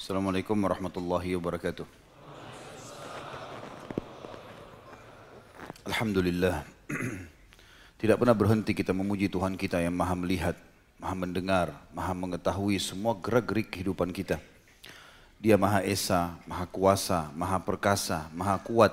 Assalamualaikum warahmatullahi wabarakatuh. Alhamdulillah. Tidak pernah berhenti kita memuji Tuhan kita yang maha melihat, maha mendengar, maha mengetahui semua gerak-gerik kehidupan kita. Dia maha esa, maha kuasa, maha perkasa, maha kuat.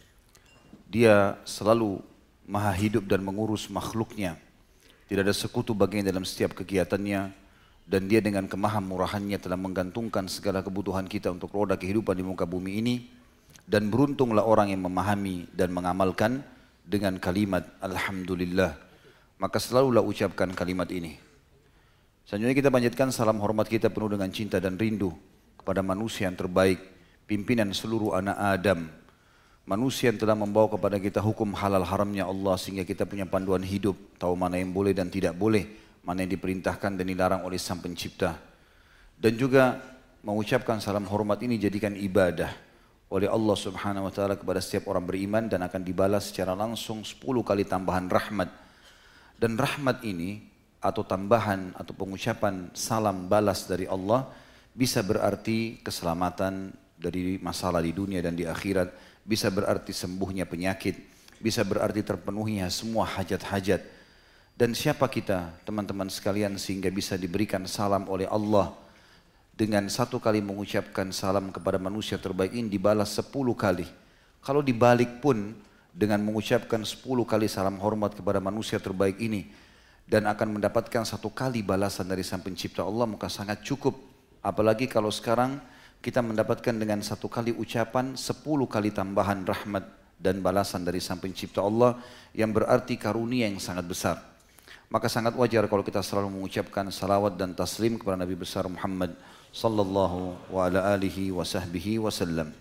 Dia selalu maha hidup dan mengurus makhluknya. Tidak ada sekutu baginya dalam setiap kegiatannya. Dan dia dengan kemahamurahannya telah menggantungkan segala kebutuhan kita untuk roda kehidupan di muka bumi ini. Dan beruntunglah orang yang memahami dan mengamalkan dengan kalimat Alhamdulillah. Maka selalulah ucapkan kalimat ini. Selanjutnya kita panjatkan salam hormat kita penuh dengan cinta dan rindu kepada manusia yang terbaik, pimpinan seluruh anak Adam. Manusia yang telah membawa kepada kita hukum halal haramnya Allah sehingga kita punya panduan hidup, tahu mana yang boleh dan tidak boleh. Mana yang diperintahkan dan dilarang oleh Sang Pencipta. Dan juga mengucapkan salam hormat ini jadikan ibadah oleh Allah Subhanahu wa taala kepada setiap orang beriman dan akan dibalas secara langsung 10 kali tambahan rahmat. Dan rahmat ini atau tambahan atau pengucapan salam balas dari Allah bisa berarti keselamatan dari masalah di dunia dan di akhirat, bisa berarti sembuhnya penyakit, bisa berarti terpenuhinya semua hajat-hajat. Dan siapa kita teman-teman sekalian sehingga bisa diberikan salam oleh Allah dengan satu kali mengucapkan salam kepada manusia terbaik ini dibalas 10 kali. Kalau dibalik pun dengan mengucapkan 10 kali salam hormat kepada manusia terbaik ini dan akan mendapatkan 1 kali balasan dari Sang Pencipta Allah maka sangat cukup. Apalagi kalau sekarang kita mendapatkan dengan 1 kali ucapan 10 kali tambahan rahmat dan balasan dari Sang Pencipta Allah yang berarti karunia yang sangat besar. Maka sangat wajar kalau kita selalu mengucapkan salawat dan taslim kepada Nabi besar Muhammad sallallahu wa ala alihi wa sahbihi wasallam.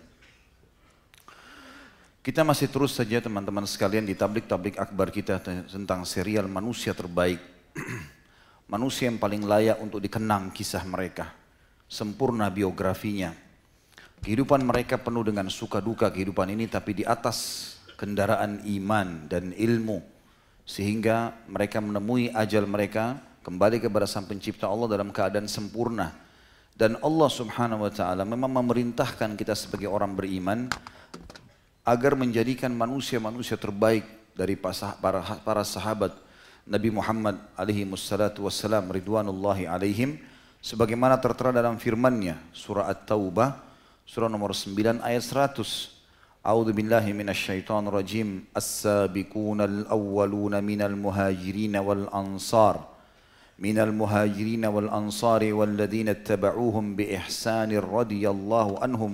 Kita masih terus saja teman-teman sekalian di tablik-tablik akbar kita tentang serial manusia terbaik. Manusia yang paling layak untuk dikenang kisah mereka. Sempurna biografinya. Kehidupan mereka penuh dengan suka duka kehidupan ini tapi di atas kendaraan iman dan ilmu. Sehingga mereka menemui ajal mereka kembali kepada Sang Pencipta Allah dalam keadaan sempurna. Dan Allah Subhanahu wa taala memang memerintahkan kita sebagai orang beriman agar menjadikan manusia-manusia terbaik dari para sahabat Nabi Muhammad alaihi wassalatu wassalam ridwanullahi alaihim sebagaimana tertera dalam firman-Nya surah At-Taubah surah nomor 9 ayat 100. أعوذ بالله من الشيطان الرجيم السابقون الأولون من المهاجرين والأنصار والذين اتبعوهم بإحسان رضي الله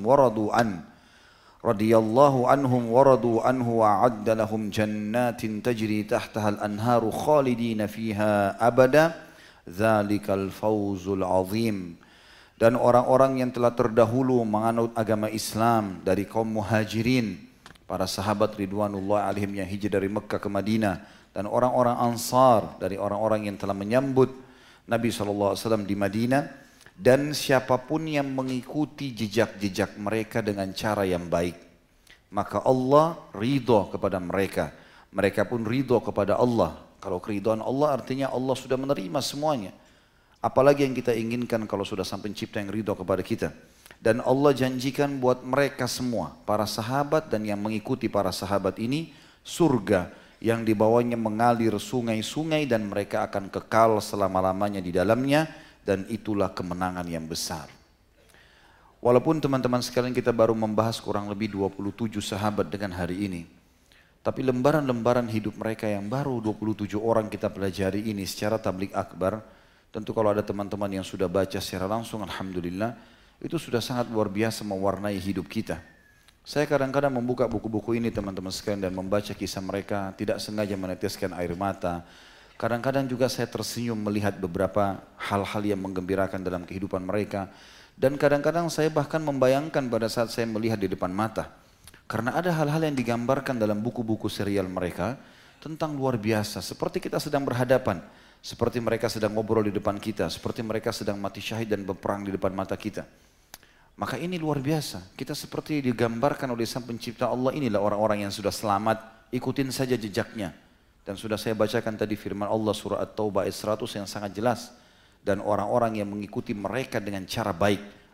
عنهم ورضوا عنه وأعد لهم جنات تجري تحتها الأنهار خالدين فيها أبدا ذلك الفوز العظيم. Dan orang-orang yang telah terdahulu menganut agama Islam dari kaum muhajirin, para sahabat ridwanullah alaihim yang hijrah dari Mekah ke Madinah, dan orang-orang ansar dari orang-orang yang telah menyambut Nabi SAW di Madinah, dan siapapun yang mengikuti jejak-jejak mereka dengan cara yang baik. Maka Allah ridho kepada mereka, mereka pun ridho kepada Allah. Kalau keridhaan Allah artinya Allah sudah menerima semuanya. Apalagi yang kita inginkan kalau sudah Sang Pencipta yang ridho kepada kita. Dan Allah janjikan buat mereka semua, para sahabat dan yang mengikuti para sahabat ini, surga yang dibawanya mengalir sungai-sungai dan mereka akan kekal selama-lamanya di dalamnya. Dan itulah kemenangan yang besar. Walaupun teman-teman sekalian kita baru membahas kurang lebih 27 sahabat dengan hari ini. Tapi lembaran-lembaran hidup mereka yang baru 27 orang kita pelajari ini secara tablik akbar. Tentu kalau ada teman-teman yang sudah baca secara langsung, alhamdulillah, itu sudah sangat luar biasa mewarnai hidup kita. Saya kadang-kadang membuka buku-buku ini teman-teman sekalian dan membaca kisah mereka, tidak sengaja meneteskan air mata. Kadang-kadang juga saya tersenyum melihat beberapa hal-hal yang menggembirakan dalam kehidupan mereka. Dan kadang-kadang saya bahkan membayangkan pada saat saya melihat di depan mata. Karena ada hal-hal yang digambarkan dalam buku-buku serial mereka tentang luar biasa, seperti kita sedang berhadapan. Seperti mereka sedang ngobrol di depan kita, seperti mereka sedang mati syahid dan berperang di depan mata kita. Maka ini luar biasa. Kita seperti digambarkan oleh Sang Pencipta Allah, inilah orang-orang yang sudah selamat, ikutin saja jejaknya. Dan sudah saya bacakan tadi firman Allah surah At-Taubah ayat 100 yang sangat jelas. Dan orang-orang yang mengikuti mereka dengan cara baik.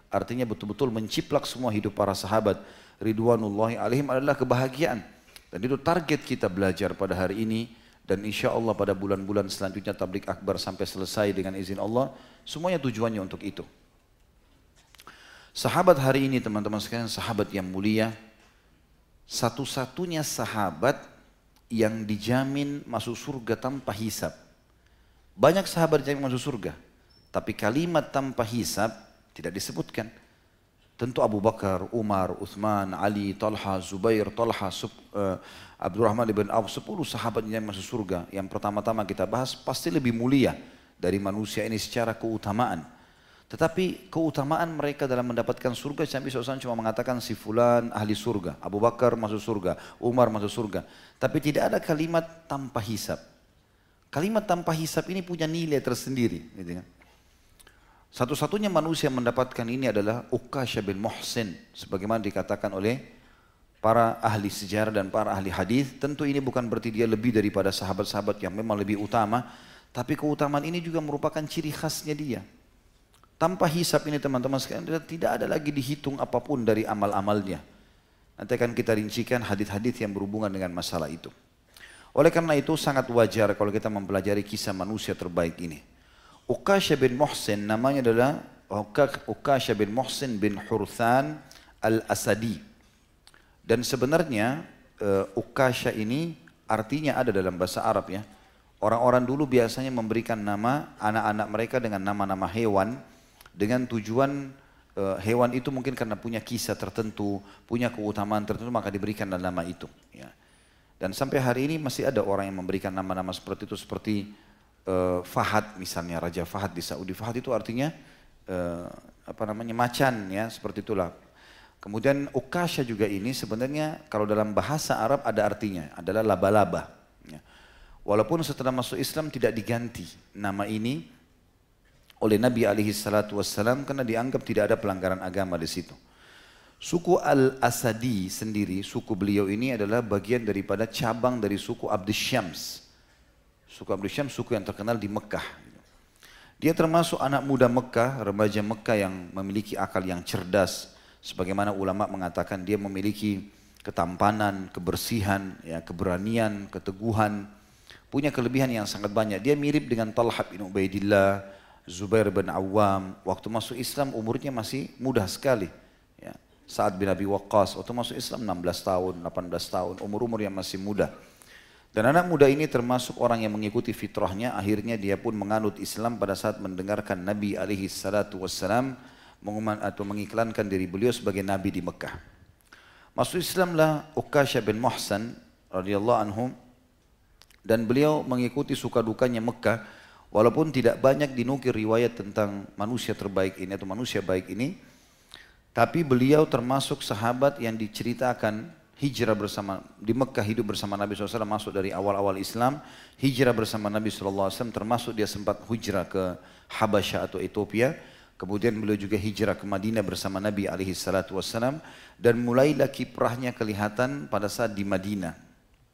artinya betul-betul menciplak semua hidup para sahabat ridwanullahi alaihim adalah kebahagiaan. Dan itu target kita belajar pada hari ini, dan insya Allah pada bulan-bulan selanjutnya tablik akbar sampai selesai dengan izin Allah, semuanya tujuannya untuk itu. Sahabat hari ini teman-teman sekalian, sahabat yang mulia, satu-satunya sahabat yang dijamin masuk surga tanpa hisab. Banyak sahabat yang masuk surga, tapi kalimat tanpa hisab tidak disebutkan. Tentu Abu Bakar, Umar, Uthman, Ali, Talha, Zubair, Abdurrahman ibn Auf, 10 sahabat yang masuk surga. Yang pertama-tama kita bahas pasti lebih mulia dari manusia ini secara keutamaan. Tetapi keutamaan mereka dalam mendapatkan surga, Nabi SAW cuma mengatakan si fulan ahli surga, Abu Bakar masuk surga, Umar masuk surga. Tapi tidak ada kalimat tanpa hisab. Kalimat tanpa hisab ini punya nilai tersendiri. Gitu kan? Satu-satunya manusia yang mendapatkan ini adalah Uqashah bin Muhsin. Sebagaimana dikatakan oleh para ahli sejarah dan para ahli hadis. Tentu ini bukan berarti dia lebih daripada sahabat-sahabat yang memang lebih utama. Tapi keutamaan ini juga merupakan ciri khasnya dia. Tanpa hisab ini teman-teman sekalian tidak ada lagi dihitung apapun dari amal-amalnya. Nanti akan kita rincikan hadis-hadis yang berhubungan dengan masalah itu. Oleh karena itu sangat wajar kalau kita mempelajari kisah manusia terbaik ini. Uqashah bin Muhsin namanya adalah Uqashah bin Muhsin bin Hurthan al-Asadi. Dan sebenarnya Uqashah ini artinya ada dalam bahasa Arab ya. Orang-orang dulu biasanya memberikan nama anak-anak mereka dengan nama-nama hewan. Dengan tujuan hewan itu mungkin karena punya kisah tertentu, punya keutamaan tertentu, maka diberikan nama itu. Ya. Dan sampai hari ini masih ada orang yang memberikan nama-nama seperti itu, seperti Fahad misalnya, Raja Fahad di Saudi. Fahad itu artinya macan ya, seperti itulah. Kemudian Uqashah juga ini sebenarnya kalau dalam bahasa Arab ada artinya, adalah laba-laba. Ya. Walaupun setelah masuk Islam tidak diganti nama ini oleh Nabi SAW karena dianggap tidak ada pelanggaran agama di situ. Suku Al-Asadi sendiri, suku beliau ini adalah bagian daripada cabang dari suku Abdus Syams. Suku Abdus Syams, suku yang terkenal di Mekah. Dia termasuk anak muda Mekah, remaja Mekah yang memiliki akal yang cerdas. Sebagaimana ulama mengatakan dia memiliki ketampanan, kebersihan, ya, keberanian, keteguhan. Punya kelebihan yang sangat banyak. Dia mirip dengan Talha bin Ubaidillah, Zubair bin Awam. Waktu masuk Islam umurnya masih muda sekali. Ya. Sa'ad bin Abi Waqqas waktu masuk Islam 16 tahun, 18 tahun, umur-umur yang masih muda. Dan anak muda ini termasuk orang yang mengikuti fitrahnya, akhirnya dia pun menganut Islam pada saat mendengarkan Nabi SAW mengiklankan diri beliau sebagai Nabi di Mekah. Masuk Islamlah Uqashah bin Muhsin radhiyallahu anhu, dan beliau mengikuti suka dukanya Mekah, walaupun tidak banyak dinukil riwayat tentang manusia terbaik ini atau manusia baik ini, tapi beliau termasuk sahabat yang diceritakan hijrah bersama di Mekah, hidup bersama Nabi SAW, masuk dari awal-awal Islam, hijrah bersama Nabi SAW, termasuk dia sempat hijrah ke Habasyah atau Ethiopia, kemudian beliau juga hijrah ke Madinah bersama Nabi SAW, dan mulailah kiprahnya kelihatan pada saat di Madinah.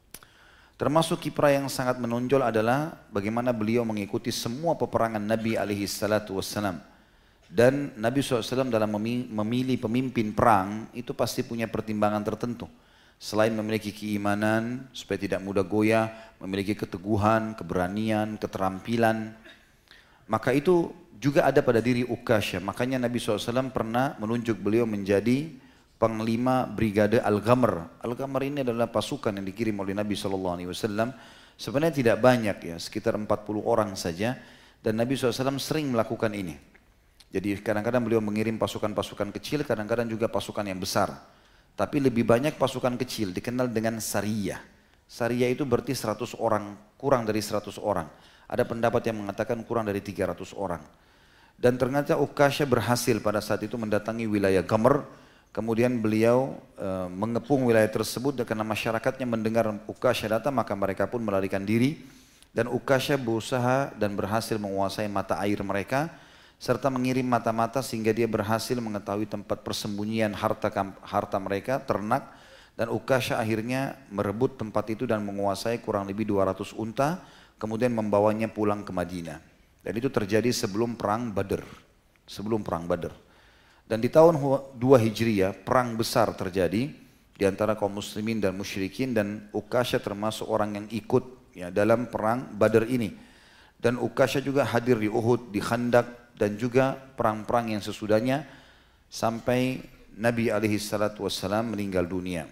Termasuk kiprah yang sangat menonjol adalah bagaimana beliau mengikuti semua peperangan Nabi SAW. Dan Nabi SAW dalam memilih pemimpin perang itu pasti punya pertimbangan tertentu. Selain memiliki keimanan supaya tidak mudah goyah, memiliki keteguhan, keberanian, keterampilan. Maka itu juga ada pada diri Uqashah. Makanya Nabi SAW pernah menunjuk beliau menjadi Panglima Brigade Al-Ghamr. Al-Ghamr ini adalah pasukan yang dikirim oleh Nabi SAW. Sebenarnya tidak banyak ya, sekitar 40 orang saja. Dan Nabi SAW sering melakukan ini. Jadi kadang-kadang beliau mengirim pasukan-pasukan kecil, kadang-kadang juga pasukan yang besar. Tapi lebih banyak pasukan kecil, dikenal dengan Sariyah. Sariyah itu berarti 100 orang, kurang dari 100 orang. Ada pendapat yang mengatakan kurang dari 300 orang. Dan ternyata Uqashah berhasil pada saat itu mendatangi wilayah Ghamr. Kemudian beliau mengepung wilayah tersebut, dan karena masyarakatnya mendengar Uqashah datang, maka mereka pun melarikan diri. Dan Uqashah berusaha dan berhasil menguasai mata air mereka, serta mengirim mata-mata sehingga dia berhasil mengetahui tempat persembunyian harta mereka, ternak. Dan Uqashah akhirnya merebut tempat itu dan menguasai kurang lebih 200 unta, kemudian membawanya pulang ke Madinah. Dan itu terjadi sebelum perang Badr. Sebelum perang Badr. Dan di tahun 2 Hijriah, perang besar terjadi di antara kaum muslimin dan musyrikin, dan Ukasha termasuk orang yang ikut ya dalam perang Badar ini. Dan Ukasha juga hadir di Uhud, di Khandak, dan juga perang-perang yang sesudahnya sampai Nabi SAW meninggal dunia.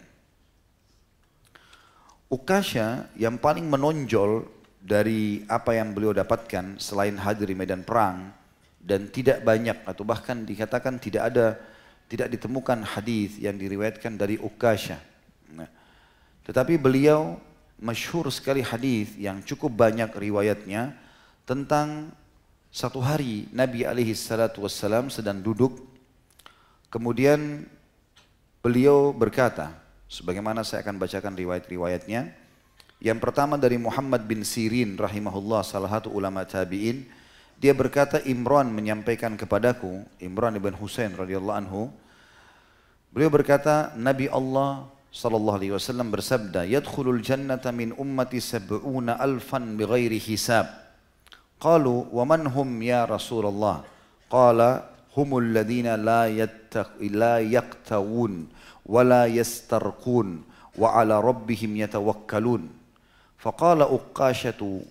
Ukasha yang paling menonjol dari apa yang beliau dapatkan selain hadir di medan perang, dan tidak banyak atau bahkan dikatakan tidak ditemukan hadis yang diriwayatkan dari Ukasha. Nah, tetapi beliau masyhur sekali hadis yang cukup banyak riwayatnya tentang satu hari Nabi SAW sedang duduk, kemudian beliau berkata, sebagaimana saya akan bacakan riwayat-riwayatnya. Yang pertama dari Muhammad bin Sirin rahimahullah, salah satu ulama tabi'in. Dia berkata, Imran menyampaikan kepadaku, Imran ibn Husain radhiyallahu anhu, beliau berkata, Nabi Allah sallallahu alaihi wasallam bersabda, yadkhulul jannata min ummati 70,000 bighairi hisab. Qalu wa man hum ya Rasulullah? Qala humul ladina la yaqtawun wa la yastarqun wa ala rabbihim yatawakkalun. Faqala Uqashatu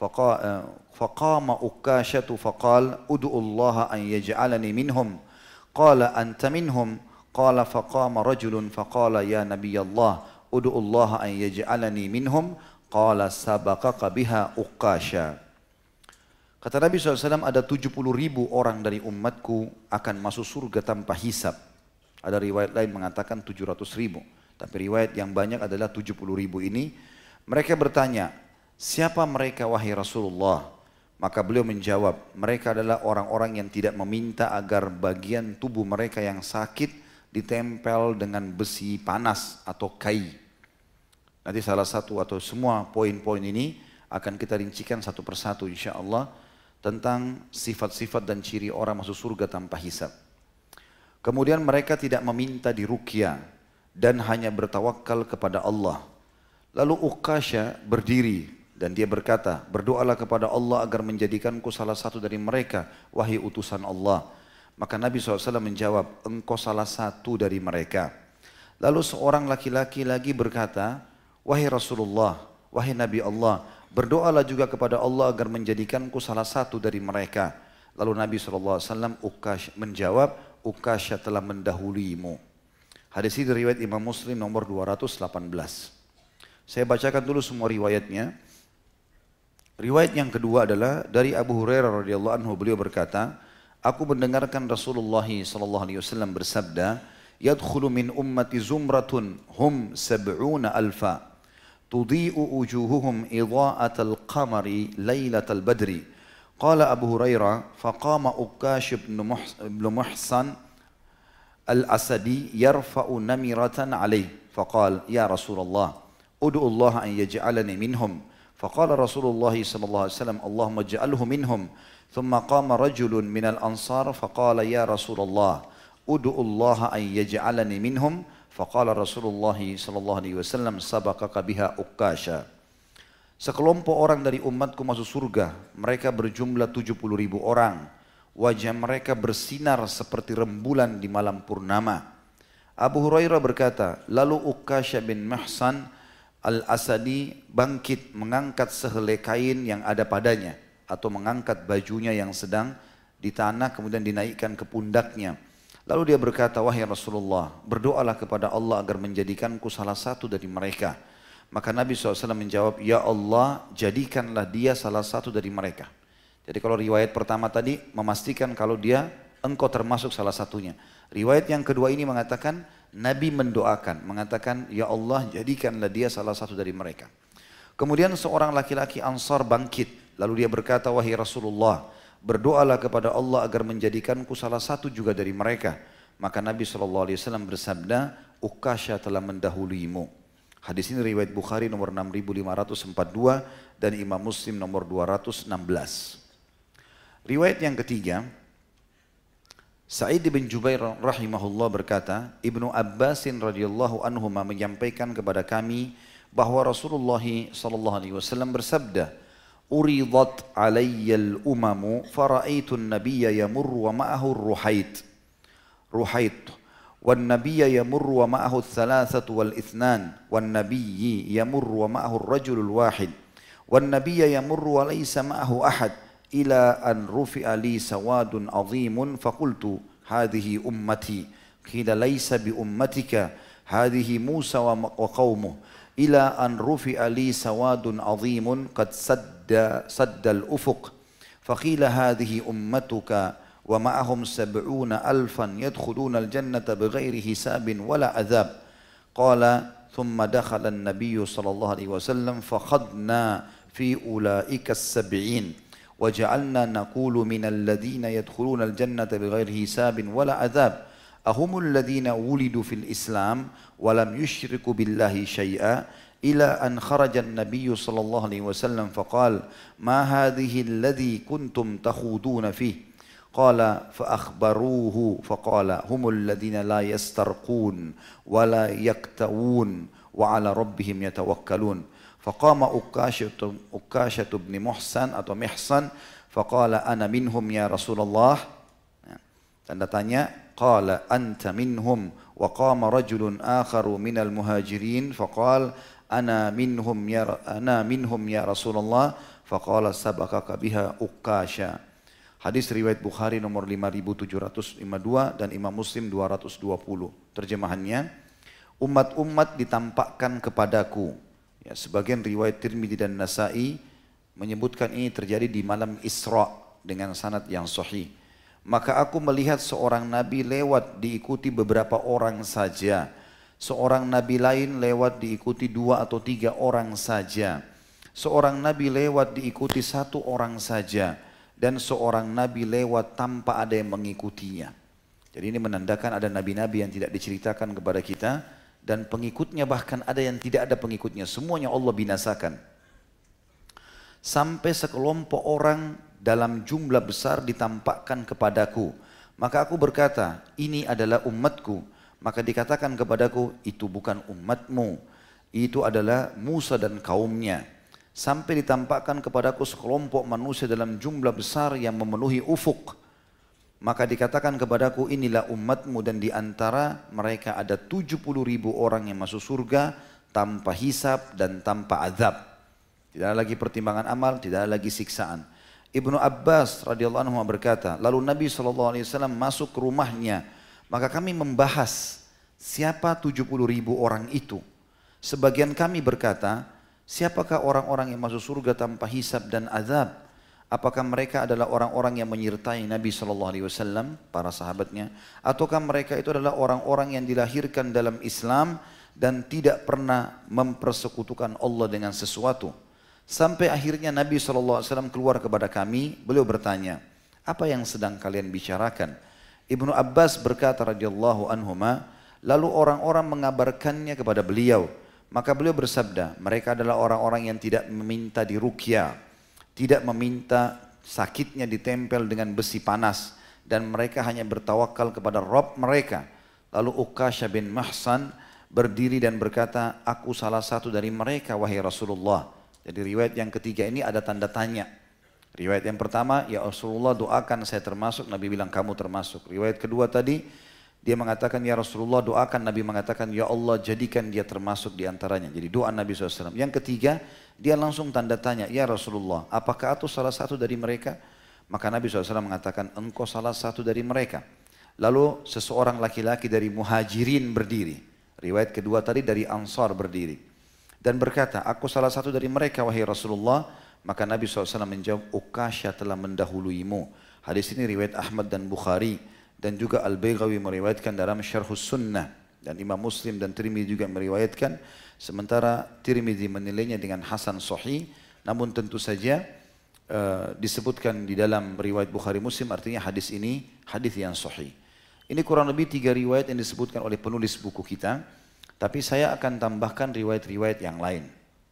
فقام أكاشة فقال ادعوا الله أن يجعلني منهم قال أنت منهم قال فقام رجل فقال يا نبي الله ادعوا الله أن يجعلني منهم قال سبقك بها أكاشة. Kata Nabi SAW, ada 70.000 orang dari umatku akan masuk surga tanpa hisab. Ada riwayat lain mengatakan 700.000, tapi riwayat yang banyak adalah 70.000 ini. Mereka bertanya, siapa mereka wahai Rasulullah? Maka beliau menjawab, mereka adalah orang-orang yang tidak meminta agar bagian tubuh mereka yang sakit ditempel dengan besi panas atau kai. Nanti salah satu atau semua poin-poin ini akan kita rincikan satu persatu insya Allah tentang sifat-sifat dan ciri orang masuk surga tanpa hisab. Kemudian mereka tidak meminta diruqyah dan hanya bertawakal kepada Allah. Lalu Ukasha berdiri dan dia berkata, berdoalah kepada Allah agar menjadikanku salah satu dari mereka, wahai utusan Allah. Maka Nabi SAW menjawab, engkau salah satu dari mereka. Lalu seorang laki-laki lagi berkata, wahai Rasulullah, wahai Nabi Allah, berdoalah juga kepada Allah agar menjadikanku salah satu dari mereka. Lalu Nabi SAW menjawab, Ukasha telah mendahulimu. Hadis ini riwayat Imam Muslim nomor 218. Saya bacakan dulu semua riwayatnya. Riwayat yang kedua adalah dari Abu Hurairah radhiyallahu anhu, beliau berkata, aku mendengarkan Rasulullah sallallahu alaihi wasallam bersabda, yadkhulu min ummati zumratun hum 70,000 tudhi'u wujuhuhum idha'atal qamari lailatal badri. Qala Abu Hurairah, faqama Ukash ibn Muhsan al-Asadi yarfa'u namiratan alayh, faqala ya Rasulullah ud'u Allah an yaj'alani minhum. فقال رسول الله صلى الله عليه وسلم اللهم اجعله منهم ثم قام رجل من الأنصار فقال يا رسول الله ادعو الله أن يجعلني منهم فقال رسول الله صلى الله عليه وسلم سبقك بها Ukasha. Sekelompok orang dari umatku masuk surga, mereka berjumlah 70.000 orang. Wajah mereka bersinar seperti rembulan di malam purnama. Abu Hurairah berkata, lalu Ukasha bin Muhsan Al-Asadi bangkit mengangkat sehelai kain yang ada padanya atau mengangkat bajunya yang sedang di tanah kemudian dinaikkan ke pundaknya. Lalu dia berkata, wahai Rasulullah, berdoalah kepada Allah agar menjadikanku salah satu dari mereka. Maka Nabi SAW menjawab, ya Allah, jadikanlah dia salah satu dari mereka. Jadi kalau riwayat pertama tadi memastikan kalau dia engkau termasuk salah satunya. Riwayat yang kedua ini mengatakan Nabi mendoakan, mengatakan ya Allah jadikanlah dia salah satu dari mereka. Kemudian seorang laki-laki Ansar bangkit, lalu dia berkata, wahai Rasulullah, berdoalah kepada Allah agar menjadikanku salah satu juga dari mereka. Maka Nabi SAW bersabda, Ukasha telah mendahulimu. Hadis ini riwayat Bukhari nomor 6542 dan Imam Muslim nomor 216. Riwayat yang ketiga, Sa'id bin Jubair rahimahullah berkata, Ibnu Abbasin radhiyallahu anhu menyampaikan kepada kami bahwa Rasulullah sallallahu alaihi wasallam bersabda, "Uridat 'alayyal umamu fara'aitu an-nabiyya yamurru wa ma'ahu ar-ruhait." ruhait. Wan nabiyya yamurru wa ma'ahu ats-tsalatsatu wal itsnan. Wan nabiyyi yamurru wa ma'ahu ar-rajulul wahid. Wan nabiyya yamurru wa laysa ma'ahu ahad. Ila an rufi'a li sawadun 'azimun faqultu hadhihi ummati. Qila laysa bi ummatika. Hadhihi Musa wa qaumuh. Ila an rufi'a li sawadun 'azimun qad sadda al-ufuq. Faqila hadhihi ummatuka. ومعهم 70,000 يدخلون الجنة بغير حساب ولا عذاب قال ثم دخل النبي صلى الله عليه وسلم فخضنا في أولئك 70 وجعلنا نقول من الذين يدخلون الجنة بغير حساب ولا عذاب أهم الذين ولدوا في الإسلام ولم يشركوا بالله شيئا إلى أن خرج النبي صلى الله عليه وسلم فقال ما هذه الذي كنتم تخوضون فيه قال فأخبروه فقال هم الذين لا يسترقون ولا يكتوون وعلى ربهم يتوكلون فقام أكاشة بن محسن atau محسن فقال أنا منهم يا رسول الله tanda tanya قال أنت منهم وقام رجل آخر من المهاجرين فقال أنا منهم يا رسول الله فقال سبقك بها أكاشة. Hadis riwayat Bukhari nomor 5752 dan Imam Muslim 220. Terjemahannya, umat-umat ditampakkan kepadaku. Ya, sebagian riwayat Tirmidzi dan Nasa'i menyebutkan ini terjadi di malam Isra dengan sanad yang sahih. Maka aku melihat seorang nabi lewat diikuti beberapa orang saja. Seorang nabi lain lewat diikuti 2 atau 3 orang saja. Seorang nabi lewat diikuti 1 orang saja. Dan seorang nabi lewat tanpa ada yang mengikutinya. Jadi ini menandakan ada nabi-nabi yang tidak diceritakan kepada kita dan pengikutnya bahkan ada yang tidak ada pengikutnya. Semuanya Allah binasakan. Sampai sekelompok orang dalam jumlah besar ditampakkan kepadaku. Maka aku berkata, ini adalah umatku. Maka dikatakan kepadaku, itu bukan umatmu. Itu adalah Musa dan kaumnya. Sampai ditampakkan kepadaku sekelompok manusia dalam jumlah besar yang memenuhi ufuk. Maka dikatakan kepadaku inilah umatmu dan di antara mereka ada 70.000 orang yang masuk surga tanpa hisab dan tanpa azab. Tidak ada lagi pertimbangan amal, tidak ada lagi siksaan. Ibnu Abbas radhiyallahu anhu berkata, lalu Nabi SAW masuk ke rumahnya. Maka kami membahas siapa 70.000 orang itu. Sebagian kami berkata, siapakah orang-orang yang masuk surga tanpa hisab dan azab? Apakah mereka adalah orang-orang yang menyertai Nabi SAW, para sahabatnya? Ataukah mereka itu adalah orang-orang yang dilahirkan dalam Islam dan tidak pernah mempersekutukan Allah dengan sesuatu? Sampai akhirnya Nabi SAW keluar kepada kami, beliau bertanya, apa yang sedang kalian bicarakan? Ibnu Abbas berkata radhiyallahu anhuma, lalu orang-orang mengabarkannya kepada beliau. Maka beliau bersabda, mereka adalah orang-orang yang tidak meminta diruqyah, tidak meminta sakitnya ditempel dengan besi panas, dan mereka hanya bertawakal kepada Rabb mereka. Lalu Ukasha bin Mahsan berdiri dan berkata, aku salah satu dari mereka wahai Rasulullah. Jadi riwayat yang ketiga ini ada tanda tanya. Riwayat yang pertama, ya Rasulullah doakan saya termasuk, Nabi bilang kamu termasuk. Riwayat kedua tadi, dia mengatakan, ya Rasulullah doakan, Nabi mengatakan, ya Allah jadikan dia termasuk di antaranya. Jadi doa Nabi SAW. Yang ketiga, dia langsung tanda tanya, ya Rasulullah, apakah aku salah satu dari mereka? Maka Nabi SAW mengatakan, engkau salah satu dari mereka. Lalu seseorang laki-laki dari Muhajirin berdiri. Riwayat kedua tadi dari Ansar berdiri. Dan berkata, aku salah satu dari mereka wahai Rasulullah. Maka Nabi SAW menjawab, Ukasha telah mendahuluimu. Hadis ini riwayat Ahmad dan Bukhari. Dan juga Al-Baghawi meriwayatkan dalam Syarhus Sunnah. Dan Imam Muslim dan Tirmidzi juga meriwayatkan. Sementara Tirmidzi menilainya dengan Hasan Sahih. Namun tentu saja disebutkan di dalam riwayat Bukhari Muslim, artinya hadis ini hadis yang sahih. Ini kurang lebih 3 riwayat yang disebutkan oleh penulis buku kita. Tapi saya akan tambahkan riwayat-riwayat yang lain.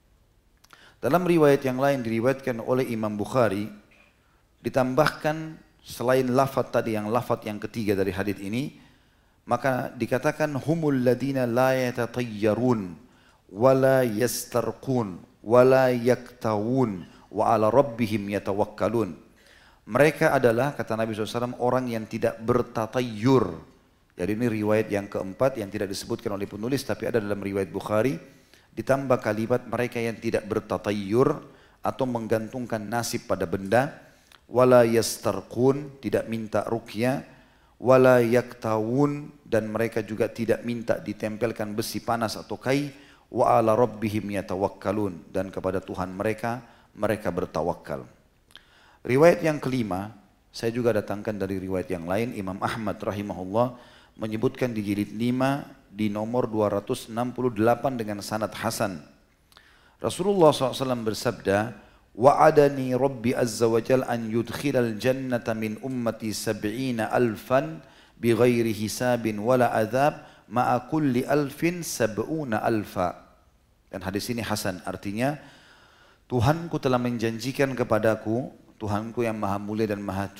Dalam riwayat yang lain diriwayatkan oleh Imam Bukhari, ditambahkan selain lafaz tadi yang lafaz yang ketiga dari hadis ini, maka dikatakan humul ladina la yatatayyarun wala yastarqun wala yaktawun wa ala rabbihim yatawakkalun. Mereka adalah, kata Nabi SAW, orang yang tidak bertatayyur. Jadi ini riwayat yang keempat yang tidak disebutkan oleh penulis tapi ada dalam riwayat Bukhari. Ditambah kalimat mereka yang tidak bertatayyur atau menggantungkan nasib pada benda. Wala yastarqun, tidak minta ruqyah. Wala yaktawun, dan mereka juga tidak minta ditempelkan besi panas atau kai. Wa ala rabbihim yatawakkalun, dan kepada Tuhan mereka bertawakal. Riwayat yang kelima, saya juga datangkan dari riwayat yang lain. Imam Ahmad rahimahullah menyebutkan di jilid 5 di nomor 268 dengan sanad hasan. Rasulullah SAW bersabda, wa'adani Rabbi Azza wa Jal an yudkhilal jannata min ummati 70,000 bighairi hisabin wala adhab ma'a kulli alfin 70,000. Dan hadis ini hasan, artinya Tuhanku telah menjanjikan kepadaku, Tuhanku yang maha mulia dan maha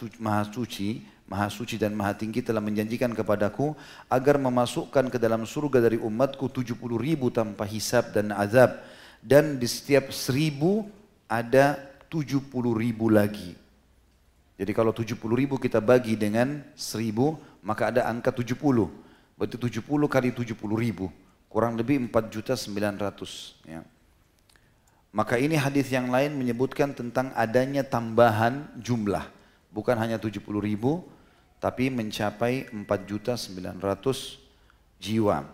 suci dan maha tinggi telah menjanjikan kepadaku agar memasukkan ke dalam surga dari umatku 70,000 tanpa hisab dan azab, dan di setiap 1,000 ada 70,000 lagi. Jadi kalau 70,000 kita bagi dengan 1,000 maka ada angka 70. Berarti 70 kali 70,000 kurang lebih 4.900.000 ya. Maka ini hadis yang lain menyebutkan tentang adanya tambahan jumlah. Bukan hanya 70,000, tapi mencapai 4.900.000 jiwa.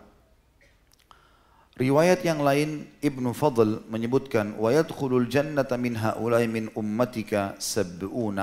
Riwayat yang lain Ibnu Fadl menyebutkan, wa yadkhulul jannata min haula'i min ummatika 70,000.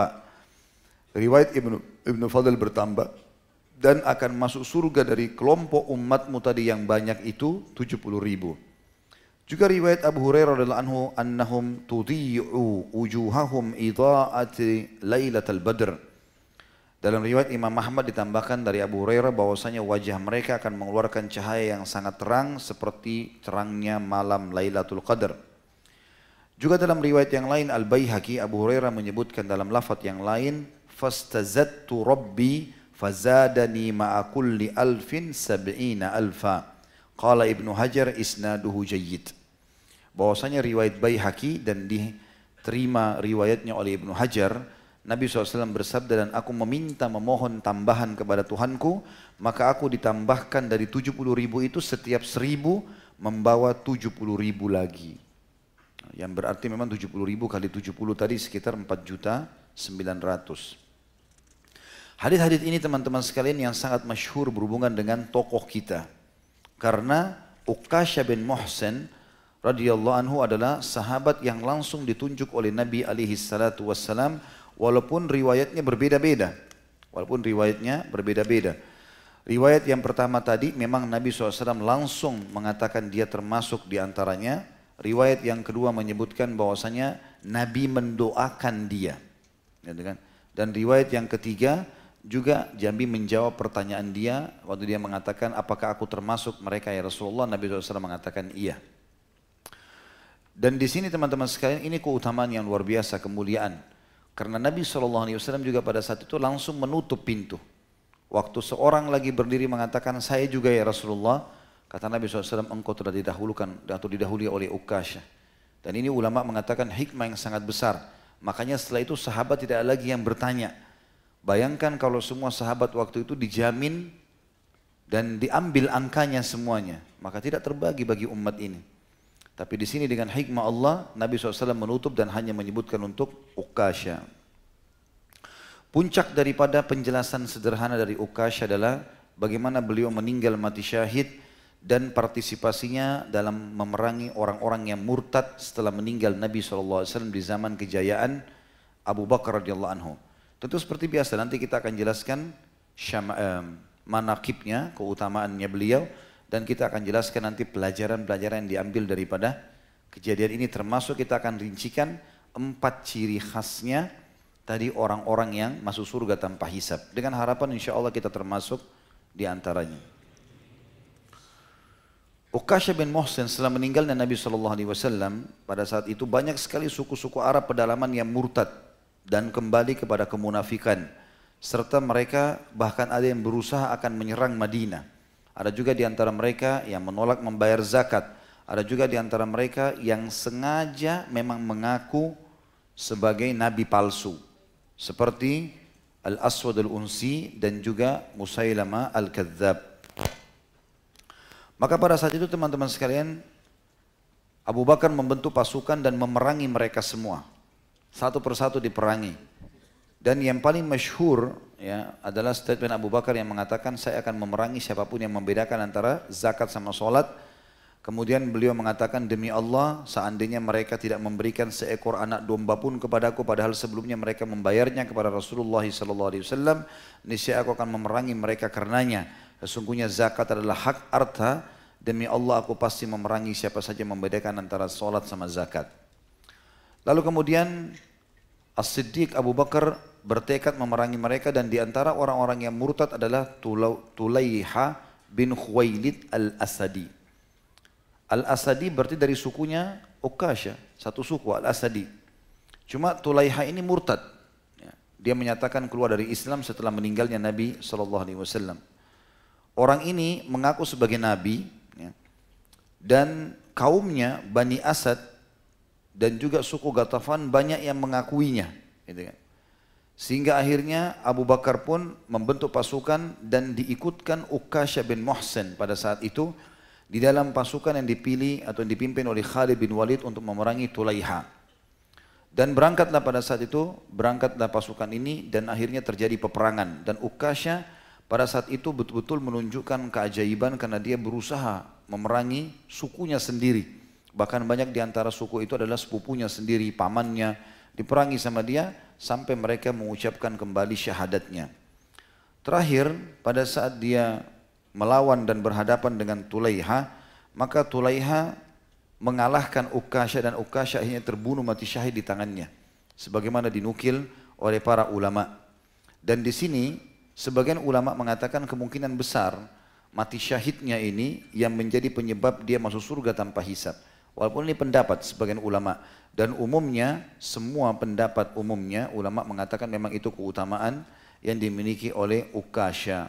Riwayat Ibnu Fadl bertambah, dan akan masuk surga dari kelompok umatmu tadi yang banyak itu 70,000. Juga riwayat Abu Hurairah radhiyallahu anhu annahum tudhi'u wujuhahum idha'ati lailatul badr. Dalam riwayat Imam Ahmad ditambahkan dari Abu Hurairah bahwasanya wajah mereka akan mengeluarkan cahaya yang sangat terang seperti terangnya malam Lailatul Qadar. Juga dalam riwayat yang lain Al-Baihaqi, Abu Hurairah menyebutkan dalam lafaz yang lain, fastazattu rabbi fazadani ma'a kulli alfin 70,000. Qala Ibnu Hajar isnaduhu jayyid. Bahwasanya riwayat Baihaqi dan diterima riwayatnya oleh Ibnu Hajar, Nabi SAW bersabda, dan aku memohon tambahan kepada Tuhanku, maka aku ditambahkan dari 70,000 itu setiap 1,000 membawa 70,000 lagi. Yang berarti memang 70,000 kali 70 tadi sekitar 4.900.000. Hadis-hadis ini teman-teman sekalian yang sangat masyhur berhubungan dengan tokoh kita. Karena Uqasha bin Muhsin radhiyallahu anhu adalah sahabat yang langsung ditunjuk oleh Nabi alaihi salatu wassalam, walaupun riwayatnya berbeda-beda. Riwayat yang pertama tadi memang Nabi SAW langsung mengatakan dia termasuk di antaranya. Riwayat yang kedua menyebutkan bahwasanya Nabi mendoakan dia. Dan riwayat yang ketiga juga Nabi menjawab pertanyaan dia waktu dia mengatakan, apakah aku termasuk mereka ya Rasulullah? Nabi SAW mengatakan iya. Dan di sini teman-teman sekalian ini keutamaan yang luar biasa, kemuliaan. Karena Nabi SAW juga pada saat itu langsung menutup pintu. Waktu seorang lagi berdiri mengatakan, saya juga ya Rasulullah. Kata Nabi SAW, engkau telah didahulukan atau didahului oleh Uqasha. Dan ini ulama mengatakan hikmah yang sangat besar. Makanya setelah itu sahabat tidak ada lagi yang bertanya. Bayangkan kalau semua sahabat waktu itu dijamin dan diambil angkanya semuanya. Maka tidak terbagi bagi umat ini. Tapi di sini dengan hikmah Allah, Nabi SAW menutup dan hanya menyebutkan untuk Uqasha. Puncak daripada penjelasan sederhana dari Uqasha adalah bagaimana beliau meninggal mati syahid dan partisipasinya dalam memerangi orang-orang yang murtad setelah meninggal Nabi SAW di zaman kejayaan Abu Bakar radhiyallahu anhu. Tentu seperti biasa nanti kita akan jelaskan manaqibnya, keutamaannya beliau. Dan kita akan jelaskan nanti pelajaran-pelajaran yang diambil daripada kejadian ini. Termasuk kita akan rincikan 4 ciri khasnya tadi orang-orang yang masuk surga tanpa hisab. Dengan harapan insya Allah kita termasuk di antaranya. Uqasha bin Muhsin setelah meninggalnya Nabi SAW, pada saat itu banyak sekali suku-suku Arab pedalaman yang murtad dan kembali kepada kemunafikan. Serta mereka bahkan ada yang berusaha akan menyerang Madinah. Ada juga di antara mereka yang menolak membayar zakat. Ada juga di antara mereka yang sengaja memang mengaku sebagai nabi palsu. Seperti Al-Aswad Al-Unsi dan juga Musailama Al-Kadzab. Maka pada saat itu teman-teman sekalian, Abu Bakar membentuk pasukan dan memerangi mereka semua. Satu persatu diperangi. Dan yang paling masyhur ya adalah statement Abu Bakar yang mengatakan saya akan memerangi siapapun yang membedakan antara zakat sama sholat. Kemudian beliau mengatakan demi Allah seandainya mereka tidak memberikan seekor anak domba pun kepadaku padahal sebelumnya mereka membayarnya kepada Rasulullah SAW, niscaya aku akan memerangi mereka karenanya. Sesungguhnya zakat adalah hak harta, demi Allah aku pasti memerangi siapa saja membedakan antara sholat sama zakat. Lalu kemudian As-Siddiq Abu Bakar bertekad memerangi mereka dan diantara orang-orang yang murtad adalah Tulaiha bin Khuwailid Al-Asadi. Al-Asadi berarti dari sukunya Ukasha, satu suku Al-Asadi. Cuma Tulaiha ini murtad. Dia menyatakan keluar dari Islam setelah meninggalnya Nabi SAW. Orang ini mengaku sebagai Nabi dan kaumnya Bani Asad dan juga suku Ghatafan banyak yang mengakuinya. Gitu kan. Sehingga akhirnya Abu Bakar pun membentuk pasukan dan diikutkan Ukasha bin Muhsin pada saat itu di dalam pasukan yang dipilih atau yang dipimpin oleh Khalid bin Walid untuk memerangi Tulaiha. Dan berangkatlah pada saat itu, berangkatlah pasukan ini dan akhirnya terjadi peperangan. Dan Ukasha pada saat itu betul-betul menunjukkan keajaiban karena dia berusaha memerangi sukunya sendiri. Bahkan banyak di antara suku itu adalah sepupunya sendiri, pamannya, diperangi sama dia sampai mereka mengucapkan kembali syahadatnya. Terakhir pada saat dia melawan dan berhadapan dengan Tulaiha, maka Tulaiha mengalahkan Ukasha dan Ukasha akhirnya terbunuh mati syahid di tangannya. Sebagaimana dinukil oleh para ulama. Dan di sini sebagian ulama mengatakan kemungkinan besar mati syahidnya ini yang menjadi penyebab dia masuk surga tanpa hisab. Walaupun ini pendapat sebagian ulama dan umumnya semua pendapat umumnya ulama mengatakan memang itu keutamaan yang dimiliki oleh Ukasha.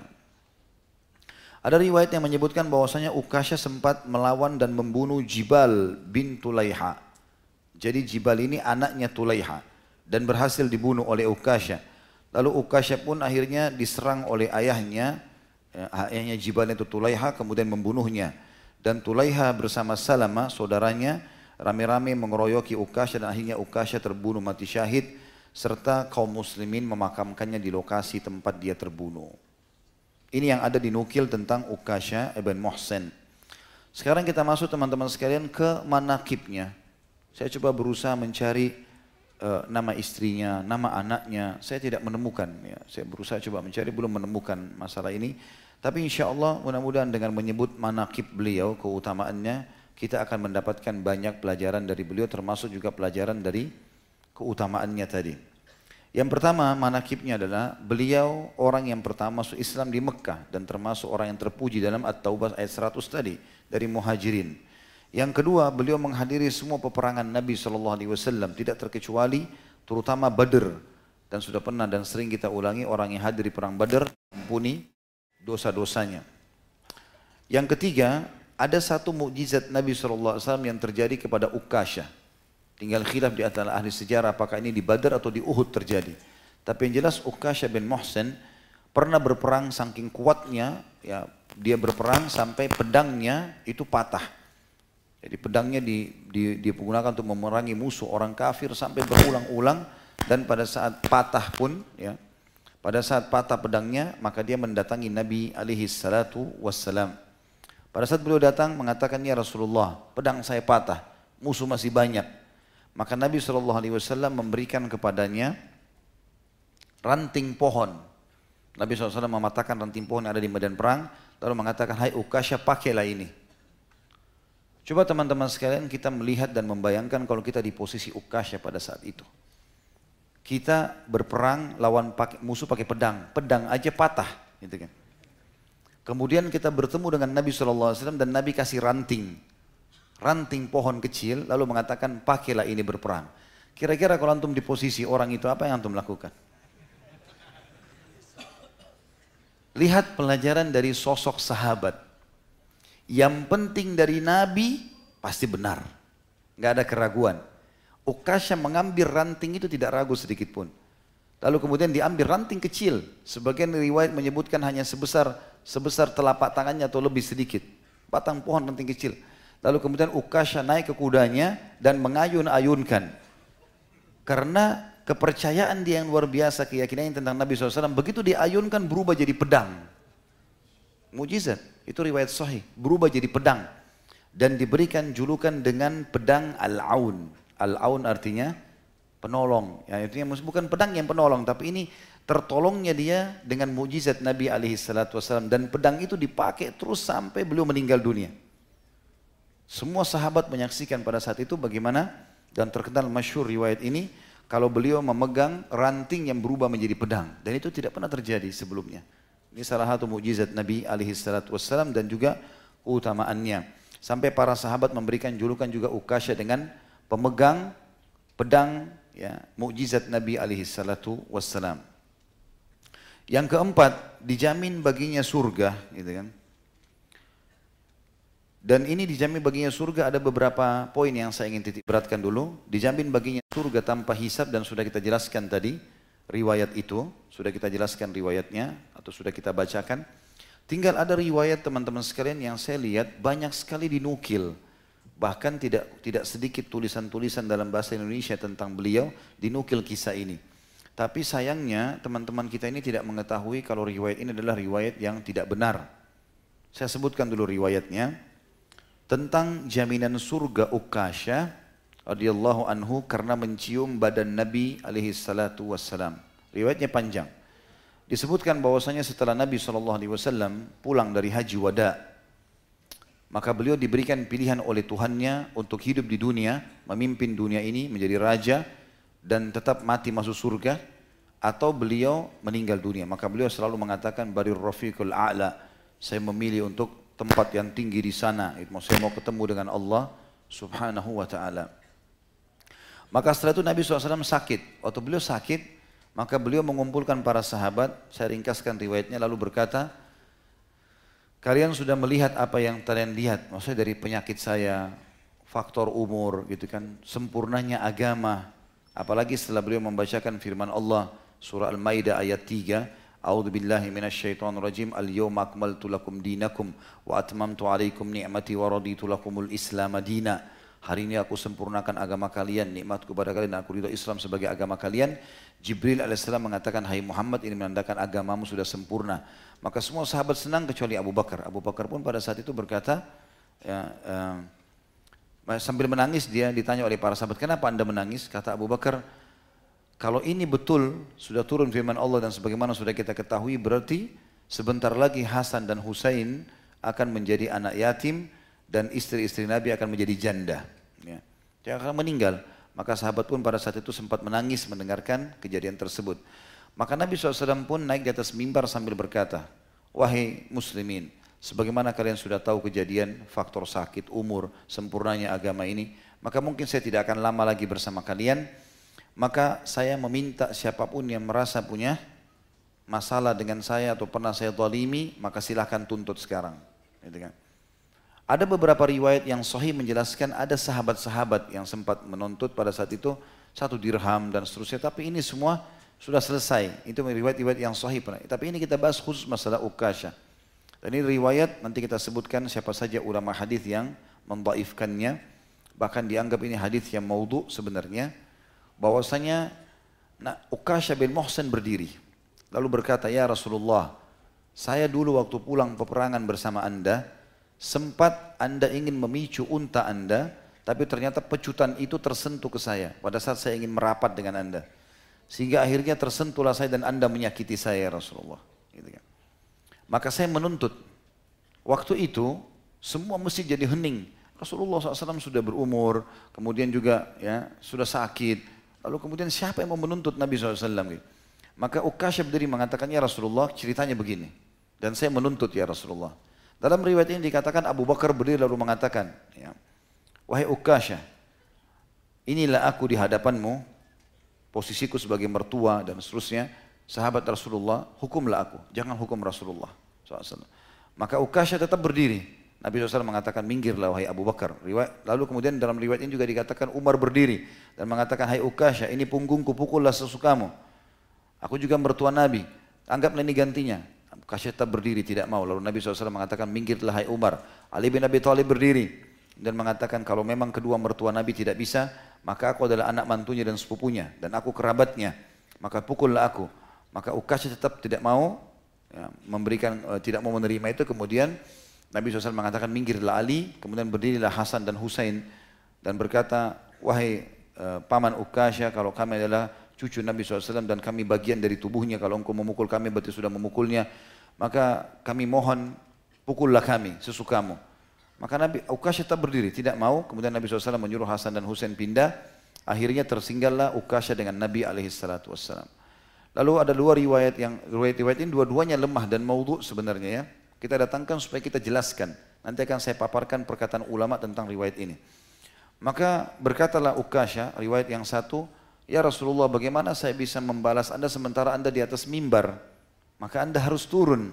Ada riwayat yang menyebutkan bahwasanya Ukasha sempat melawan dan membunuh Jibal bin Tulaiha. Jadi Jibal ini anaknya Tulaiha dan berhasil dibunuh oleh Ukasha. Lalu Ukasha pun akhirnya diserang oleh ayahnya Jibal itu Tulaiha kemudian membunuhnya. Dan Tulaiha bersama Salama saudaranya rame-rame mengeroyoki Ukasha dan akhirnya Ukasha terbunuh mati syahid serta kaum muslimin memakamkannya di lokasi tempat dia terbunuh. Ini yang ada dinukil tentang Ukasha ibn Muhsin. Sekarang kita masuk teman-teman sekalian ke manakibnya. Saya coba berusaha mencari nama istrinya, nama anaknya. Saya tidak menemukan. Ya. Saya berusaha coba mencari, belum menemukan masalah ini. Tapi insya Allah mudah-mudahan dengan menyebut manakib beliau, keutamaannya, kita akan mendapatkan banyak pelajaran dari beliau termasuk juga pelajaran dari keutamaannya tadi. Yang pertama manakibnya adalah beliau orang yang pertama masuk Islam di Mekah dan termasuk orang yang terpuji dalam At-Taubah ayat 100 tadi dari Muhajirin. Yang kedua beliau menghadiri semua peperangan Nabi SAW tidak terkecuali terutama Badr dan sudah pernah dan sering kita ulangi orang yang hadir di perang Badr ampuni dosa-dosanya. Yang ketiga, ada satu mukjizat Nabi SAW yang terjadi kepada Ukasha. Tinggal khilaf di antara ahli sejarah apakah ini di Badr atau di Uhud terjadi. Tapi yang jelas Ukasha bin Muhsin pernah berperang saking kuatnya, ya dia berperang sampai pedangnya itu patah. Jadi pedangnya digunakan untuk memerangi musuh orang kafir sampai berulang-ulang dan pada saat patah pun ya pada saat patah pedangnya, maka dia mendatangi Nabi SAW. Pada saat beliau datang mengatakan, ya Rasulullah, pedang saya patah, musuh masih banyak. Maka Nabi SAW memberikan kepadanya ranting pohon. Nabi SAW mematahkan ranting pohon yang ada di medan perang, lalu mengatakan, hai Ukasha, pakailah ini. Coba teman-teman sekalian kita melihat dan membayangkan kalau kita di posisi Ukasha pada saat itu. Kita berperang lawan musuh pakai pedang, pedang aja patah, gitu kan. Kemudian kita bertemu dengan Nabi SAW dan Nabi kasih ranting pohon kecil, lalu mengatakan pakailah ini berperang. Kira-kira kalau antum di posisi orang itu apa yang antum lakukan? Lihat pelajaran dari sosok sahabat. Yang penting dari Nabi pasti benar, nggak ada keraguan. Ukasha mengambil ranting itu tidak ragu sedikit pun. Lalu kemudian diambil ranting kecil. Sebagian riwayat menyebutkan hanya sebesar telapak tangannya atau lebih sedikit. Batang pohon ranting kecil. Lalu kemudian Ukasha naik ke kudanya dan mengayun-ayunkan. Karena kepercayaan dia yang luar biasa, keyakinannya tentang Nabi SAW, begitu diayunkan berubah jadi pedang. Mujizat, itu riwayat sahih, berubah jadi pedang. Dan diberikan julukan dengan pedang Al-Aun. Al-Aun artinya penolong. Ya, itu bukan pedang yang penolong, tapi ini tertolongnya dia dengan mujizat Nabi SAW. Dan pedang itu dipakai terus sampai beliau meninggal dunia. Semua sahabat menyaksikan pada saat itu bagaimana, dan terkenal masyhur riwayat ini, kalau beliau memegang ranting yang berubah menjadi pedang. Dan itu tidak pernah terjadi sebelumnya. Ini salah satu mukjizat Nabi SAW dan juga keutamaannya. Sampai para sahabat memberikan julukan juga Ukasha dengan pemegang pedang, ya, mukjizat Nabi SAW. Yang keempat, dijamin baginya surga, gitu kan. Dan ini dijamin baginya surga, ada beberapa poin yang saya ingin titik beratkan dulu. Dijamin baginya surga tanpa hisab, dan sudah kita jelaskan tadi riwayat itu, sudah kita jelaskan riwayatnya atau sudah kita bacakan. Tinggal ada riwayat teman-teman sekalian yang saya lihat banyak sekali dinukil. Bahkan tidak sedikit tulisan-tulisan dalam bahasa Indonesia tentang beliau dinukil kisah ini. Tapi sayangnya teman-teman kita ini tidak mengetahui kalau riwayat ini adalah riwayat yang tidak benar. Saya sebutkan dulu riwayatnya. Tentang jaminan surga Ukasha radhiyallahu anhu karena mencium badan Nabi SAW. Riwayatnya panjang. Disebutkan bahwasanya setelah Nabi SAW pulang dari haji wada, maka beliau diberikan pilihan oleh Tuhannya untuk hidup di dunia, memimpin dunia ini menjadi raja dan tetap mati masuk surga, atau beliau meninggal dunia. Maka beliau selalu mengatakan barir rafiqul a'la, saya memilih untuk tempat yang tinggi di sana. Saya mau ketemu dengan Allah Subhanahu wa ta'ala. Maka setelah itu Nabi SAW sakit. Waktu beliau sakit, maka beliau mengumpulkan para sahabat. Saya ringkaskan riwayatnya, lalu berkata, kalian sudah melihat apa yang kalian lihat. Maksudnya dari penyakit saya, faktor umur, gitu kan, sempurnanya agama. Apalagi setelah beliau membacakan firman Allah, surah Al-Maidah ayat 3, A'udzu billahi minasyaitonir rajim. Al-yawma akmaltu lakum dinakum wa atmamtu 'alaikum ni'mati wa raditu lakumul Islam madina. Hari ini aku sempurnakan agama kalian, nikmatku kepada kalian, aku ridho Islam sebagai agama kalian. Jibril alaihissalam mengatakan, hai Muhammad, ini menandakan agamamu sudah sempurna. Maka semua sahabat senang kecuali Abu Bakar. Abu Bakar pun pada saat itu berkata, sambil menangis dia ditanya oleh para sahabat, kenapa anda menangis? Kata Abu Bakar, kalau ini betul sudah turun firman Allah dan sebagaimana sudah kita ketahui, berarti sebentar lagi Hasan dan Husain akan menjadi anak yatim dan istri-istri Nabi akan menjadi janda. Ya. Dia akan meninggal. Maka sahabat pun pada saat itu sempat menangis mendengarkan kejadian tersebut. Maka Nabi SAW pun naik di atas mimbar sambil berkata, wahai muslimin, sebagaimana kalian sudah tahu kejadian faktor sakit, umur, sempurnanya agama ini, maka mungkin saya tidak akan lama lagi bersama kalian. Maka saya meminta siapapun yang merasa punya masalah dengan saya atau pernah saya zalimi, maka silahkan tuntut sekarang. Gitu kan. Ada beberapa riwayat yang sahih menjelaskan ada sahabat-sahabat yang sempat menuntut pada saat itu 1 dirham dan seterusnya. Tapi ini semua sudah selesai. Itu riwayat-riwayat yang sahih. Tapi ini kita bahas khusus masalah Ukasha. Dan ini riwayat nanti kita sebutkan siapa saja ulama hadis yang mendhaifkannya. Bahkan dianggap ini hadis yang maudhu sebenarnya. Bahwasanya Ukasha bin Muhsin berdiri lalu berkata, ya Rasulullah, saya dulu waktu pulang peperangan bersama anda, sempat anda ingin memicu unta anda, tapi ternyata pecutan itu tersentuh ke saya pada saat saya ingin merapat dengan anda, sehingga akhirnya tersentuhlah saya dan anda menyakiti saya ya Rasulullah. Gitu kan. Maka saya menuntut, waktu itu semua masjid jadi hening. Rasulullah SAW sudah berumur, kemudian juga ya sudah sakit. Lalu kemudian siapa yang mau menuntut Nabi SAW? Gitu. Maka Ukasha berdiri mengatakan, ya Rasulullah, ceritanya begini. Dan saya menuntut ya Rasulullah. Dalam riwayat ini dikatakan Abu Bakar berdiri lalu mengatakan, ya, wahai Ukasha, inilah aku di hadapanmu, posisiku sebagai mertua dan seterusnya, sahabat Rasulullah, hukumlah aku, jangan hukum Rasulullah SAW. Maka Ukasha tetap berdiri. Nabi SAW mengatakan, minggirlah wahai Abu Bakar. Lalu kemudian dalam riwayat ini juga dikatakan Umar berdiri dan mengatakan, hai Ukasha, ini punggungku, pukullah sesukamu. Aku juga mertua Nabi, anggaplah ini gantinya. Uqasyah tetap berdiri, tidak mau. Lalu Nabi SAW mengatakan, minggirlah hai Umar. Ali bin Abi Thalib berdiri dan mengatakan, kalau memang kedua mertua Nabi tidak bisa, maka aku adalah anak mantunya dan sepupunya, dan aku kerabatnya, maka pukullah aku. Maka Uqasyah tetap tidak mau ya, tidak mau menerima itu. Kemudian Nabi SAW mengatakan, minggirlah Ali. Kemudian berdirilah Hasan dan Husain dan berkata, wahai paman Uqasyah, kalau kami adalah cucu Nabi SAW dan kami bagian dari tubuhnya, kalau engkau memukul kami berarti sudah memukulnya, maka kami mohon pukullah kami sesukamu. Maka Uqasyah tetap berdiri, tidak mau. Kemudian Nabi SAW menyuruh Hasan dan Husain pindah. Akhirnya tersinggahlah Uqasyah dengan Nabi SAW. Lalu ada dua riwayat ini dua-duanya lemah dan maudhu sebenarnya ya. Kita datangkan supaya kita jelaskan. Nanti akan saya paparkan perkataan ulama tentang riwayat ini. Maka berkatalah Uqasyah, riwayat yang satu, ya Rasulullah, bagaimana saya bisa membalas Anda sementara Anda di atas mimbar? Maka Anda harus turun.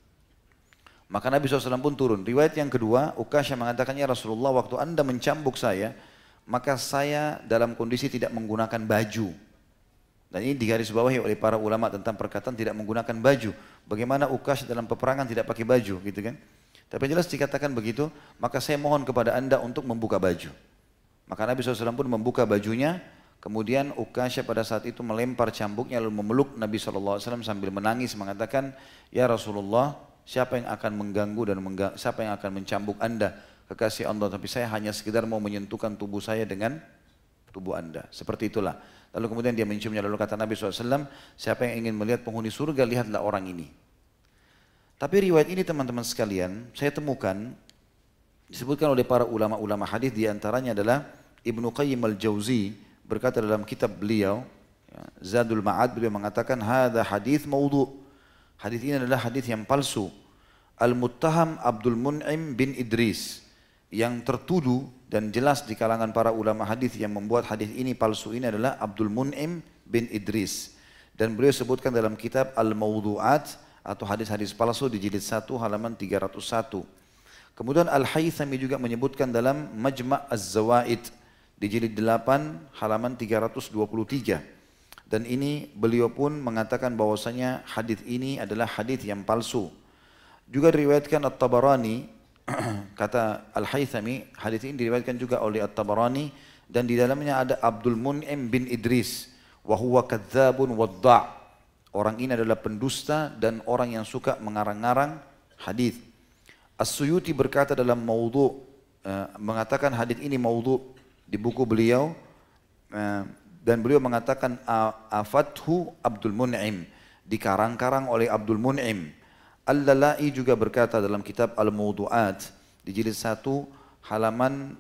Maka Nabi SAW pun turun. Riwayat yang kedua, Uqasyah mengatakan, ya Rasulullah, waktu Anda mencambuk saya, maka saya dalam kondisi tidak menggunakan baju. Dan ini digarisbawahi oleh para ulama tentang perkataan tidak menggunakan baju. Bagaimana Uqasyah dalam peperangan tidak pakai baju, gitu kan? Tapi jelas dikatakan begitu, maka saya mohon kepada Anda untuk membuka baju. Maka Nabi SAW pun membuka bajunya. Kemudian Uqasyah pada saat itu melempar cambuknya lalu memeluk Nabi SAW sambil menangis mengatakan, ya Rasulullah, siapa yang akan mengganggu dan siapa yang akan mencambuk Anda, kekasih Allah, tapi saya hanya sekedar mau menyentuhkan tubuh saya dengan tubuh Anda. Seperti itulah. Lalu kemudian dia menciumnya, lalu kata Nabi SAW, siapa yang ingin melihat penghuni surga, lihatlah orang ini. Tapi riwayat ini teman-teman sekalian, saya temukan, disebutkan oleh para ulama-ulama hadis, diantaranya adalah Ibnu Qayyim al-Jauzi, berkata dalam kitab beliau, Zadul Ma'ad, beliau mengatakan, hadza hadis maudhu. Hadis ini adalah hadis yang palsu. Al-Muttaham Abdul Mun'im bin Idris, yang tertuduh dan jelas di kalangan para ulama hadis yang membuat hadis ini palsu ini adalah Abdul Mun'im bin Idris. Dan beliau sebutkan dalam kitab Al-Mawdu'at atau hadis-hadis palsu di jilid 1 halaman 301. Kemudian Al-Haythami juga menyebutkan dalam Majma' Az-Zawaid di jilid 8 halaman 323. Dan ini beliau pun mengatakan bahwasanya hadis ini adalah hadis yang palsu. Juga diriwayatkan At-Tabarani, kata Al-Haythami, hadis ini diriwayatkan juga oleh At-Tabarani dan di dalamnya ada Abdul Mun'im bin Idris, wa huwa kadzdzabun wadda'. Orang ini adalah pendusta dan orang yang suka mengarang-ngarang hadis. As-Suyuti berkata dalam maudhu', mengatakan hadis ini maudhu' di buku beliau, dan beliau mengatakan afathu Abdul Mun'im, dikarang-karang oleh Abdul Mun'im. Al-Lalai juga berkata dalam kitab Al-Mawdu'at di jilid 1 halaman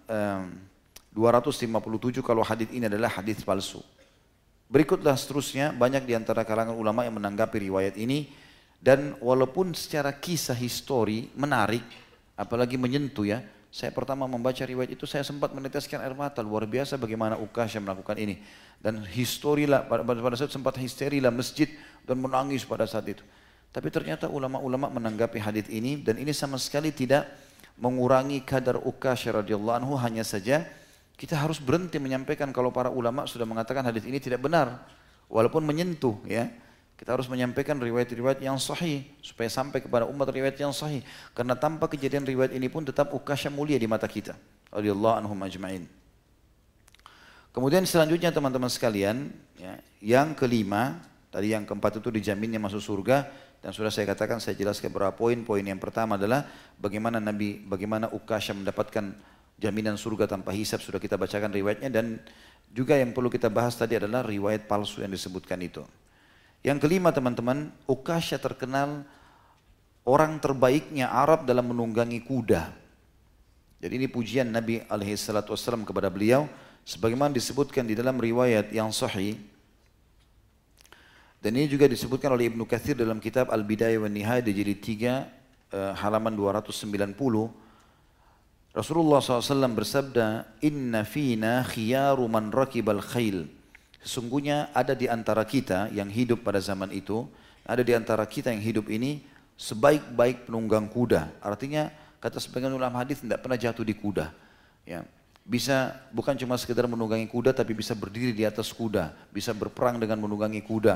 257 kalau hadis ini adalah hadis palsu. Berikutlah seterusnya, banyak di antara kalangan ulama yang menanggapi riwayat ini, dan walaupun secara kisah histori menarik, apalagi menyentuh ya. Saya pertama membaca riwayat itu saya sempat meneteskan air mata, luar biasa bagaimana Uqasyah melakukan ini. Dan historilah, pada saat sempat histerilah masjid dan menangis pada saat itu. Tapi ternyata ulama-ulama menanggapi hadis ini dan ini sama sekali tidak mengurangi kadar Uqasyah radhiyallahu anhu, hanya saja kita harus berhenti menyampaikan kalau para ulama sudah mengatakan hadis ini tidak benar. Walaupun menyentuh ya. Kita harus menyampaikan riwayat-riwayat yang sahih supaya sampai kepada umat riwayat yang sahih. Karena tanpa kejadian riwayat ini pun tetap Uqasyah mulia di mata kita. Radhiyallahu anhum ajma'in. Kemudian selanjutnya teman-teman sekalian, ya, yang kelima, tadi yang keempat itu dijaminnya masuk surga, dan sudah saya katakan, saya jelaskan beberapa poin. Poin yang pertama adalah bagaimana Uqasyah mendapatkan jaminan surga tanpa hisab, sudah kita bacakan riwayatnya, dan juga yang perlu kita bahas tadi adalah riwayat palsu yang disebutkan itu. Yang kelima teman-teman, Uqasyah terkenal orang terbaiknya Arab dalam menunggangi kuda. Jadi ini pujian Nabi SAW kepada beliau, sebagaimana disebutkan di dalam riwayat yang sahih. Dan ini juga disebutkan oleh Ibnu Katsir dalam kitab Al-Bidayah wa Nihayah di jilid 3 halaman 290. Rasulullah SAW bersabda, Inna fina khiyaru man rakibal khail. Sesungguhnya ada di antara kita yang hidup pada zaman itu, ada di antara kita yang hidup ini sebaik-baik penunggang kuda. Artinya kata sebagian ulama hadis tidak pernah jatuh di kuda. Ya, bisa bukan cuma sekedar menunggangi kuda, tapi bisa berdiri di atas kuda, bisa berperang dengan menunggangi kuda.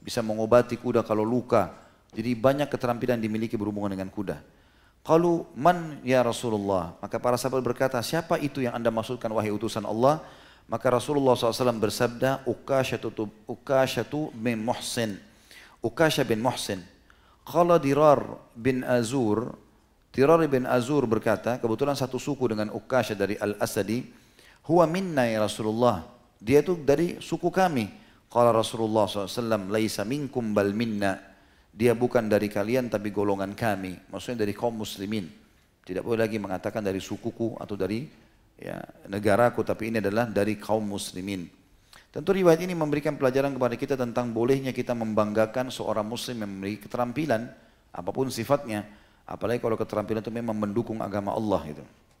bisa mengobati kuda kalau luka. Jadi banyak keterampilan dimiliki berhubungan dengan kuda. Qalu man ya Rasulullah? Maka para sahabat berkata, siapa itu yang anda maksudkan wahai utusan Allah? Maka Rasulullah SAW bersabda, Uqashatu bin Muhsin. Uqasha bin Muhsin. Qala Dirar bin Azur. Dirar bin Azur berkata, kebetulan satu suku dengan Uqasha dari Al-Asadi. Huwa minna ya Rasulullah. Dia itu dari suku kami. Qala Rasulullah SAW, laisa minkum bal minna. Dia bukan dari kalian tapi golongan kami. Maksudnya dari kaum muslimin. Tidak boleh lagi mengatakan dari sukuku atau dari negaraku, tapi ini adalah dari kaum muslimin. Tentu riwayat ini memberikan pelajaran kepada kita tentang bolehnya kita membanggakan seorang muslim yang memiliki keterampilan, apapun sifatnya. Apalagi kalau keterampilan itu memang mendukung agama Allah. Gitu.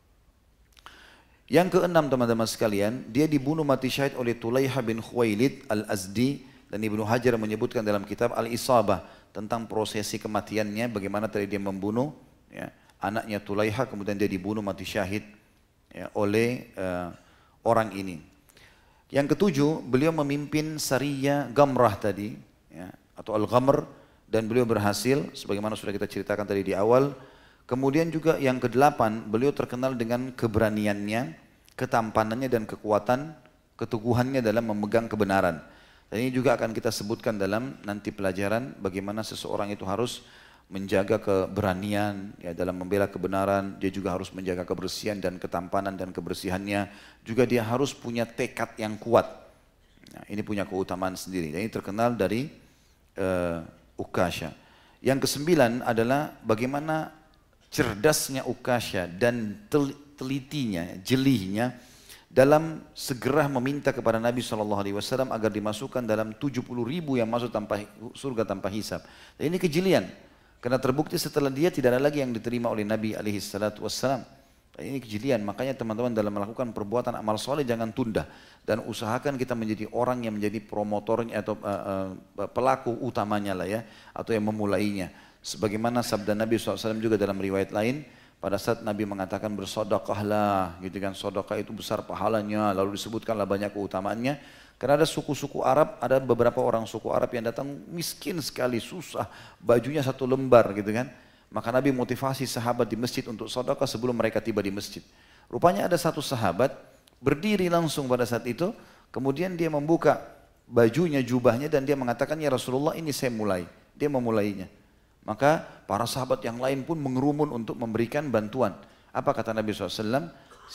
Yang keenam teman-teman sekalian, dia dibunuh mati syahid oleh Tulaiha bin Khuwailid al-Azdi, dan Ibnu Hajar menyebutkan dalam kitab Al-Isabah tentang prosesi kematiannya, bagaimana tadi dia membunuh anaknya Tulaiha, kemudian dia dibunuh mati syahid oleh orang ini. Yang ketujuh, beliau memimpin Sariyah Gamrah tadi, atau Al-Ghamr, dan beliau berhasil, sebagaimana sudah kita ceritakan tadi di awal. Kemudian juga yang kedelapan, beliau terkenal dengan keberaniannya, ketampanannya dan kekuatan, keteguhannya dalam memegang kebenaran. Dan ini juga akan kita sebutkan dalam nanti pelajaran bagaimana seseorang itu harus menjaga keberanian dalam membela kebenaran. Dia juga harus menjaga kebersihan dan ketampanan dan kebersihannya. Juga dia harus punya tekad yang kuat. Nah, ini punya keutamaan sendiri. Dan ini terkenal dari Uqasha. Yang kesembilan adalah bagaimana cerdasnya Uqasha dan telitinya, jelihnya dalam segera meminta kepada Nabi SAW agar dimasukkan dalam 70.000 yang masuk surga tanpa hisab. Dan ini kejelian, karena terbukti setelah dia tidak ada lagi yang diterima oleh Nabi SAW. Dan ini kejelian, makanya teman-teman dalam melakukan perbuatan amal soleh jangan tunda. Dan usahakan kita menjadi orang yang menjadi promotornya atau pelaku utamanya lah ya, atau yang memulainya. Sebagaimana sabda Nabi SAW juga dalam riwayat lain, pada saat Nabi mengatakan bersodakahlah, gitu kan, sodakah itu besar pahalanya, lalu disebutkanlah banyak keutamaannya. Karena ada suku-suku Arab, ada beberapa orang suku Arab yang datang miskin sekali, susah, bajunya satu lembar gitu kan. Maka Nabi motivasi sahabat di masjid untuk sodakah sebelum mereka tiba di masjid. Rupanya ada satu sahabat berdiri langsung pada saat itu, kemudian dia membuka bajunya, jubahnya, dan dia mengatakan, ya Rasulullah ini saya mulai. Dia memulainya. Maka para sahabat yang lain pun mengerumun untuk memberikan bantuan. Apa kata Nabi SAW?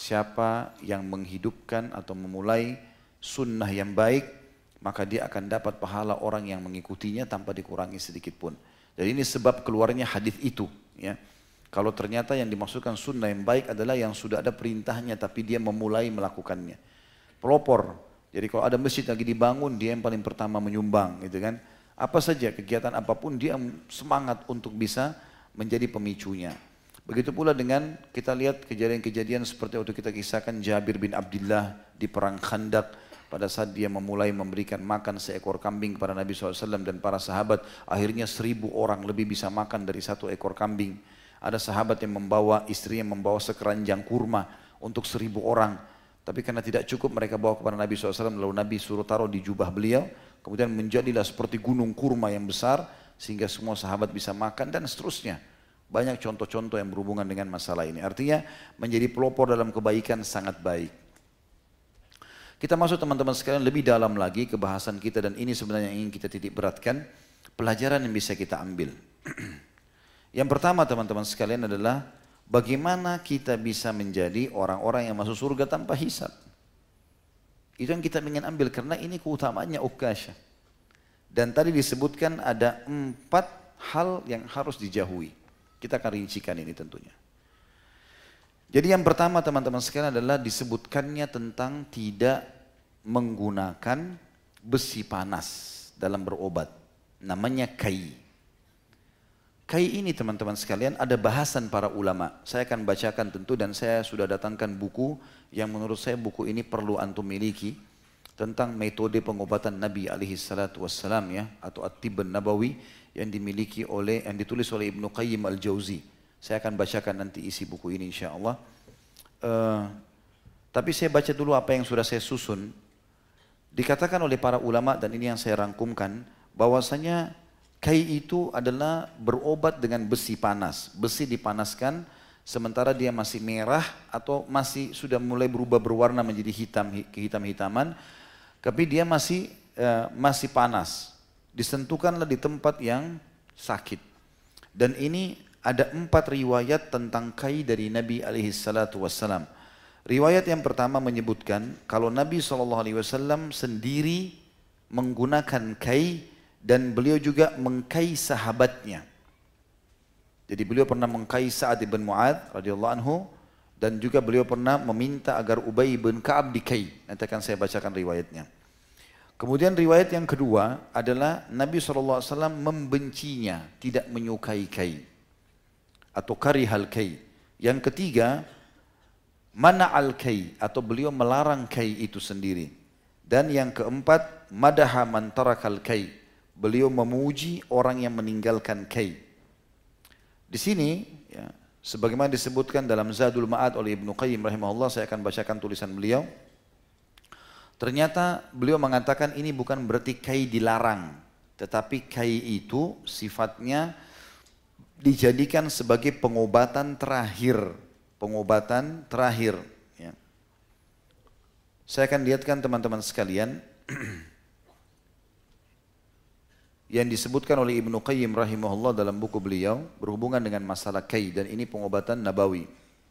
Siapa yang menghidupkan atau memulai sunnah yang baik, maka dia akan dapat pahala orang yang mengikutinya tanpa dikurangi sedikit pun. Jadi ini sebab keluarnya hadis itu. Ya. Kalau ternyata yang dimaksudkan sunnah yang baik adalah yang sudah ada perintahnya tapi dia memulai melakukannya. Pelopor. Jadi kalau ada masjid lagi dibangun, dia yang paling pertama menyumbang, gitu kan. Apa saja kegiatan apapun dia semangat untuk bisa menjadi pemicunya. Begitu pula dengan kita lihat kejadian-kejadian seperti waktu kita kisahkan Jabir bin Abdullah di perang Khandaq, pada saat dia memulai memberikan makan seekor kambing kepada Nabi SAW dan para sahabat, akhirnya 1.000 orang lebih bisa makan dari satu ekor kambing. Ada sahabat yang membawa, istrinya membawa sekeranjang kurma untuk 1.000 orang. Tapi karena tidak cukup mereka bawa kepada Nabi SAW, lalu Nabi suruh taruh di jubah beliau. Kemudian menjadilah seperti gunung kurma yang besar sehingga semua sahabat bisa makan dan seterusnya. Banyak contoh-contoh yang berhubungan dengan masalah ini. Artinya menjadi pelopor dalam kebaikan sangat baik. Kita masuk teman-teman sekalian lebih dalam lagi ke bahasan kita, dan ini sebenarnya yang ingin kita titik beratkan. Pelajaran yang bisa kita ambil. Yang pertama teman-teman sekalian adalah bagaimana kita bisa menjadi orang-orang yang masuk surga tanpa hisab. Itu yang kita ingin ambil karena ini keutamaannya Uqasha. Dan tadi disebutkan ada 4 hal yang harus dijauhi. Kita akan rincikan ini tentunya. Jadi yang pertama teman-teman sekalian adalah disebutkannya tentang tidak menggunakan besi panas dalam berobat. Namanya kai. Kai ini teman-teman sekalian ada bahasan para ulama. Saya akan bacakan tentu, dan saya sudah datangkan buku yang menurut saya buku ini perlu antum miliki tentang metode pengobatan Nabi SAW ya, atau At-Tibb Nabawi yang ditulis oleh Ibnu Qayyim Al-Jauzi. Saya akan bacakan nanti isi buku ini insyaAllah. Tapi saya baca dulu apa yang sudah saya susun. Dikatakan oleh para ulama, dan ini yang saya rangkumkan, bahwasanya kai itu adalah berobat dengan besi panas. Besi dipanaskan sementara dia masih merah atau masih sudah mulai berubah berwarna menjadi hitam, kehitam-hitaman, tapi dia masih panas. Disentuhkanlah di tempat yang sakit. Dan ini ada 4 riwayat tentang kai dari Nabi SAW. Riwayat yang pertama menyebutkan kalau Nabi SAW sendiri menggunakan kai dan beliau juga mengkai sahabatnya. Jadi beliau pernah mengkai Sa'ad bin Mu'adz radhiyallahu anhu dan juga beliau pernah meminta agar Ubay bin Ka'ab dikai. Nanti akan saya bacakan riwayatnya. Kemudian riwayat yang kedua adalah Nabi SAW membencinya, tidak menyukai kai atau karihal kai. Yang ketiga, mana'al kai atau beliau melarang kai itu sendiri. Dan yang keempat, madaha man tarakal kai. Beliau memuji orang yang meninggalkan kai. Di sini, ya, sebagaimana disebutkan dalam Zadul Ma'ad oleh Ibnu Qayyim rahimahullah, saya akan bacakan tulisan beliau. Ternyata beliau mengatakan ini bukan berarti kai dilarang, tetapi kai itu sifatnya dijadikan sebagai pengobatan terakhir. Pengobatan terakhir. Ya. Saya akan lihatkan teman-teman sekalian yang disebutkan oleh Ibnu Qayyim rahimahullah dalam buku beliau berhubungan dengan masalah kai, dan ini pengobatan nabawi.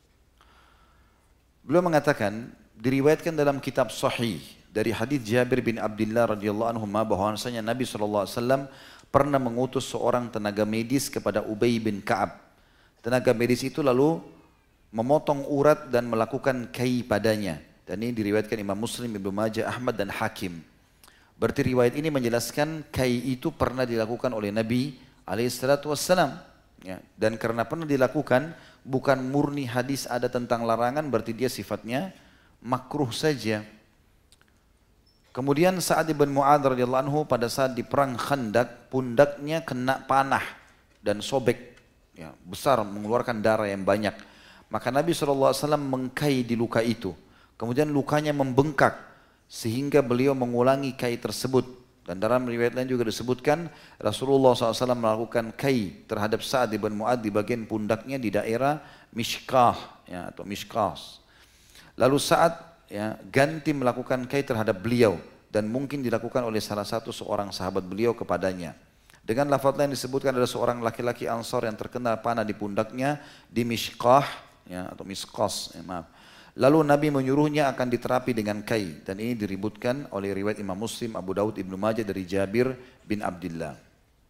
Beliau mengatakan, diriwayatkan dalam kitab Sahih dari hadis Jabir bin Abdullah radhiyallahu anhu bahwasanya Nabi SAW pernah mengutus seorang tenaga medis kepada Ubay bin Ka'ab. Tenaga medis itu lalu memotong urat dan melakukan kai padanya. Dan ini diriwayatkan Imam Muslim, Ibnu Majah, Ahmad dan Hakim. Berarti riwayat ini menjelaskan kai itu pernah dilakukan oleh Nabi alaihissalam. Ya, dan karena pernah dilakukan, bukan murni hadis ada tentang larangan, berarti dia sifatnya makruh saja. Kemudian Sa'ad bin Mu'adz radhiyallahu anhu pada saat di perang Khandaq, pundaknya kena panah dan sobek, ya, besar, mengeluarkan darah yang banyak. Maka Nabi SAW mengkai di luka itu. Kemudian lukanya membengkak sehingga beliau mengulangi kai tersebut. Dan dalam riwayat lain juga disebutkan Rasulullah SAW melakukan kai terhadap Sa'ad bin Mu'adz di bagian pundaknya di daerah Mishkah, ya, atau Mishkas. Lalu Sa'ad, ya, ganti melakukan kai terhadap beliau dan mungkin dilakukan oleh salah satu seorang sahabat beliau kepadanya. Dengan lafaz lain disebutkan ada seorang laki-laki Ansar yang terkena panah di pundaknya di Mishkah, ya, atau Miskas, ya, maaf. Lalu Nabi menyuruhnya akan diterapi dengan kai, dan ini diributkan oleh riwayat Imam Muslim, Abu Daud, Ibnu Majah dari Jabir bin Abdullah.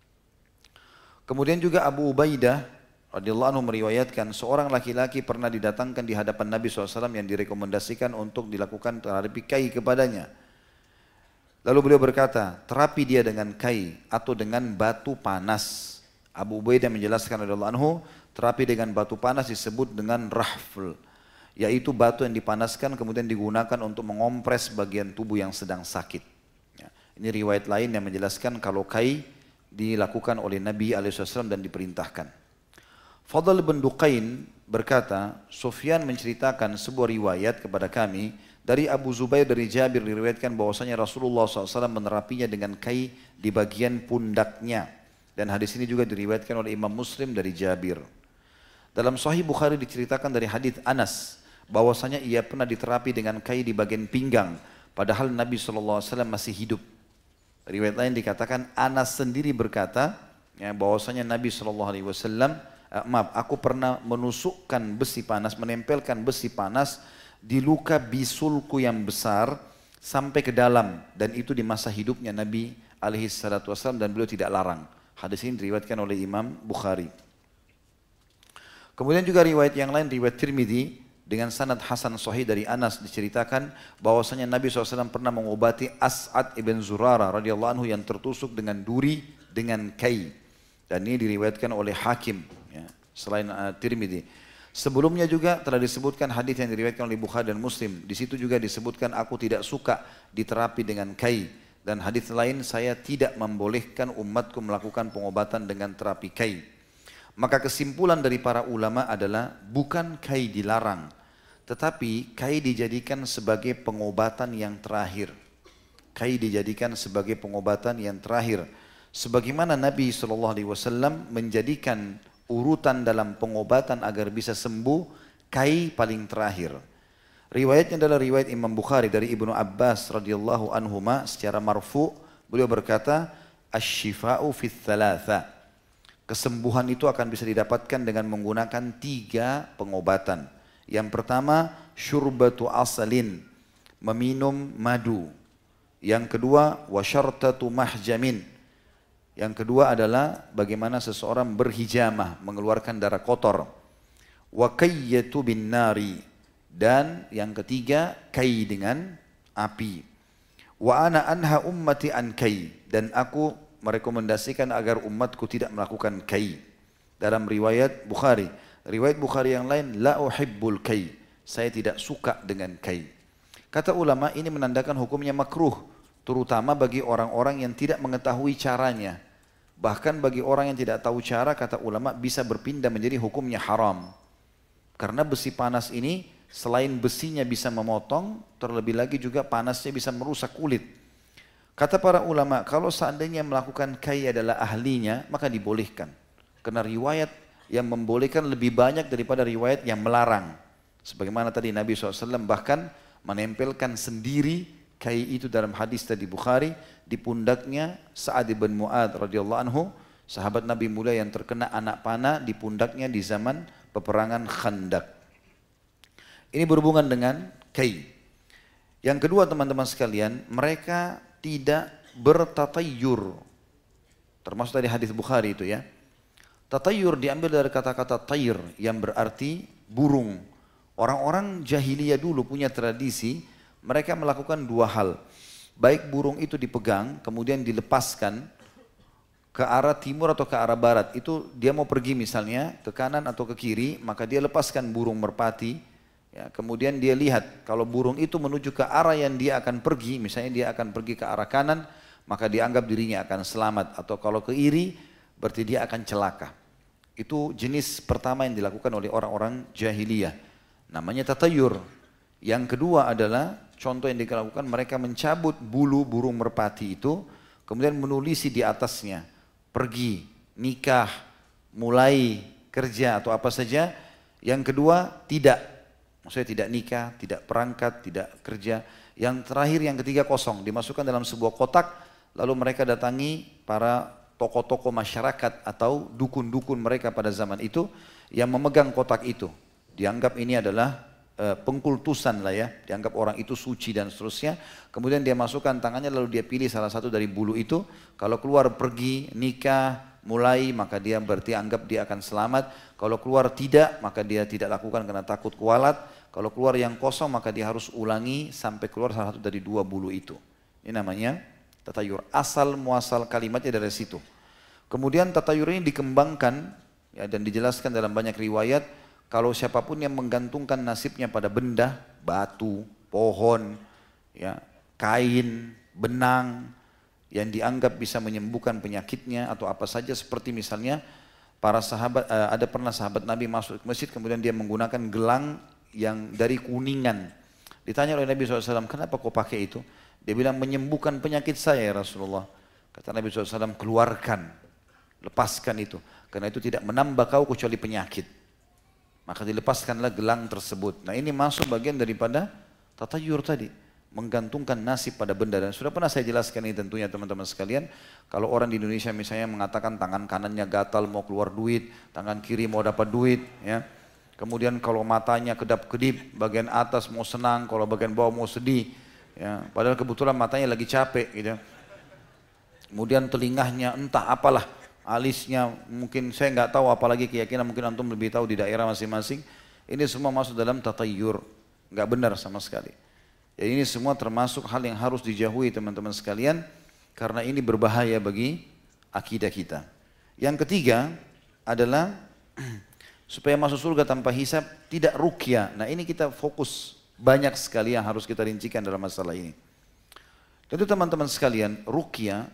Kemudian juga Abu Ubaidah radhiyallahu anhu meriwayatkan seorang laki-laki pernah didatangkan di hadapan Nabi SAW yang direkomendasikan untuk dilakukan terapi kai kepadanya. Lalu beliau berkata, terapi dia dengan kai atau dengan batu panas. Abu Ubaidah menjelaskan radhiyallahu anhu, terapi dengan batu panas disebut dengan rahfl, yaitu batu yang dipanaskan kemudian digunakan untuk mengompres bagian tubuh yang sedang sakit. Ya, ini riwayat lain yang menjelaskan kalau kai dilakukan oleh Nabi SAW dan diperintahkan. Fadl bin Duqain berkata, Sufyan menceritakan sebuah riwayat kepada kami dari Abu Zubair dari Jabir, diriwayatkan bahwasanya Rasulullah SAW menerapinya dengan kai di bagian pundaknya. Dan hadis ini juga diriwayatkan oleh Imam Muslim dari Jabir. Dalam Sahih Bukhari diceritakan dari hadis Anas bahwasanya ia pernah diterapi dengan kai di bagian pinggang, padahal Nabi SAW masih hidup. Riwayat lain dikatakan Anas sendiri berkata, ya, bahwasanya Nabi SAW, aku pernah menusukkan besi panas, menempelkan besi panas di luka bisulku yang besar sampai ke dalam, dan itu di masa hidupnya Nabi SAW dan beliau tidak larang. Hadis ini diriwayatkan oleh Imam Bukhari. Kemudian juga riwayat yang lain, riwayat Tirmidzi dengan sanad hasan sahih dari Anas diceritakan bahwasanya Nabi SAW pernah mengobati As'ad ibn Zurara radhiyallahu anhu yang tertusuk dengan duri dengan kai, dan ini diriwayatkan oleh Hakim, ya, selain Tirmidzi. Sebelumnya juga telah disebutkan hadis yang diriwayatkan oleh Bukhari dan Muslim. Di situ juga disebutkan aku tidak suka diterapi dengan kai, dan hadis lain saya tidak membolehkan umatku melakukan pengobatan dengan terapi kai. Maka kesimpulan dari para ulama adalah bukan kai dilarang, tetapi kai dijadikan sebagai pengobatan yang terakhir. Kai dijadikan sebagai pengobatan yang terakhir. Sebagaimana Nabi SAW menjadikan urutan dalam pengobatan agar bisa sembuh, kai paling terakhir. Riwayatnya adalah riwayat Imam Bukhari dari Ibnu Abbas radhiyallahu anhuma secara marfu, beliau berkata, "Asy-syifa'u fits tsalatsa." Kesembuhan itu akan bisa didapatkan dengan menggunakan 3 pengobatan. Yang pertama, syurbatu asalin, meminum madu. Yang kedua, wasyartatu mahjamin. Yang kedua adalah bagaimana seseorang berhijamah, mengeluarkan darah kotor. Wa kayyatu bin nari. Dan yang ketiga, kai dengan api. Wa ana anha ummati an kai. Dan aku merekomendasikan agar umatku tidak melakukan kai. Dalam riwayat Bukhari. Riwayat Bukhari yang lain, la uhibbul kai. Saya tidak suka dengan kai. Kata ulama ini menandakan hukumnya makruh. Terutama bagi orang-orang yang tidak mengetahui caranya. Bahkan bagi orang yang tidak tahu cara, kata ulama bisa berpindah menjadi hukumnya haram. Karena besi panas ini selain besinya bisa memotong, terlebih lagi juga panasnya bisa merusak kulit. Kata para ulama, kalau seandainya melakukan kai adalah ahlinya, maka dibolehkan. Karena riwayat yang membolehkan lebih banyak daripada riwayat yang melarang. Sebagaimana tadi Nabi SAW bahkan menempelkan sendiri kai itu dalam hadis tadi Bukhari di pundaknya Sa'ad bin Mu'adz radhiyallahu anhu, sahabat Nabi muda yang terkena anak panah di pundaknya di zaman peperangan Khandaq. Ini berhubungan dengan kai. Yang kedua teman-teman sekalian, mereka tidak bertatayyur. Termasuk dari hadis Bukhari itu ya. Tatayyur diambil dari kata-kata tayr yang berarti burung. Orang-orang jahiliyah dulu punya tradisi, mereka melakukan 2 hal. Baik burung itu dipegang, kemudian dilepaskan ke arah timur atau ke arah barat. Itu dia mau pergi misalnya ke kanan atau ke kiri, maka dia lepaskan burung merpati. Ya, kemudian dia lihat kalau burung itu menuju ke arah yang dia akan pergi, misalnya dia akan pergi ke arah kanan, maka dianggap dirinya akan selamat. Atau kalau ke kiri, berarti dia akan celaka. Itu jenis pertama yang dilakukan oleh orang-orang jahiliyah. Namanya tatayur. Yang kedua adalah contoh yang dilakukan, mereka mencabut bulu burung merpati itu, kemudian menulisi di atasnya, pergi, nikah, mulai kerja atau apa saja. Yang kedua tidak, maksudnya tidak nikah, tidak perangkat, tidak kerja. Yang terakhir, yang ketiga kosong, dimasukkan dalam sebuah kotak, lalu mereka datangi para tokoh-tokoh masyarakat atau dukun-dukun mereka pada zaman itu yang memegang kotak itu. Dianggap ini adalah pengkultusan lah ya, dianggap orang itu suci dan seterusnya. Kemudian dia masukkan tangannya lalu dia pilih salah satu dari bulu itu. Kalau keluar pergi, nikah, mulai, maka dia berarti anggap dia akan selamat. Kalau keluar tidak, maka dia tidak lakukan karena takut kualat. Kalau keluar yang kosong, maka dia harus ulangi sampai keluar salah satu dari 2 bulu itu. Ini namanya tatayur. Asal muasal kalimatnya dari situ. Kemudian tatayur ini dikembangkan ya, dan dijelaskan dalam banyak riwayat. Kalau siapapun yang menggantungkan nasibnya pada benda, batu, pohon, ya, kain, benang, yang dianggap bisa menyembuhkan penyakitnya atau apa saja, seperti misalnya para sahabat, ada pernah sahabat Nabi masuk ke masjid, kemudian dia menggunakan gelang yang dari kuningan. Ditanya oleh Nabi SAW, kenapa kau pakai itu? Dia bilang, menyembuhkan penyakit saya ya Rasulullah. Kata Nabi SAW, keluarkan, lepaskan itu, karena itu tidak menambah kau kecuali penyakit. Maka dilepaskanlah gelang tersebut. Nah ini masuk bagian daripada tatayur tadi. Menggantungkan nasib pada benda. Dan sudah pernah saya jelaskan ini tentunya teman-teman sekalian. Kalau orang di Indonesia misalnya mengatakan tangan kanannya gatal mau keluar duit, tangan kiri mau dapat duit. Ya. Kemudian kalau matanya kedap-kedip, bagian atas mau senang, kalau bagian bawah mau sedih. Ya. Padahal kebetulan matanya lagi capek. Gitu. Kemudian telingahnya entah apalah. Alisnya mungkin saya nggak tahu, apalagi keyakinan mungkin antum lebih tahu di daerah masing-masing. Ini semua masuk dalam tatayur, nggak benar sama sekali. Jadi ini semua termasuk hal yang harus dijauhi teman-teman sekalian, karena ini berbahaya bagi akidah kita. Yang ketiga adalah supaya masuk surga tanpa hisab, tidak ruqyah. Nah ini kita fokus, banyak sekali yang harus kita rincikan dalam masalah ini. Tentu teman-teman sekalian, ruqyah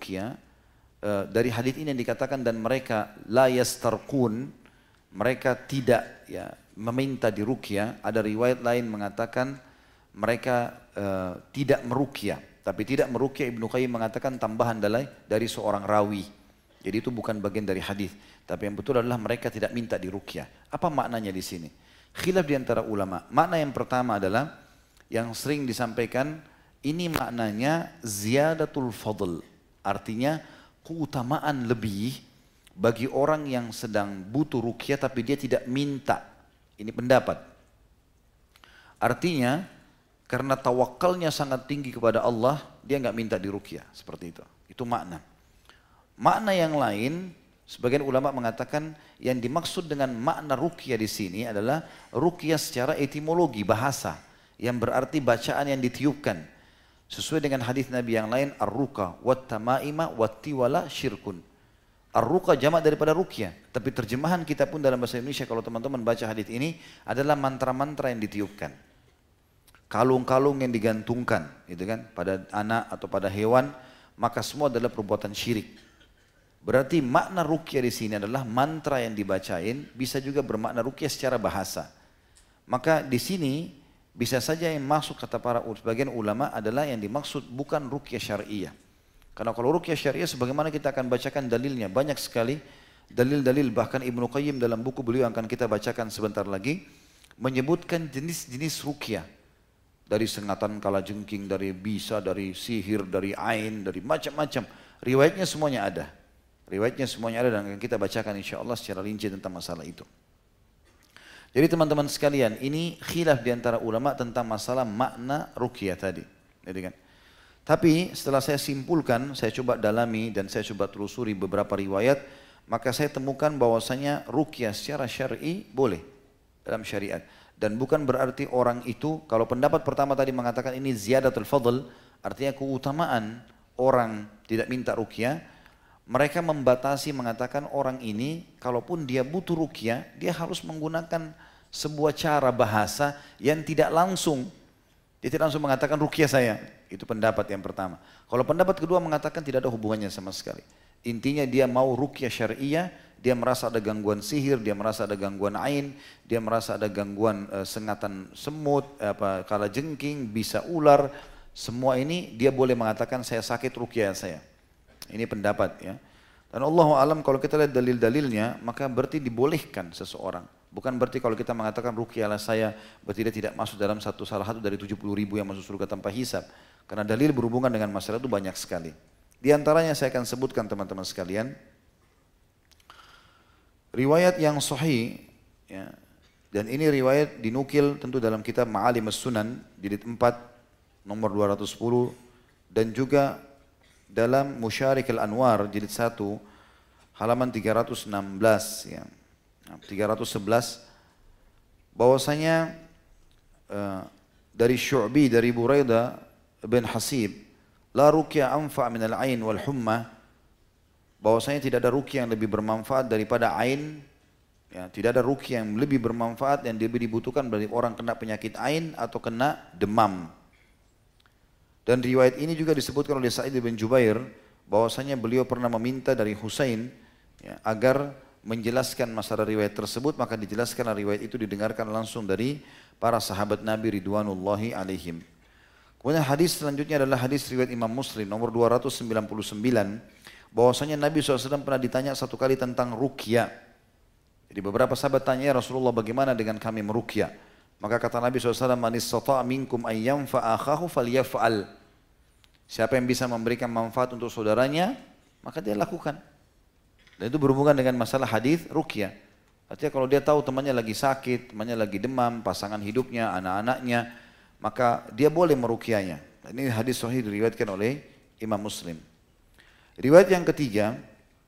dari hadits ini yang dikatakan, dan mereka la yastarqun, mereka tidak ya meminta diruqyah. Ada riwayat lain mengatakan mereka tidak meruqyah. Tapi tidak meruqyah, Ibnu Qayyim mengatakan tambahan dari seorang rawi. Jadi itu bukan bagian dari hadis. Tapi yang betul adalah mereka tidak minta diruqyah. Apa maknanya di sini? Khilaf di antara ulama. Makna yang pertama adalah yang sering disampaikan, ini maknanya ziyadatul fadl. Artinya keutamaan lebih bagi orang yang sedang butuh ruqyah tapi dia tidak minta. Ini pendapat. Artinya karena tawakalnya sangat tinggi kepada Allah, dia nggak minta diruqyah, seperti itu. Itu makna. Makna yang lain, sebagian ulama mengatakan yang dimaksud dengan makna ruqyah di sini adalah ruqyah secara etimologi bahasa, yang berarti bacaan yang ditiupkan. Sesuai dengan hadis Nabi yang lain, ar-ruqa wat tamaima wat tiwala syirkun. Ar-ruqa jamak daripada ruqyah, tapi terjemahan kita pun dalam bahasa Indonesia kalau teman-teman baca hadis ini adalah mantra-mantra yang ditiupkan. Kalung-kalung yang digantungkan, gitu kan, pada anak atau pada hewan, maka semua adalah perbuatan syirik. Berarti makna ruqyah di sini adalah mantra yang dibacain, bisa juga bermakna ruqyah secara bahasa. Maka di sini bisa saja yang masuk kata para sebagian ulama adalah yang dimaksud bukan ruqyah syariah. Karena kalau ruqyah syariah sebagaimana kita akan bacakan dalilnya banyak sekali dalil-dalil, bahkan Ibnu Qayyim dalam buku beliau yang akan kita bacakan sebentar lagi menyebutkan jenis-jenis ruqyah. Dari sengatan kalajengking, dari bisa, dari sihir, dari ain, dari macam-macam. Riwayatnya semuanya ada. Riwayatnya semuanya ada dan akan kita bacakan insya Allah secara rinci tentang masalah itu. Jadi teman-teman sekalian, ini khilaf di antara ulama tentang masalah makna ruqyah tadi. Jadi kan. Tapi setelah saya simpulkan, saya coba dalami dan saya coba telusuri beberapa riwayat, maka saya temukan bahwasanya ruqyah secara syar'i boleh dalam syariat. Dan bukan berarti orang itu, kalau pendapat pertama tadi mengatakan ini ziyadatul fadl, artinya keutamaan orang tidak minta ruqyah, mereka membatasi mengatakan orang ini kalaupun dia butuh ruqyah, dia harus menggunakan sebuah cara bahasa yang tidak langsung. Dia tidak langsung mengatakan ruqyah saya. Itu pendapat yang pertama. Kalau pendapat kedua mengatakan tidak ada hubungannya sama sekali. Intinya dia mau ruqyah syariah, dia merasa ada gangguan sihir, dia merasa ada gangguan ain, dia merasa ada gangguan sengatan semut, kalajengking, bisa ular, semua ini dia boleh mengatakan saya sakit ruqyah saya. Ini pendapat ya. Dan Allahu alam kalau kita lihat dalil-dalilnya maka berarti dibolehkan seseorang. Bukan berarti kalau kita mengatakan ruqyahlah saya berarti dia tidak masuk dalam salah satu dari 70.000 yang masuk surga tanpa hisab. Karena dalil berhubungan dengan masalah itu banyak sekali. Di antaranya saya akan sebutkan teman-teman sekalian. Riwayat yang sahih ya, dan ini riwayat dinukil tentu dalam kitab Ma'alim as-Sunan jilid 4 nomor 210 dan juga dalam Musyarik al-Anwar jilid 1 halaman 316 ya. 311 bahwasanya dari Syu'bi dari Buraidah bin Hasib la ruqyah anfa' min al-ain wal humma, bahwasanya tidak ada ruqyah yang lebih bermanfaat daripada ain, ya, tidak ada ruqyah yang lebih bermanfaat yang lebih dibutuhkan bagi orang kena penyakit ain atau kena demam. Dan riwayat ini juga disebutkan oleh Sa'id bin Jubair bahwasanya beliau pernah meminta dari Husain ya, agar menjelaskan masalah riwayat tersebut, maka dijelaskan riwayat itu didengarkan langsung dari para sahabat Nabi ridwanullahi alaihim. Kemudian hadis selanjutnya adalah hadis riwayat Imam Muslim nomor 299 bahwasanya Nabi SAW pernah ditanya satu kali tentang ruqyah. Jadi beberapa sahabat tanya, ya Rasulullah bagaimana dengan kami meruqyah? Maka kata Nabi SAW, man istata'a minkum an yanfa'a akhahu falyaf'al. Siapa yang bisa memberikan manfaat untuk saudaranya, maka dia lakukan. Dan itu berhubungan dengan masalah hadis ruqyah. Artinya kalau dia tahu temannya lagi sakit, temannya lagi demam, pasangan hidupnya, anak-anaknya, maka dia boleh meruqyahnya. Ini hadis sahih diriwayatkan oleh Imam Muslim. Riwayat yang ketiga,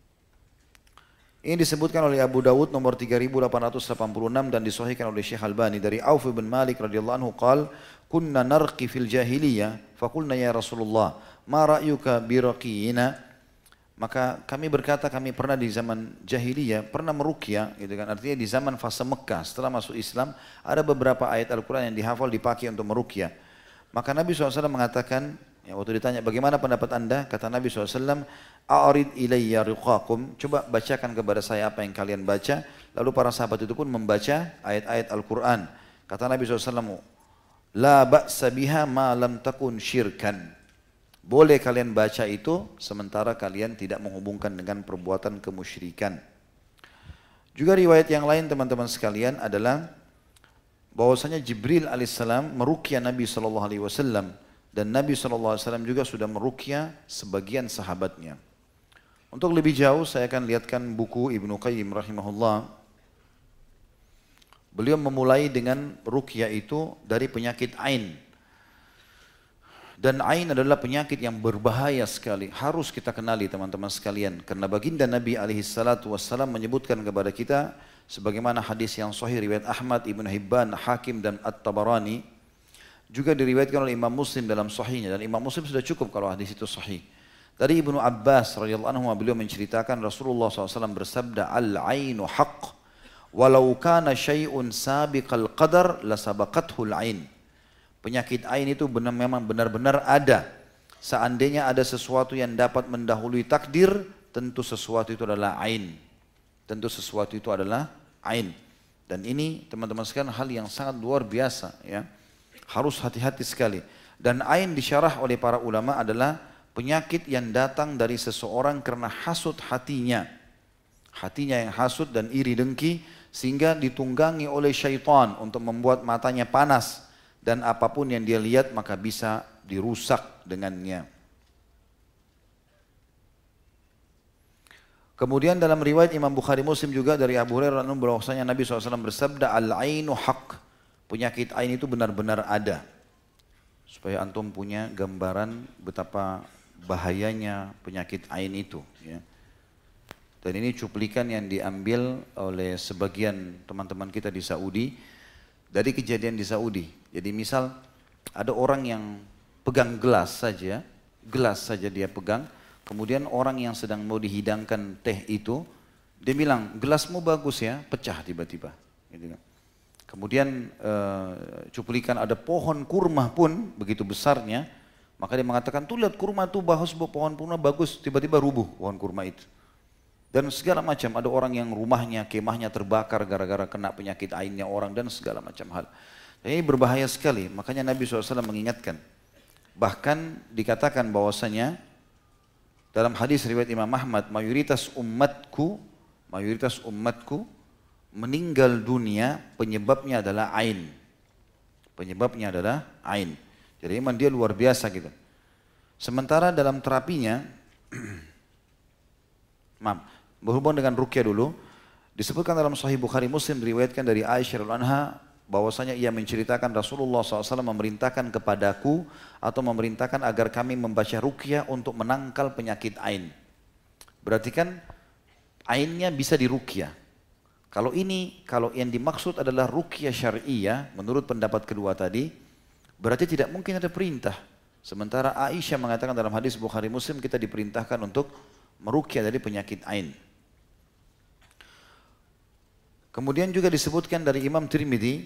ini disebutkan oleh Abu Dawud nomor 3886 dan disahihkan oleh Syekh Albani dari Auf bin Malik radhiyallahu anhu qala kunna narqi fil jahiliyah faqulna ya Rasulullah ma ra'yuka bi raqiyina, maka kami berkata kami pernah di zaman jahiliyah pernah meruqyah gitu kan, artinya di zaman fase Mekah setelah masuk Islam ada beberapa ayat Al-Qur'an yang dihafal dipakai untuk meruqyah. Maka Nabi SAW mengatakan ya, waktu ditanya bagaimana pendapat anda, kata Nabi SAW, a'rid ilayya riqakum, coba bacakan kepada saya apa yang kalian baca. Lalu para sahabat itu pun membaca ayat-ayat Al-Quran. Kata Nabi SAW, la ba'sa biha ma lam takun syirkan, Boleh kalian baca itu sementara kalian tidak menghubungkan dengan perbuatan kemusyrikan. Juga riwayat yang lain teman-teman sekalian adalah bahwasanya Jibril alaihissalam meruqyah Nabi SAW dan Nabi SAW juga sudah meruqyah sebagian sahabatnya. Untuk lebih jauh saya akan lihatkan buku Ibnu Qayyim rahimahullah. Beliau memulai dengan ruqyah itu dari penyakit ain. Dan ain adalah penyakit yang berbahaya sekali. Harus kita kenali teman-teman sekalian. Karena baginda Nabi SAW menyebutkan kepada kita, sebagaimana hadis yang sahih riwayat Ahmad, Ibn Hibban, Hakim dan At-Tabarani, juga diriwayatkan oleh Imam Muslim dalam sahihnya. Dan Imam Muslim sudah cukup kalau hadis itu sahih. Dari Ibnu Abbas radhiyallahu anhu beliau menceritakan Rasulullah SAW bersabda, al-ainu haqq, walau kana syai'un sabiqal qadar lasabaqathu al-ain. Penyakit ain itu memang benar-benar ada. Seandainya ada sesuatu yang dapat mendahului takdir, tentu sesuatu itu adalah ain. Tentu sesuatu itu adalah ain. Dan ini teman-teman sekalian hal yang sangat luar biasa, ya. Harus hati-hati sekali. Dan ain disyarah oleh para ulama adalah penyakit yang datang dari seseorang karena hasud hatinya. Hatinya yang hasud dan iri dengki sehingga ditunggangi oleh syaitan untuk membuat matanya panas. Dan apapun yang dia lihat maka bisa dirusak dengannya. Kemudian dalam riwayat Imam Bukhari Muslim juga dari Abu Hurairah bahwasanya Nabi SAW bersabda, al-ainu haq. Penyakit ain itu benar-benar ada. Supaya antum punya gambaran betapa bahayanya penyakit ain itu. Ya. Dan ini cuplikan yang diambil oleh sebagian teman-teman kita di Saudi. Dari kejadian di Saudi. Jadi misal ada orang yang pegang gelas saja dia pegang, kemudian orang yang sedang mau dihidangkan teh itu, dia bilang, gelasmu bagus ya, pecah tiba-tiba. Gitu kan. Kemudian cuplikan ada pohon kurma pun begitu besarnya, maka dia mengatakan, tuh lihat kurma tuh bagus, pohon kurma bagus, tiba-tiba rubuh pohon kurma itu. Dan segala macam, ada orang yang rumahnya, kemahnya terbakar gara-gara kena penyakit ainnya orang dan segala macam hal. Dan ini berbahaya sekali, makanya Nabi SAW mengingatkan. Bahkan dikatakan bahwasanya dalam hadis riwayat Imam Ahmad, mayoritas umatku meninggal dunia penyebabnya adalah ain. Penyebabnya adalah ain. Jadi memang dia luar biasa gitu. Sementara dalam terapinya, berhubung dengan ruqyah dulu, disebutkan dalam Sahih Bukhari Muslim diriwayatkan dari Aisyah radhiyallahu anha bahwasanya ia menceritakan Rasulullah SAW memerintahkan kepadaku atau memerintahkan agar kami membaca ruqyah untuk menangkal penyakit ain. Berarti kan ainnya bisa diruqyah. Kalau yang dimaksud adalah ruqyah syar'iyah, menurut pendapat kedua tadi, berarti tidak mungkin ada perintah. Sementara Aisyah mengatakan dalam hadis Bukhari Muslim kita diperintahkan untuk meruqyah dari penyakit ain. Kemudian juga disebutkan dari Imam Tirmidzi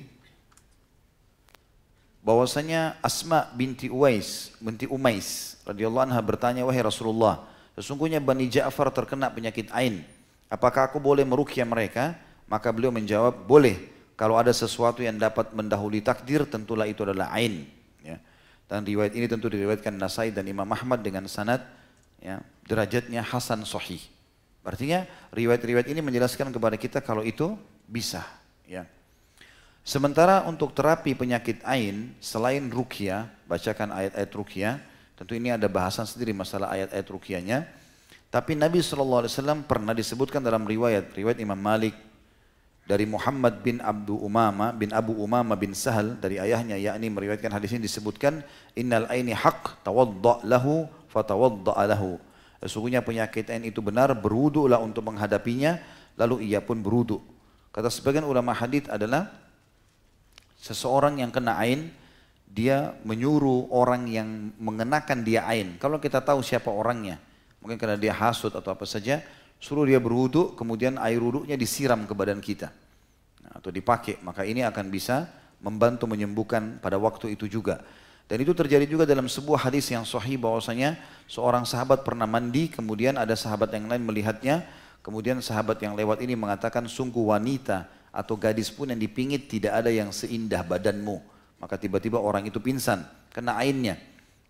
bahwasanya Asma binti Umais radhiyallahu anha bertanya, wahai Rasulullah, sesungguhnya Bani Ja'far terkena penyakit ain. Apakah aku boleh meruqyah mereka? Maka beliau menjawab, boleh. Kalau ada sesuatu yang dapat mendahului takdir, tentulah itu adalah ain. Ya. Dan riwayat ini tentu diriwayatkan Nasai dan Imam Ahmad dengan sanad, ya, derajatnya hasan sahih. Artinya riwayat-riwayat ini menjelaskan kepada kita kalau itu bisa. Ya. Sementara untuk terapi penyakit ain, selain ruqyah, bacakan ayat-ayat ruqyah, tentu ini ada bahasan sendiri masalah ayat-ayat ruqyahnya. Tapi Nabi SAW pernah disebutkan dalam riwayat Imam Malik dari Muhammad bin Abu Umama bin Sahal dari ayahnya, yakni meriwayatkan hadis ini disebutkan, innal aini haq tawadda' lahu fatawadda' lahu. Sesungguhnya penyakit ain itu benar, berwudulah untuk menghadapinya, lalu ia pun berwudu. Kata sebagian ulama hadis adalah seseorang yang kena ain, dia menyuruh orang yang mengenakan dia ain. Kalau kita tahu siapa orangnya, mungkin karena dia hasud atau apa saja, suruh dia berwudu, kemudian air wudunya disiram ke badan kita. Atau dipakai, maka ini akan bisa membantu menyembuhkan pada waktu itu juga. Dan itu terjadi juga dalam sebuah hadis yang sahih bahwasanya seorang sahabat pernah mandi, kemudian ada sahabat yang lain melihatnya, kemudian sahabat yang lewat ini mengatakan, sungguh wanita atau gadis pun yang dipingit tidak ada yang seindah badanmu. Maka tiba-tiba orang itu pingsan, kena ainnya.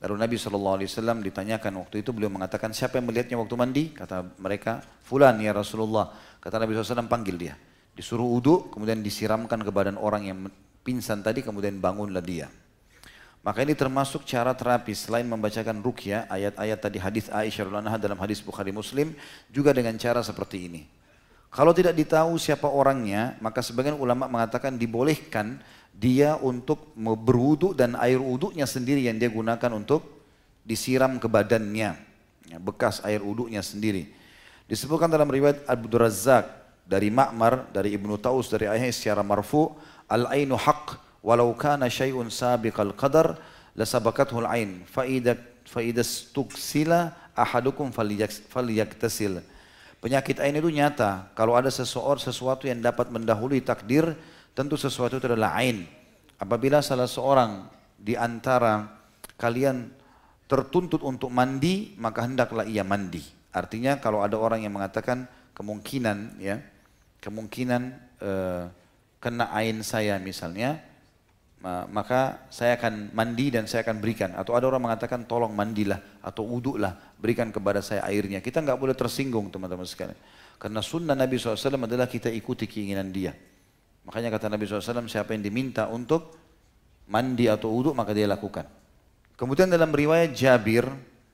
Lalu Nabi SAW ditanyakan waktu itu, beliau mengatakan, siapa yang melihatnya waktu mandi? Kata mereka, fulan ya Rasulullah. Kata Nabi SAW, panggil dia. Disuruh wudu, kemudian disiramkan ke badan orang yang pingsan tadi, kemudian bangunlah dia. Maka ini termasuk cara terapi, selain membacakan ruqyah, ayat-ayat tadi hadis Aisyah radhiyallahu anha dalam hadis Bukhari Muslim, juga dengan cara seperti ini. Kalau tidak ditahu siapa orangnya, maka sebagian ulama mengatakan dibolehkan dia untuk berwudu dan air wudunya sendiri yang dia gunakan untuk disiram ke badannya, ya, bekas air wudunya sendiri. Disebutkan dalam riwayat Abdul Razzaq dari Ma'mar, dari Ibnu Taus, dari ayahnya secara marfu, al-ainu haqq walau kana syai'un sabiqal qadar lasabaqathu al-ain fa idza stuksila ahadukum falyaktasil. Penyakit ain itu nyata. Kalau ada sesuatu yang dapat mendahului takdir, tentu sesuatu itu adalah ain. Apabila salah seorang di antara kalian tertuntut untuk mandi, maka hendaklah ia mandi. Artinya kalau ada orang yang mengatakan kemungkinan kena ain saya misalnya, maka saya akan mandi dan saya akan berikan. Atau ada orang mengatakan tolong mandilah atau wudulah, berikan kepada saya airnya. Kita nggak boleh tersinggung teman-teman sekalian. Karena sunnah Nabi SAW adalah kita ikuti keinginan dia. Makanya kata Nabi SAW, siapa yang diminta untuk mandi atau wudu maka dia lakukan. Kemudian dalam riwayat Jabir,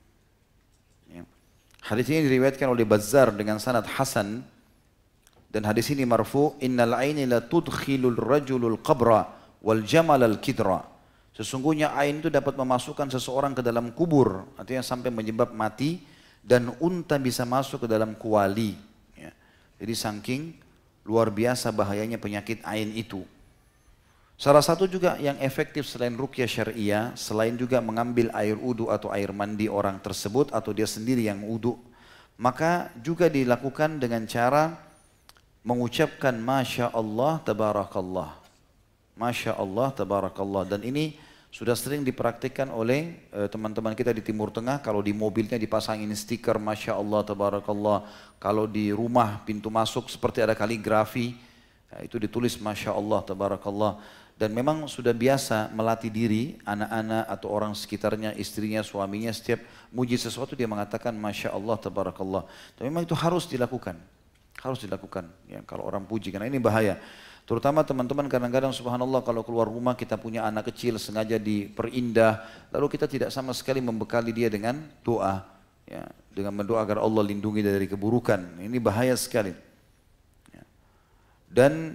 ya, hadis ini diriwayatkan oleh Bazzar dengan sanad hasan, dan hadis ini marfu, innal aini la tudkhilul rajulul qabra wal jamal al kidra. Sesungguhnya ain itu dapat memasukkan seseorang ke dalam kubur, artinya sampai menyebab mati, dan unta bisa masuk ke dalam kuali. Ya. Jadi saking luar biasa bahayanya penyakit ain itu. Salah satu juga yang efektif selain ruqyah syariah, selain juga mengambil air wudu atau air mandi orang tersebut atau dia sendiri yang wudu, maka juga dilakukan dengan cara mengucapkan Masya Allah Tabarakallah. Masya Allah Tabarakallah. Dan ini sudah sering dipraktikkan oleh teman-teman kita di Timur Tengah. Kalau di mobilnya dipasangin stiker Masya Allah Tabarakallah. Kalau di rumah pintu masuk seperti ada kaligrafi, ya, itu ditulis Masya Allah Tabarakallah. Dan memang sudah biasa melatih diri anak-anak atau orang sekitarnya, istrinya, suaminya, setiap muji sesuatu dia mengatakan Masya Allah Tabarakallah. Tapi memang itu harus dilakukan. Harus dilakukan ya, kalau orang puji, karena ini bahaya. Terutama teman-teman kadang-kadang subhanallah kalau keluar rumah kita punya anak kecil sengaja diperindah, lalu kita tidak sama sekali membekali dia dengan doa, ya, dengan berdoa agar Allah lindungi dari keburukan. Ini bahaya sekali. Ya. Dan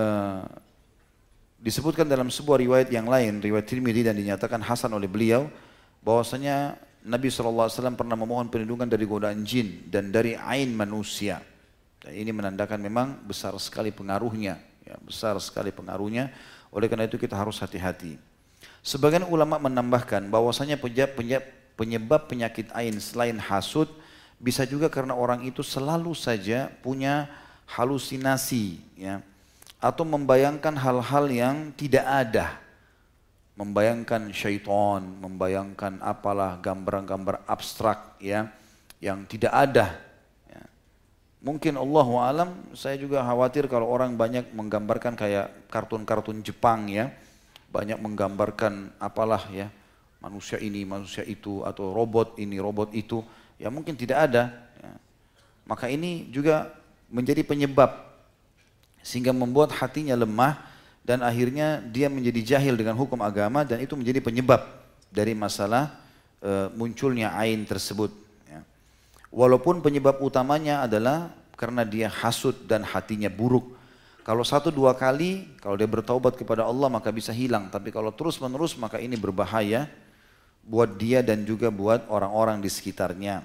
disebutkan dalam sebuah riwayat yang lain, riwayat Tirmidzi, dan dinyatakan hasan oleh beliau, bahwasanya Nabi SAW pernah memohon perlindungan dari godaan jin dan dari ain manusia. Dan ini menandakan memang besar sekali pengaruhnya. Ya, besar sekali pengaruhnya, oleh karena itu kita harus hati-hati. Sebagian ulama menambahkan bahwasanya penyebab penyakit ain selain hasud bisa juga karena orang itu selalu saja punya halusinasi, ya, atau membayangkan hal-hal yang tidak ada, membayangkan syaitan, membayangkan apalah gambar-gambar abstrak, ya, yang tidak ada. Mungkin Allahu alam, saya juga khawatir kalau orang banyak menggambarkan kayak kartun-kartun Jepang, ya, banyak menggambarkan apalah, ya, manusia ini, manusia itu, atau robot ini, robot itu, ya mungkin tidak ada. Ya. Maka ini juga menjadi penyebab sehingga membuat hatinya lemah dan akhirnya dia menjadi jahil dengan hukum agama, dan itu menjadi penyebab dari masalah munculnya ain tersebut. Walaupun penyebab utamanya adalah karena dia hasud dan hatinya buruk. Kalau 1-2 kali, kalau dia bertaubat kepada Allah maka bisa hilang. Tapi kalau terus menerus maka ini berbahaya buat dia dan juga buat orang-orang di sekitarnya.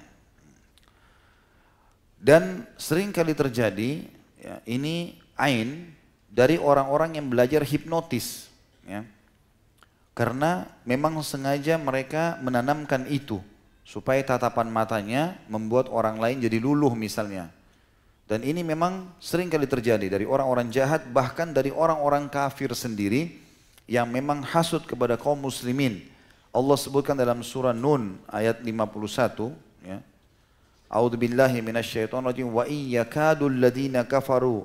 Dan sering kali terjadi, ya, ini ain dari orang-orang yang belajar hipnotis. Ya. Karena memang sengaja mereka menanamkan itu, supaya tatapan matanya membuat orang lain jadi luluh misalnya. Dan ini memang sering kali terjadi dari orang-orang jahat, bahkan dari orang-orang kafir sendiri yang memang hasud kepada kaum muslimin. Allah sebutkan dalam surah Nun ayat 51, ya. A'udzubillahi minasyaitonirrajim wa iyyakadul ladzina kafaru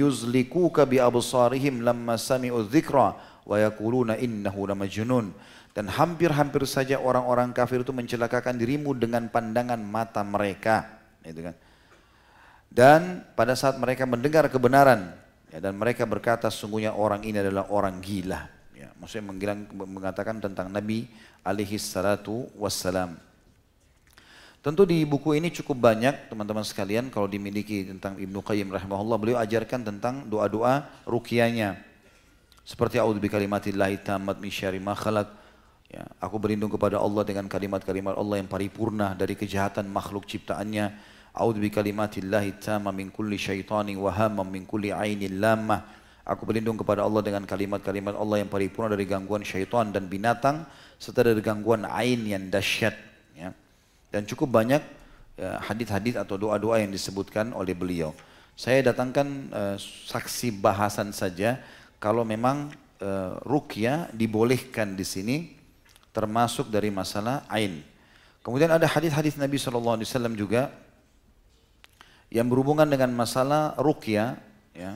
liyuzlikuka bi absarihim lamma sami'u dzikra wa yaquluna innahu lamajnun. Dan hampir-hampir saja orang-orang kafir itu mencelakakan dirimu dengan pandangan mata mereka. Gitu kan. Dan pada saat mereka mendengar kebenaran, ya, dan mereka berkata sungguhnya orang ini adalah orang gila. Ya, maksudnya mengatakan tentang Nabi alaihi salatu wassalam. Tentu di buku ini cukup banyak teman-teman sekalian kalau dimiliki tentang Ibnu Qayyim rahimahullah, beliau ajarkan tentang doa-doa ruqyahnya. Seperti a'udzu bikalimatillahi tammat min syarri ma khalaq. Ya, aku berlindung kepada Allah dengan kalimat-kalimat Allah yang paripurna dari kejahatan makhluk ciptaannya. A'udzu bikalimatillahi tamma min kulli syaitanin wa hammin min kulli ainin lammah. Aku berlindung kepada Allah dengan kalimat-kalimat Allah yang paripurna dari gangguan syaitan dan binatang serta dari gangguan ain yang dahsyat. Ya. Dan cukup banyak hadis-hadis atau doa-doa yang disebutkan oleh beliau. Saya datangkan saksi bahasan saja kalau memang ruqyah dibolehkan di sini, termasuk dari masalah ain. Kemudian ada hadis-hadis Nabi SAW juga yang berhubungan dengan masalah ruqyah, ya.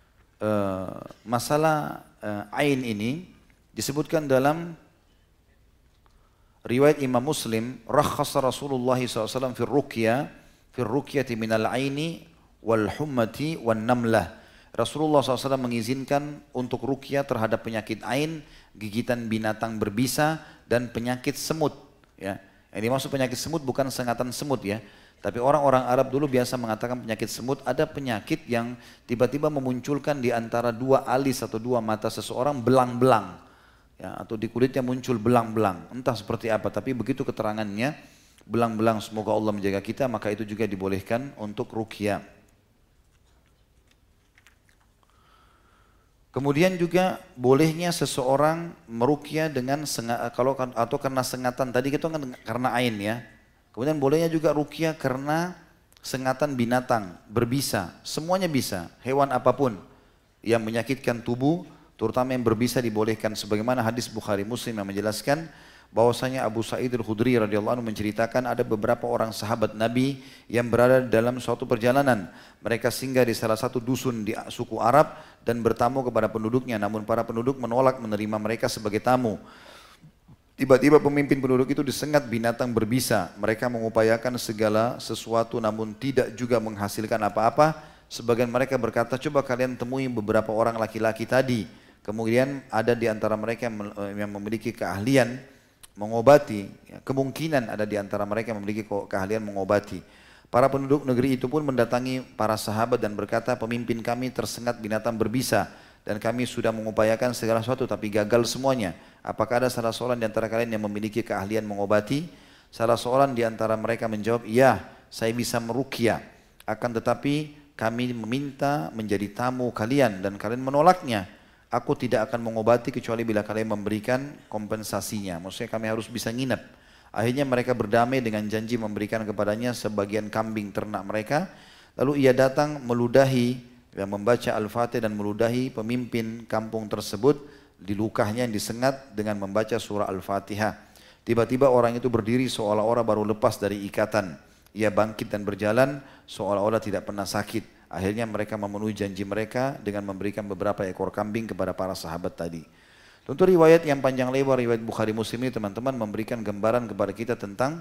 Masalah ain ini disebutkan dalam riwayat Imam Muslim, rakhasa Rasulullah SAW fi ruqyati minal aini wal hummati wan namlah. Rasulullah SAW mengizinkan untuk ruqyah terhadap penyakit ain, gigitan binatang berbisa, dan penyakit semut. Ya. Yang dimaksud penyakit semut bukan sengatan semut ya. Tapi orang-orang Arab dulu biasa mengatakan penyakit semut, ada penyakit yang tiba-tiba memunculkan di antara dua alis atau dua mata seseorang belang-belang. Ya, atau di kulitnya muncul belang-belang. Entah seperti apa, tapi begitu keterangannya, belang-belang, semoga Allah menjaga kita, maka itu juga dibolehkan untuk ruqyah. Kemudian juga bolehnya seseorang meruqyah dengan atau karena sengatan, tadi itu kan karena ain ya. Kemudian bolehnya juga ruqyah karena sengatan binatang, berbisa, semuanya bisa, hewan apapun yang menyakitkan tubuh, terutama yang berbisa dibolehkan. Sebagaimana hadis Bukhari Muslim yang menjelaskan bahwasanya Abu Sa'id Al-Khudri radhiyallahu anhu menceritakan ada beberapa orang sahabat Nabi yang berada dalam suatu perjalanan. Mereka singgah di salah satu dusun di suku Arab dan bertamu kepada penduduknya, namun para penduduk menolak menerima mereka sebagai tamu. Tiba-tiba pemimpin penduduk itu disengat binatang berbisa. Mereka mengupayakan segala sesuatu namun tidak juga menghasilkan apa-apa. Sebagian mereka berkata, coba kalian temui beberapa orang laki-laki tadi. Kemudian ada di antara mereka yang memiliki keahlian mengobati. Ya, kemungkinan ada di antara mereka yang memiliki keahlian mengobati. Para penduduk negeri itu pun mendatangi para sahabat dan berkata, pemimpin kami tersengat binatang berbisa. Dan kami sudah mengupayakan segala sesuatu tapi gagal semuanya. Apakah ada salah seorang di antara kalian yang memiliki keahlian mengobati? Salah seorang di antara mereka menjawab, iya, saya bisa meruqyah. Akan tetapi kami meminta menjadi tamu kalian dan kalian menolaknya. Aku tidak akan mengobati kecuali bila kalian memberikan kompensasinya. Maksudnya kami harus bisa nginep. Akhirnya mereka berdamai dengan janji memberikan kepadanya sebagian kambing ternak mereka. Lalu ia datang meludahi, yang membaca Al-Fatihah dan meludahi pemimpin kampung tersebut di lukahnya yang disengat dengan membaca surah Al-Fatihah. Tiba-tiba orang itu berdiri seolah-olah baru lepas dari ikatan. Ia bangkit dan berjalan seolah-olah tidak pernah sakit. Akhirnya mereka memenuhi janji mereka dengan memberikan beberapa ekor kambing kepada para sahabat tadi. Tentu riwayat yang panjang lebar, riwayat Bukhari Muslim ini teman-teman memberikan gambaran kepada kita tentang,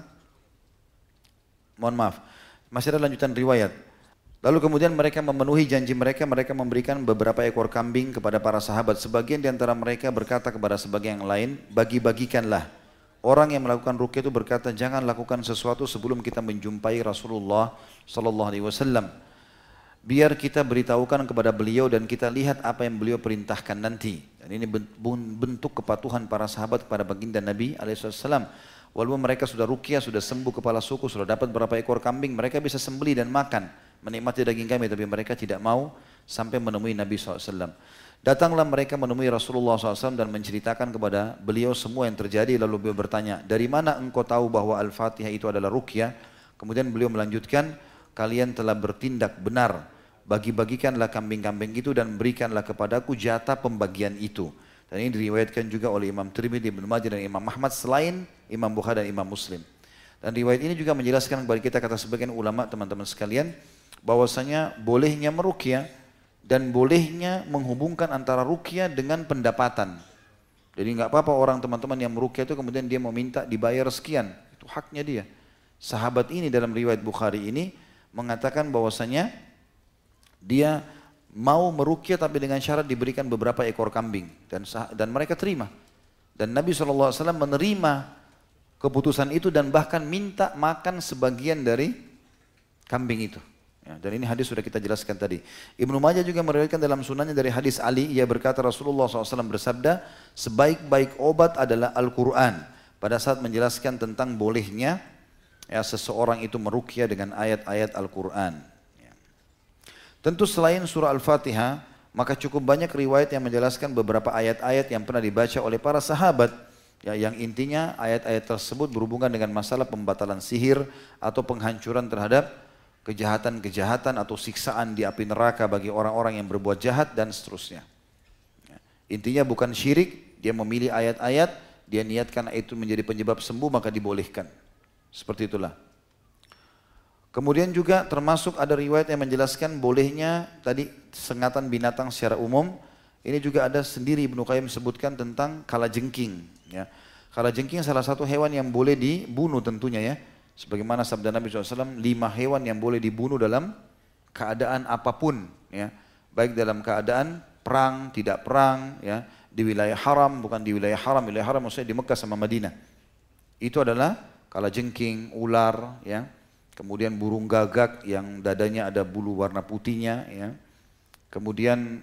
mohon maaf, masih ada lanjutan riwayat. Lalu kemudian mereka memenuhi janji mereka, mereka memberikan beberapa ekor kambing kepada para sahabat. Sebagian di antara mereka berkata kepada sebagian yang lain, bagi-bagikanlah. Orang yang melakukan ruqyah itu berkata, jangan lakukan sesuatu sebelum kita menjumpai Rasulullah SAW. Biar kita beritahukan kepada beliau dan kita lihat apa yang beliau perintahkan nanti. Dan ini bentuk kepatuhan para sahabat kepada baginda Nabi SAW. Walaupun mereka sudah ruqyah, sudah sembuh kepala suku, sudah dapat beberapa ekor kambing, mereka bisa sembelih dan makan. Menikmati daging kami, tapi mereka tidak mau sampai menemui Nabi SAW. Datanglah mereka menemui Rasulullah SAW dan menceritakan kepada beliau semua yang terjadi. Lalu beliau bertanya, dari mana engkau tahu bahwa Al-Fatihah itu adalah ruqyah? Kemudian beliau melanjutkan, kalian telah bertindak benar. Bagi-bagikanlah kambing-kambing itu dan berikanlah kepadaku jatah pembagian itu. Dan ini diriwayatkan juga oleh Imam Tirmidzi, Ibnu Majah dan Imam Ahmad selain Imam Bukhari dan Imam Muslim. Dan riwayat ini juga menjelaskan kepada kita, kata sebagian ulama teman-teman sekalian, bahwasanya bolehnya meruqyah dan bolehnya menghubungkan antara ruqyah dengan pendapatan. Jadi nggak apa-apa orang teman-teman yang meruqyah itu kemudian dia mau minta dibayar sekian, itu haknya dia. Sahabat ini dalam riwayat Bukhari ini mengatakan bahwasanya dia mau meruqyah tapi dengan syarat diberikan beberapa ekor kambing dan mereka terima. Dan Nabi SAW menerima keputusan itu dan bahkan minta makan sebagian dari kambing itu. Ya, dan ini hadis sudah kita jelaskan tadi. Ibnu Majah juga meriwayatkan dalam sunannya dari hadis Ali, ia berkata Rasulullah SAW bersabda, sebaik-baik obat adalah Al-Quran. Pada saat menjelaskan tentang bolehnya ya, seseorang itu meruqyah dengan ayat-ayat Al-Quran. Ya. Tentu selain surah Al-Fatihah, maka cukup banyak riwayat yang menjelaskan beberapa ayat-ayat yang pernah dibaca oleh para sahabat. Ya, yang intinya ayat-ayat tersebut berhubungan dengan masalah pembatalan sihir atau penghancuran terhadap kejahatan-kejahatan atau siksaan di api neraka bagi orang-orang yang berbuat jahat dan seterusnya. Ya. Intinya bukan syirik, dia memilih ayat-ayat, dia niatkan itu menjadi penyebab sembuh maka dibolehkan. Seperti itulah. Kemudian juga termasuk ada riwayat yang menjelaskan bolehnya tadi sengatan binatang secara umum. Ini juga ada sendiri Ibnu Qayyim sebutkan tentang kalajengking. Ya. Kalajengking salah satu hewan yang boleh dibunuh tentunya ya. Sebagaimana sabda Nabi SAW, 5 hewan yang boleh dibunuh dalam keadaan apapun, ya, baik dalam keadaan perang, tidak perang, ya, di wilayah haram, bukan di wilayah haram maksudnya di Mekah sama Madinah. Itu adalah kalajengking, ular, ya, kemudian burung gagak yang dadanya ada bulu warna putihnya, ya, kemudian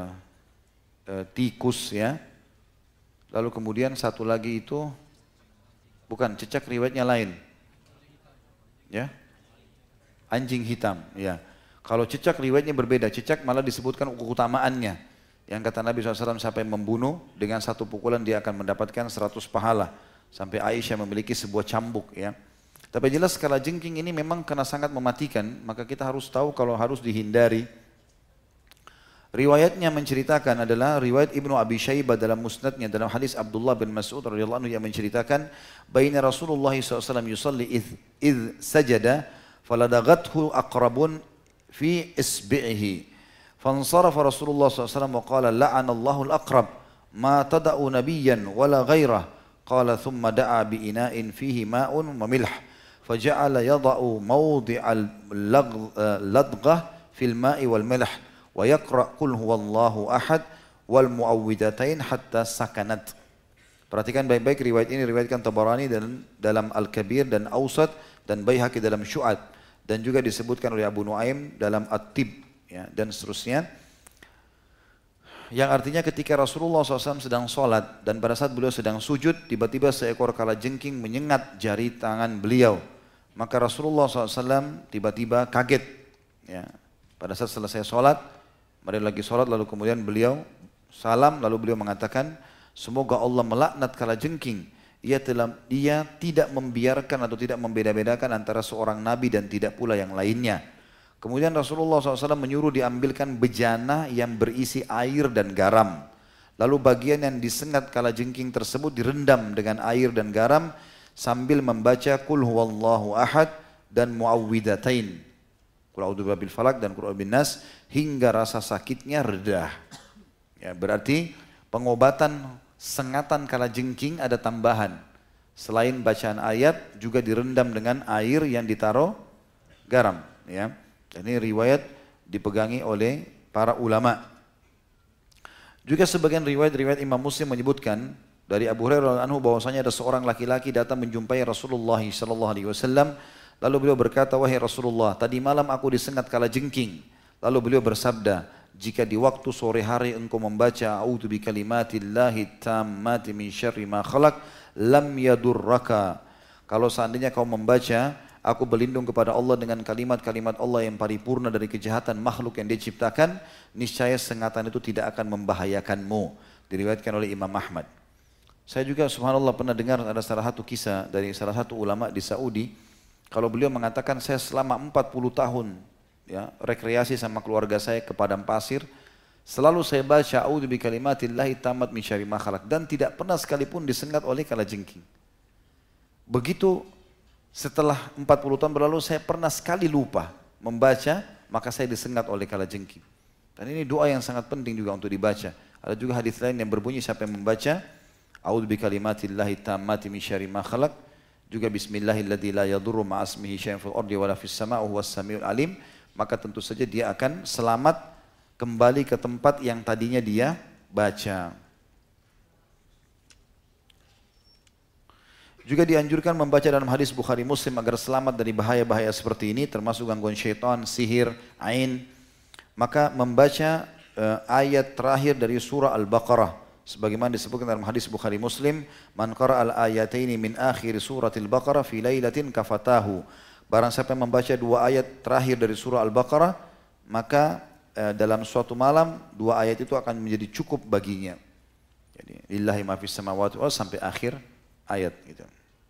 tikus, ya, lalu kemudian satu lagi itu bukan cecak riwayatnya lain. Ya, anjing hitam. Ya, kalau cicak riwayatnya berbeda. Cicak malah disebutkan keutamaannya. Yang kata Nabi SAW sampai membunuh dengan satu pukulan dia akan mendapatkan 100 pahala. Sampai Aisyah memiliki sebuah cambuk. Ya, tapi jelas kalajengking ini memang karena sangat mematikan, maka kita harus tahu kalau harus dihindari. Riwayatnya menceritakan adalah riwayat Ibnu Abi Syaibah dalam musnadnya dalam hadis Abdullah bin Mas'ud radhiyallahu anhu yang menceritakan baina Rasulullah SAW yusalli idh sajada faladagathu aqrabun fi isbi'ihi fansarafa Rasulullah SAW wa qala la'anallahu al-aqrab ma tada'u nabiyyan wala ghairah qala thumma da'a bi ina'in fihi ma'un wa milh faja'ala yada'u mawdi'al ladghah fil ma'i wal milh wa yaqra' qul huwallahu ahad wal muawwidatain hatta sakanat. Perhatikan baik-baik riwayat ini riwayatkan Tabarani dalam Al-Kabir dan Awsat dan Baihaqi dalam Syu'ad dan juga disebutkan oleh Abu Nuaim dalam At-Tib, ya, dan seterusnya. Yang artinya ketika Rasulullah SAW sedang sholat dan pada saat beliau sedang sujud tiba-tiba seekor kalajengking menyengat jari tangan beliau. Maka Rasulullah SAW tiba-tiba kaget. Ya. Pada saat selesai sholat, mereka lagi sholat lalu kemudian beliau salam lalu beliau mengatakan semoga Allah melaknat kalajengking. Ia tidak membiarkan atau tidak membeda-bedakan antara seorang nabi dan tidak pula yang lainnya. Kemudian Rasulullah SAW menyuruh diambilkan bejana yang berisi air dan garam. Lalu bagian yang disengat kalajengking tersebut direndam dengan air dan garam sambil membaca Qul huwallahu ahad dan muawwidatain. Qul a'udzu birabbil falaq dan Qul a'udzu binnas hingga rasa sakitnya reda. Ya, berarti pengobatan sengatan kalajengking ada tambahan. Selain bacaan ayat juga direndam dengan air yang ditaruh garam, ya. Dan ini riwayat dipegangi oleh para ulama. Juga sebagian riwayat Imam Muslim menyebutkan dari Abu Hurairah anhu bahwasanya ada seorang laki-laki datang menjumpai Rasulullah SAW. Lalu beliau berkata, wahai Rasulullah, tadi malam aku disengat kalajengking. Lalu beliau bersabda, jika di waktu sore hari engkau membaca a'udzu bikalimatillahi tammati min syarri ma khalaq lam yadurraka. Kalau seandainya kau membaca, aku berlindung kepada Allah dengan kalimat-kalimat Allah yang paripurna dari kejahatan makhluk yang dia ciptakan, niscaya sengatan itu tidak akan membahayakanmu. Diriwayatkan oleh Imam Ahmad. Saya juga subhanallah pernah dengar ada salah satu kisah dari salah satu ulama di Saudi. Kalau beliau mengatakan saya selama 40 tahun ya, rekreasi sama keluarga saya ke padang pasir, selalu saya baca a'udzu bikalimatillahi tammat min syarri ma khalaq dan tidak pernah sekalipun disengat oleh kalajengking. Begitu setelah 40 tahun berlalu saya pernah sekali lupa membaca, maka saya disengat oleh kalajengking. Dan ini doa yang sangat penting juga untuk dibaca. Ada juga hadis lain yang berbunyi siapa yang membaca a'udzu bikalimatillahi tammati min syarri ma khalaq, juga bismillahilladzi la yadurru ma'asmihi syai'un fil ardi wala fis sama'i wa huwas samiul alim, maka tentu saja dia akan selamat kembali ke tempat yang tadinya dia baca. Juga dianjurkan membaca dalam hadis Bukhari Muslim agar selamat dari bahaya-bahaya seperti ini, termasuk gangguan syaitan, sihir, ain. Maka membaca ayat terakhir dari surah Al-Baqarah, sebagaimana disebutkan dalam hadis Bukhari Muslim, man qara'al ayataini min akhir suratil Baqarah fi lailatin kafatahu. Barang siapa yang membaca dua ayat terakhir dari surah Al-Baqarah, maka dalam suatu malam dua ayat itu akan menjadi cukup baginya. Jadi lillahi ma fis samawati wal sampai akhir ayat gitu.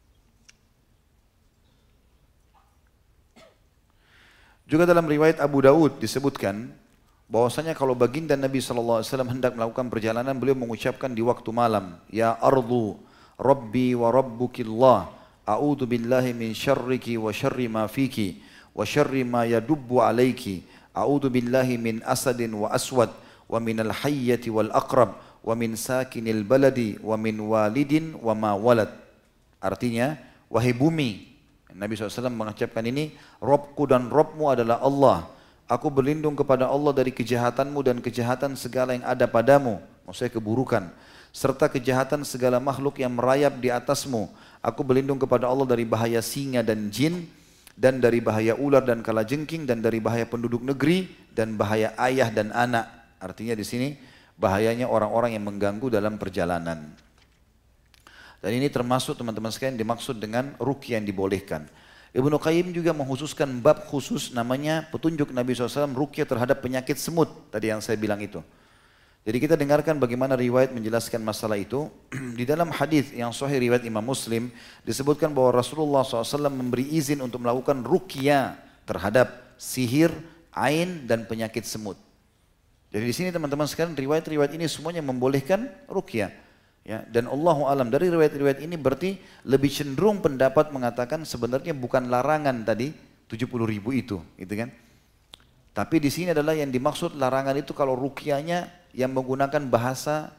Juga dalam riwayat Abu Daud disebutkan bahwasanya kalau baginda Nabi SAW hendak melakukan perjalanan, beliau mengucapkan di waktu malam, ya ardu rabbi wa rabbukillah, a'udzu billahi min syarriki wa syarri ma fiki wa syarri ma yadubbu alaiki, a'udzu billahi min asadin wa aswad wa min al-hayyati wal aqrab wa min sakinil baladi wa min walidin wa ma walad. Artinya, wahai bumi, Nabi SAW mengucapkan ini, Robku dan Robmu adalah Allah. Aku berlindung kepada Allah dari kejahatanmu dan kejahatan segala yang ada padamu, maksudnya keburukan, serta kejahatan segala makhluk yang merayap di atasmu. Aku berlindung kepada Allah dari bahaya singa dan jin, dan dari bahaya ular dan kalajengking, dan dari bahaya penduduk negeri, dan bahaya ayah dan anak. Artinya di sini bahayanya orang-orang yang mengganggu dalam perjalanan. Dan ini termasuk teman-teman sekalian dimaksud dengan ruqyah yang dibolehkan. Ibnu Qayyim juga mengkhususkan bab khusus namanya petunjuk Nabi SAW ruqyah terhadap penyakit semut. Tadi yang saya bilang itu. Jadi kita dengarkan bagaimana riwayat menjelaskan masalah itu. Di dalam hadis yang sahih riwayat Imam Muslim disebutkan bahwa Rasulullah SAW memberi izin untuk melakukan ruqyah terhadap sihir, ain dan penyakit semut. Jadi di sini teman-teman sekalian riwayat-riwayat ini semuanya membolehkan ruqyah. Ya, dan Allahu alam dari riwayat-riwayat ini berarti lebih cenderung pendapat mengatakan sebenarnya bukan larangan tadi 70.000 itu, gitu kan? Tapi di sini adalah yang dimaksud larangan itu kalau ruqyahnya yang menggunakan bahasa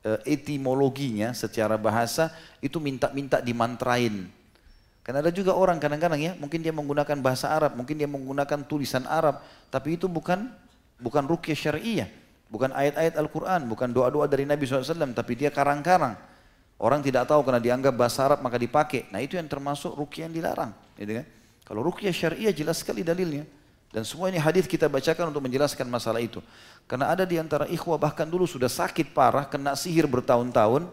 etimologinya secara bahasa itu minta-minta dimantrain. Karena ada juga orang kadang-kadang ya, mungkin dia menggunakan bahasa Arab, mungkin dia menggunakan tulisan Arab, tapi itu bukan ruqyah syariah. Bukan ayat-ayat Al-Quran, bukan doa-doa dari Nabi SAW, tapi dia karang-karang. Orang tidak tahu karena dianggap bahasa Arab maka dipakai. Nah itu yang termasuk ruqyah yang dilarang. Gitu kan? Kalau ruqyah syariah jelas sekali dalilnya. Dan semua ini hadis kita bacakan untuk menjelaskan masalah itu. Karena ada di antara ikhwah bahkan dulu sudah sakit parah, kena sihir bertahun-tahun.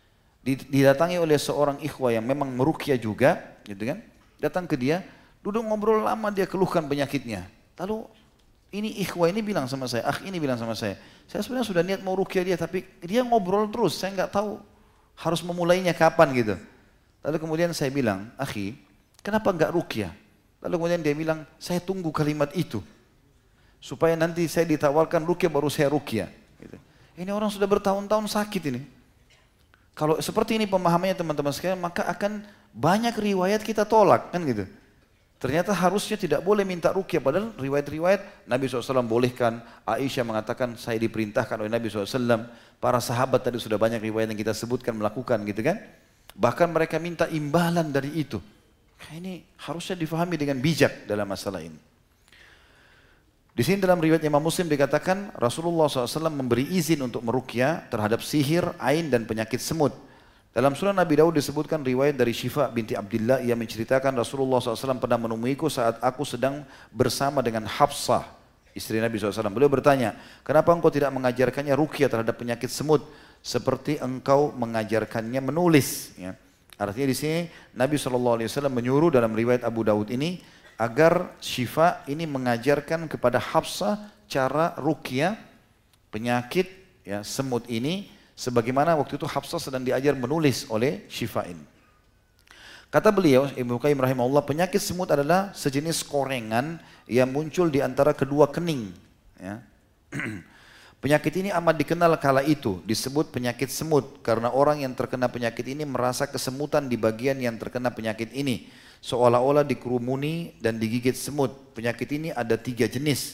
Didatangi oleh seorang ikhwah yang memang meruqyah juga. Gitu kan? Datang ke dia, duduk ngobrol lama dia keluhkan penyakitnya. Lalu ini ikhwah ini bilang sama saya, ini bilang sama saya sebenarnya sudah niat mau ruqyah dia, tapi dia ngobrol terus, saya nggak tahu harus memulainya kapan gitu. Lalu kemudian saya bilang, kenapa nggak ruqyah? Lalu kemudian dia bilang, saya tunggu kalimat itu, supaya nanti saya ditawarkan ruqyah baru saya ruqyah. Gitu. Ini orang sudah bertahun-tahun sakit ini. Kalau seperti ini pemahamannya teman-teman sekalian, maka akan banyak riwayat kita tolak kan gitu. Ternyata harusnya tidak boleh minta ruqyah, padahal riwayat-riwayat Nabi SAW bolehkan. Aisyah mengatakan saya diperintahkan oleh Nabi SAW. Para sahabat tadi sudah banyak riwayat yang kita sebutkan melakukan gitu kan. Bahkan mereka minta imbalan dari itu. Ini harusnya difahami dengan bijak dalam masalah ini. Di sini dalam riwayat Imam Muslim dikatakan Rasulullah SAW memberi izin untuk meruqyah terhadap sihir, ain dan penyakit semut. Dalam Sunan Nabi Daud disebutkan riwayat dari Syifa binti Abdillah, ia menceritakan Rasulullah SAW pernah menemuiku saat aku sedang bersama dengan Hafsah, istri Nabi SAW. Beliau bertanya, kenapa engkau tidak mengajarkannya ruqyah terhadap penyakit semut seperti engkau mengajarkannya menulis? Ya. Artinya di sini Nabi SAW menyuruh dalam riwayat Abu Daud ini agar Syifa ini mengajarkan kepada Hafsah cara ruqyah penyakit ya, semut ini. Sebagaimana waktu itu Hafsah sedang diajar menulis oleh Syifa ini. Kata beliau, Ibnu Qayyim rahimahullah, penyakit semut adalah sejenis korengan yang muncul di antara kedua kening. Ya. Penyakit ini amat dikenal kala itu, disebut penyakit semut. Karena orang yang terkena penyakit ini merasa kesemutan di bagian yang terkena penyakit ini. Seolah-olah dikerumuni dan digigit semut. Penyakit ini ada 3 jenis.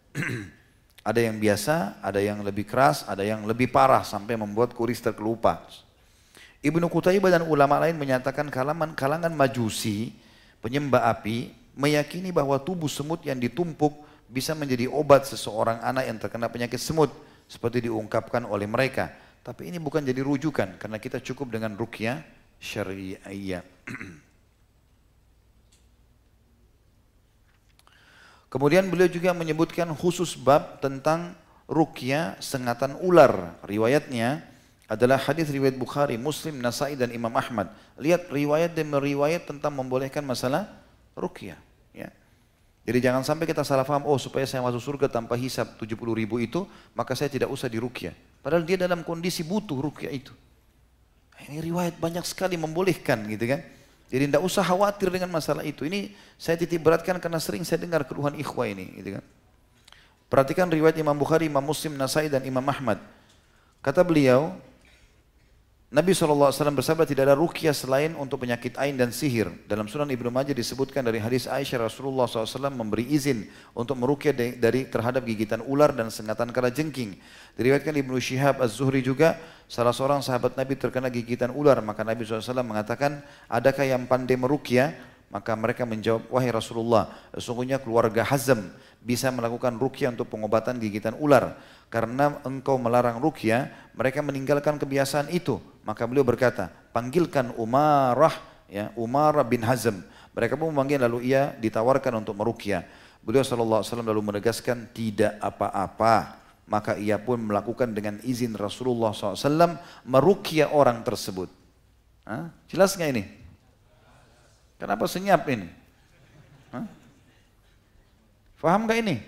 Ada yang biasa, ada yang lebih keras, ada yang lebih parah sampai membuat kuris terkelupas. Ibnu Qutaibah dan ulama lain menyatakan kalangan Majusi, penyembah api, meyakini bahwa tubuh semut yang ditumpuk bisa menjadi obat seseorang anak yang terkena penyakit semut, seperti diungkapkan oleh mereka. Tapi ini bukan jadi rujukan, karena kita cukup dengan ruqyah syariah. Kemudian beliau juga menyebutkan khusus bab tentang ruqyah sengatan ular. Riwayatnya adalah hadis riwayat Bukhari, Muslim, Nasai dan Imam Ahmad. Lihat riwayat demi riwayat tentang membolehkan masalah ruqyah. Ya. Jadi jangan sampai kita salah paham, oh supaya saya masuk surga tanpa hisab 70.000 itu, maka saya tidak usah diruqyah. Padahal dia dalam kondisi butuh ruqyah itu. Ini riwayat banyak sekali membolehkan gitu kan. Jadi tidak usah khawatir dengan masalah itu. Ini saya titik beratkan karena sering saya dengar keluhan ikhwah ini gitu kan. Perhatikan riwayat Imam Bukhari, Imam Muslim, Nasai dan Imam Ahmad. Kata beliau, Nabi SAW bersabda tidak ada ruqyah selain untuk penyakit ain dan sihir. Dalam Sunan Ibnu Majah disebutkan dari hadis Aisyah, Rasulullah SAW memberi izin untuk meruqyah terhadap gigitan ular dan sengatan kalajengking. Diriwayatkan Ibnu Syihab Az-Zuhri juga, salah seorang sahabat Nabi terkena gigitan ular. Maka Nabi SAW mengatakan, adakah yang pandai meruqyah? Maka mereka menjawab, wahai Rasulullah, sesungguhnya keluarga Hazm bisa melakukan ruqyah untuk pengobatan gigitan ular. Karena engkau melarang ruqyah, mereka meninggalkan kebiasaan itu. Maka beliau berkata, panggilkan Umarah, ya, Umarah bin Hazm. Mereka pun memanggil, lalu ia ditawarkan untuk meruqyah. Beliau SAW lalu menegaskan, tidak apa-apa. Maka ia pun melakukan dengan izin Rasulullah SAW meruqyah orang tersebut. Hah? Jelas nggak ini? Kenapa senyap ini? Hah? Faham nggak ini?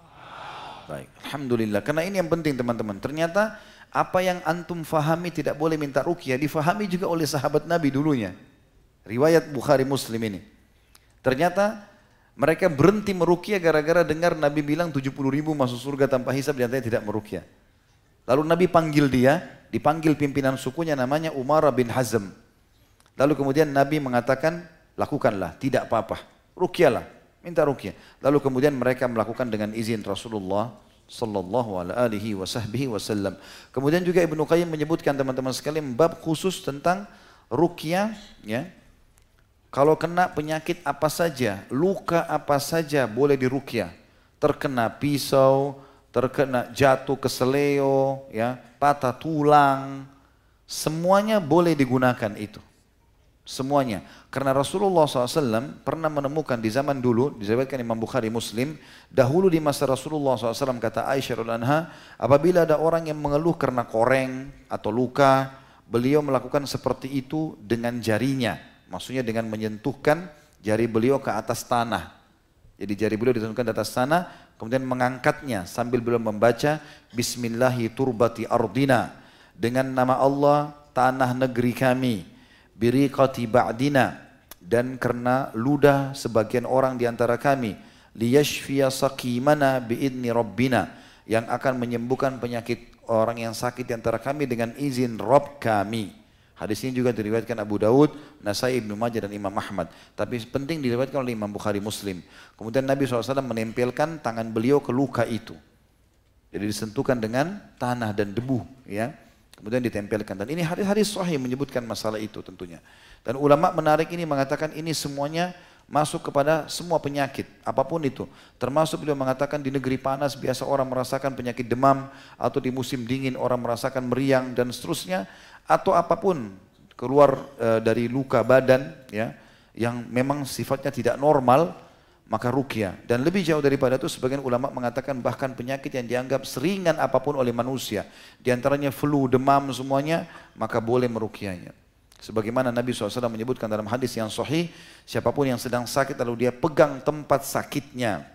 Baik, alhamdulillah. Karena ini yang penting teman-teman. Ternyata apa yang antum fahami tidak boleh minta ruqyah, difahami juga oleh sahabat Nabi dulunya. Riwayat Bukhari Muslim ini. Ternyata mereka berhenti meruqyah gara-gara dengar Nabi bilang 70.000 masuk surga tanpa hisab, dan tidak meruqyah. Lalu Nabi panggil dia, dipanggil pimpinan sukunya namanya Umar bin Hazm. Lalu kemudian Nabi mengatakan, lakukanlah, tidak apa-apa, ruqyahlah, minta ruqyah. Lalu kemudian mereka melakukan dengan izin Rasulullah sallallahu alaihi wasallam. Kemudian juga Ibnu Qayyim menyebutkan teman-teman sekalian bab khusus tentang ruqyah, ya. Kalau kena penyakit apa saja, luka apa saja boleh diruqyah. Terkena pisau, terkena jatuh keseleo, ya, patah tulang, semuanya boleh digunakan itu. Semuanya. Karena Rasulullah SAW pernah menemukan di zaman dulu, disebutkan Imam Bukhari Muslim, dahulu di masa Rasulullah SAW, kata Aisyah radhiyallahu anha, apabila ada orang yang mengeluh karena koreng atau luka, beliau melakukan seperti itu dengan jarinya. Maksudnya dengan menyentuhkan jari beliau ke atas tanah. Jadi jari beliau ditentukan di atas tanah, kemudian mengangkatnya sambil beliau membaca Bismillahi turbati ardina, dengan nama Allah tanah negeri kami, biriqati ba'dina, dan karena ludah sebagian orang di antara kami, liyashfiya saqimana biidni rabbina, yang akan menyembuhkan penyakit orang yang sakit di antara kami dengan izin Rabb kami. Hadis ini juga diriwayatkan Abu Daud, Nasai, Ibnu Majah dan Imam Ahmad. Tapi penting diriwayatkan oleh Imam Bukhari Muslim. Kemudian Nabi SAW menempelkan tangan beliau ke luka itu. Jadi disentuhkan dengan tanah dan debu, ya. Kemudian ditempelkan. Dan ini hadis-hadis sahih menyebutkan masalah itu tentunya. Dan ulama menarik ini mengatakan ini semuanya masuk kepada semua penyakit, apapun itu. Termasuk beliau mengatakan di negeri panas biasa orang merasakan penyakit demam, atau di musim dingin orang merasakan meriang dan seterusnya, atau apapun keluar dari luka badan, ya, yang memang sifatnya tidak normal, maka ruqyah. Dan lebih jauh daripada itu, sebagian ulama mengatakan bahkan penyakit yang dianggap seringan apapun oleh manusia, diantaranya flu, demam semuanya, maka boleh meruqyahnya. Sebagaimana Nabi SAW menyebutkan dalam hadis yang sahih, siapapun yang sedang sakit lalu dia pegang tempat sakitnya,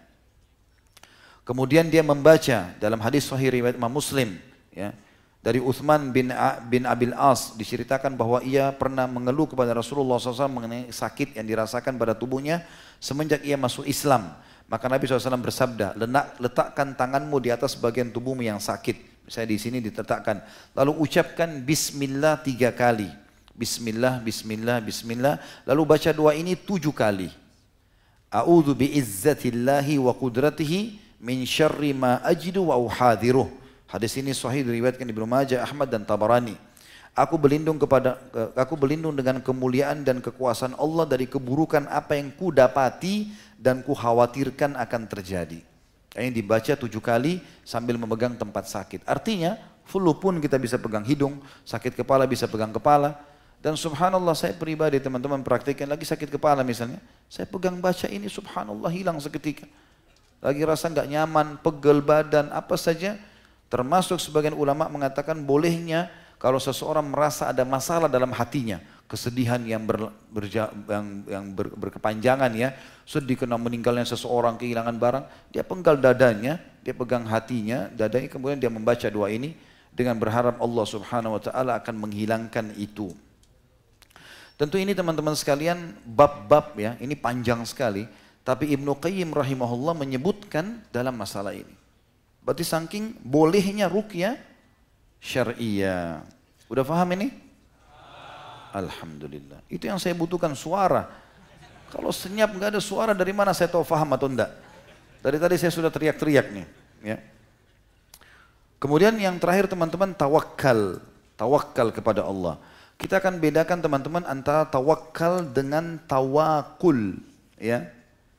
kemudian dia membaca, dalam hadis sahih riwayat Imam Muslim, ya, dari Uthman bin Abil As diceritakan bahwa ia pernah mengeluh kepada Rasulullah SAW mengenai sakit yang dirasakan pada tubuhnya semenjak ia masuk Islam. Maka Nabi SAW bersabda, letakkan tanganmu di atas bagian tubuhmu yang sakit. Misalnya di sini diletakkan. Lalu ucapkan Bismillah 3 kali. Bismillah, Bismillah, Bismillah. Lalu baca doa ini 7 kali. A'udhu bi'izzatillahi wa qudratihi min syarri ma ajidu wa uhadiruh. Hadis ini sahih diriwayatkan Ibnu Majah, Ahmad dan Tabarani. Aku berlindung dengan kemuliaan dan kekuasaan Allah dari keburukan apa yang ku dapati dan ku khawatirkan akan terjadi. Ini dibaca 7 kali sambil memegang tempat sakit. Artinya, flu pun kita bisa pegang hidung, sakit kepala bisa pegang kepala. Dan subhanallah saya pribadi teman-teman praktikkan lagi sakit kepala misalnya. Saya pegang baca ini subhanallah hilang seketika. Lagi rasa nggak nyaman, pegel badan, apa saja. Termasuk sebagian ulama mengatakan bolehnya kalau seseorang merasa ada masalah dalam hatinya. Kesedihan yang berkepanjangan ya. Sedih kena meninggalnya seseorang, kehilangan barang. Dia penggal dadanya, dia pegang hatinya, dadanya kemudian dia membaca doa ini. Dengan berharap Allah subhanahu wa ta'ala akan menghilangkan itu. Tentu ini teman-teman sekalian bab-bab ya, ini panjang sekali. Tapi Ibnu Qayyim rahimahullah menyebutkan dalam masalah ini. Berarti saking bolehnya ruqyah syariah. Udah paham ini? Alhamdulillah. Itu yang saya butuhkan, suara. Kalau senyap nggak ada suara, dari mana saya tahu paham atau enggak? Dari tadi saya sudah teriak-teriak nih. Ya. Kemudian yang terakhir teman-teman tawakal. Tawakal kepada Allah. Kita akan bedakan teman-teman antara tawakal dengan tawakul. Ya.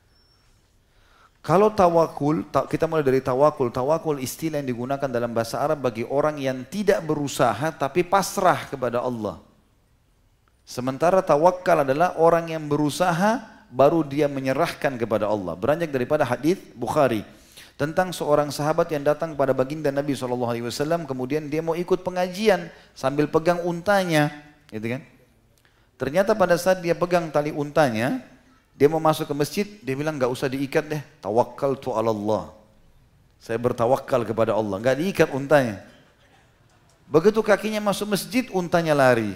Kalau tawakul, kita mulai dari tawakul. Tawakul istilah yang digunakan dalam bahasa Arab bagi orang yang tidak berusaha tapi pasrah kepada Allah. Sementara tawakal adalah orang yang berusaha baru dia menyerahkan kepada Allah. Beranjak daripada hadis Bukhari tentang seorang sahabat yang datang kepada baginda Nabi SAW, kemudian dia mau ikut pengajian sambil pegang untanya, gitu kan? Ternyata pada saat dia pegang tali untanya, dia mau masuk ke masjid, dia bilang nggak usah diikat deh, tawakkaltu 'ala Allah. Saya bertawakal kepada Allah, nggak diikat untanya. Begitu kakinya masuk masjid, untanya lari.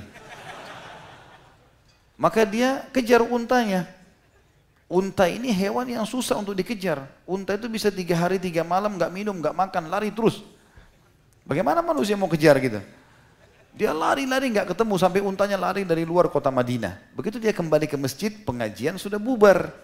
Maka dia kejar untanya. Unta ini hewan yang susah untuk dikejar. Unta itu bisa 3 hari 3 malam nggak minum, nggak makan, lari terus. Bagaimana manusia mau kejar gitu? Dia lari-lari nggak ketemu sampai untanya lari dari luar kota Madinah. Begitu dia kembali ke masjid, pengajian sudah bubar.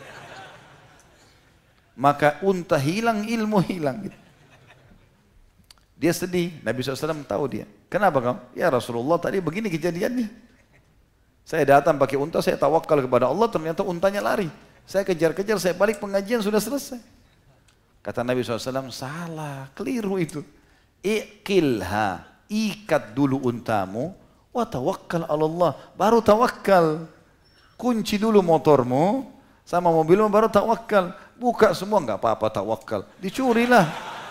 Maka unta hilang, ilmu hilang. Gitu. Dia sedih. Nabi SAW tahu dia. Kenapa kau? Ya Rasulullah tadi begini kejadiannya. Saya datang pakai unta, saya tawakal kepada Allah, ternyata untanya lari. Saya kejar-kejar, saya balik pengajian sudah selesai. Kata Nabi SAW, salah, keliru itu. Iqilha, ikat dulu untamu, wa tawakkal ala Allah, baru tawakal. Kunci dulu motormu, sama mobilmu baru tawakal. Buka semua, nggak apa-apa tawakal. Dicurilah.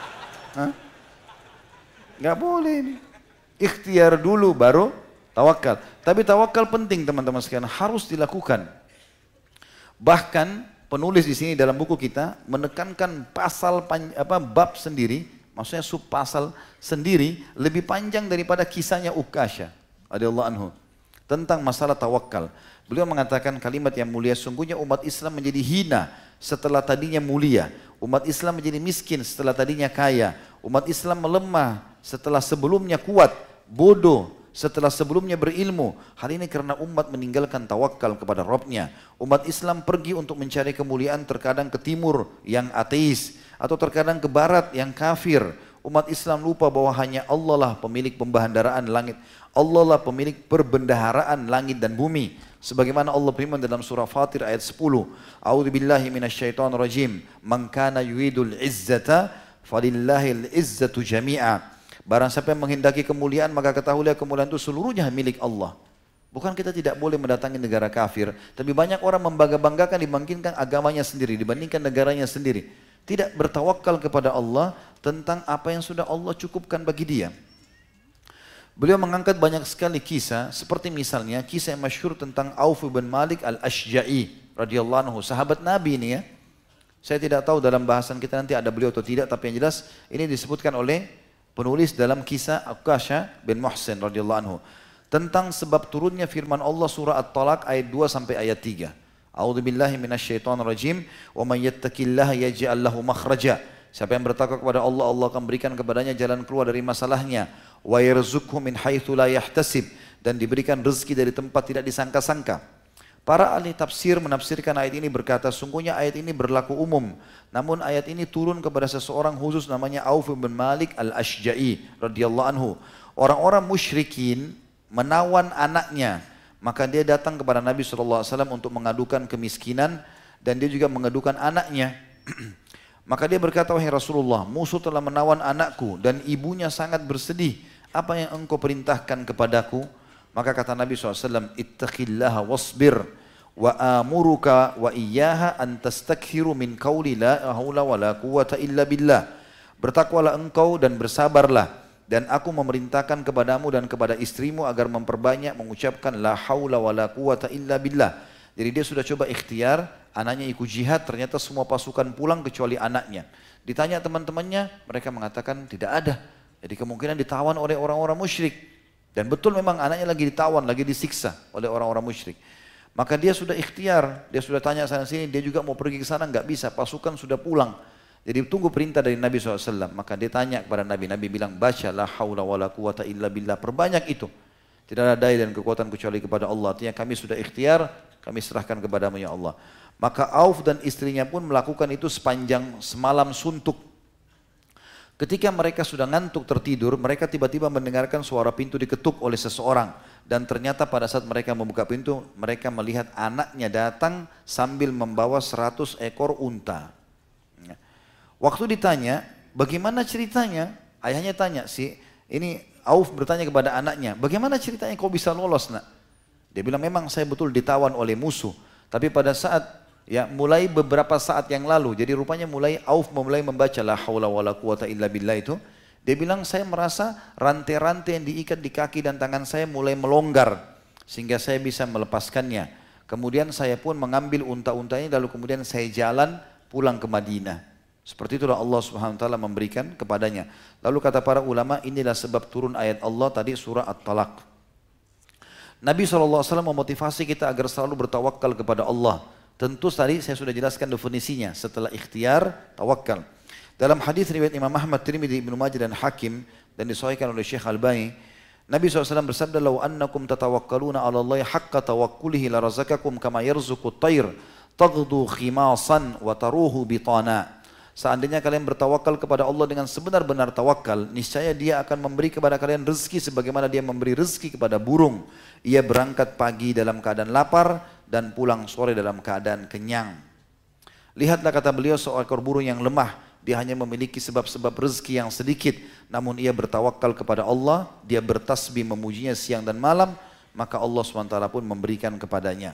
Nggak boleh ini. Ikhtiar dulu baru tawakal. Tapi tawakal penting teman-teman sekalian, harus dilakukan. Bahkan penulis di sini dalam buku kita menekankan bab sendiri, maksudnya sub pasal sendiri lebih panjang daripada kisahnya Ukasha radhiyallahu anhu tentang masalah tawakal. Beliau mengatakan kalimat yang mulia, sungguhnya umat Islam menjadi hina setelah tadinya mulia. Umat Islam menjadi miskin setelah tadinya kaya. Umat Islam melemah setelah sebelumnya kuat, bodoh setelah sebelumnya berilmu. Hal ini karena umat meninggalkan tawakal kepada Rabbnya. Umat Islam pergi untuk mencari kemuliaan terkadang ke timur yang ateis, atau terkadang ke barat yang kafir. Umat Islam lupa bahwa hanya Allah lah pemilik pembendaharaan langit. Allah lah pemilik perbendaharaan langit dan bumi. Sebagaimana Allah firman dalam surah Fatir ayat 10. A'udzubillahi minasyaitonir rajim. Man kana yuridul izzata falillahil izzatu jami'a. Barang siapa yang menghendaki kemuliaan, maka ketahuilah kemuliaan itu seluruhnya milik Allah. Bukan kita tidak boleh mendatangi negara kafir, tapi banyak orang membangga-banggakan dibandingkan agamanya sendiri, dibandingkan negaranya sendiri. Tidak bertawakal kepada Allah tentang apa yang sudah Allah cukupkan bagi dia. Beliau mengangkat banyak sekali kisah, seperti misalnya kisah yang masyhur tentang Auf bin Malik al-Ashja'i radhiyallahu anhu, sahabat Nabi ini ya. Saya tidak tahu dalam bahasan kita nanti ada beliau atau tidak, tapi yang jelas ini disebutkan oleh penulis dalam kisah Ukasha bin Muhsin radhiyallahu anhu tentang sebab turunnya firman Allah surah At-Talaq ayat 2 sampai ayat 3. A'udzubillahi minasyaitonir rajim. Wa may yattaqillaha yaj'al lahu makhraja. Siapa yang bertakwa kepada Allah, Allah akan berikan kepadanya jalan keluar dari masalahnya. Wa yarzuqhu min haitsu la yahtasib, dan diberikan rezeki dari tempat tidak disangka-sangka. Para ahli tafsir menafsirkan ayat ini berkata, sungguhnya ayat ini berlaku umum. Namun ayat ini turun kepada seseorang khusus namanya Auf bin Malik al-Ashja'i radhiyallahu anhu. Orang-orang musyrikin menawan anaknya. Maka dia datang kepada Nabi SAW untuk mengadukan kemiskinan dan dia juga mengadukan anaknya. Maka dia berkata, wahai Rasulullah, musuh telah menawan anakku dan ibunya sangat bersedih. Apa yang engkau perintahkan kepadaku? Maka kata Nabi SAW, ittaqillaha wasbir wa amuruka wa iyyaha an tastakhiru min qawli la haula wa la quwwata illa billah. Bertakwalah engkau dan bersabarlah, dan aku memerintahkan kepadamu dan kepada istrimu agar memperbanyak mengucapkan la haula wa la quwwata illa billah. Jadi dia sudah coba ikhtiar, anaknya ikut jihad, ternyata semua pasukan pulang kecuali anaknya. Ditanya teman-temannya, mereka mengatakan tidak ada. Jadi kemungkinan ditawan oleh orang-orang musyrik. Dan betul memang anaknya lagi ditawan, lagi disiksa oleh orang-orang musyrik. Maka dia sudah ikhtiar, dia sudah tanya sana sini, dia juga mau pergi ke sana, nggak bisa, pasukan sudah pulang. Jadi tunggu perintah dari Nabi SAW. Maka dia tanya kepada Nabi, Nabi bilang, baca la haula wa la quwata illa billah, perbanyak itu. Tidak ada daya dan kekuatan kecuali kepada Allah. Artinya kami sudah ikhtiar, kami serahkan kepadamu ya Allah. Maka Auf dan istrinya pun melakukan itu sepanjang semalam suntuk. Ketika mereka sudah ngantuk tertidur, mereka tiba-tiba mendengarkan suara pintu diketuk oleh seseorang. Dan ternyata pada saat mereka membuka pintu, mereka melihat anaknya datang sambil membawa 100 ekor unta. Waktu ditanya, bagaimana ceritanya? Ayahnya tanya, ini Auf bertanya kepada anaknya, bagaimana ceritanya kau bisa lolos nak? Dia bilang, memang saya betul ditawan oleh musuh. Tapi pada saat mulai beberapa saat yang lalu, jadi rupanya Auf mulai membaca la haula wala quwata illa billah itu. Dia bilang, saya merasa rantai-rantai yang diikat di kaki dan tangan saya mulai melonggar sehingga saya bisa melepaskannya. Kemudian saya pun mengambil unta-untanya lalu kemudian saya jalan pulang ke Madinah. Seperti itulah Allah Subhanahu wa taala memberikan kepadanya. Lalu kata para ulama, inilah sebab turun ayat Allah tadi surah At-Talaq. Nabi SAW memotivasi kita agar selalu bertawakal kepada Allah. Tentu tadi saya sudah jelaskan definisinya, setelah ikhtiar, tawakal. Dalam hadis riwayat Imam Ahmad, Tirmidzi, Ibnu Majah dan Hakim dan disahihkan oleh Syekh Albani, Nabi SAW bersabda, "Lau annakum tatawakkaluna 'ala Allah haqqa tawakkulihi la razaqakum kama yarzuqu at-tayr taghdu khimasan wa taruhu bitana." Seandainya kalian bertawakal kepada Allah dengan sebenar-benar tawakal, niscaya Dia akan memberi kepada kalian rezeki sebagaimana Dia memberi rezeki kepada burung. Ia berangkat pagi dalam keadaan lapar dan pulang sore dalam keadaan kenyang. Lihatlah, kata beliau, seekor burung yang lemah. Dia hanya memiliki sebab-sebab rezeki yang sedikit, namun ia bertawakal kepada Allah, dia bertasbih memujinya siang dan malam, maka Allah SWT pun memberikan kepadanya.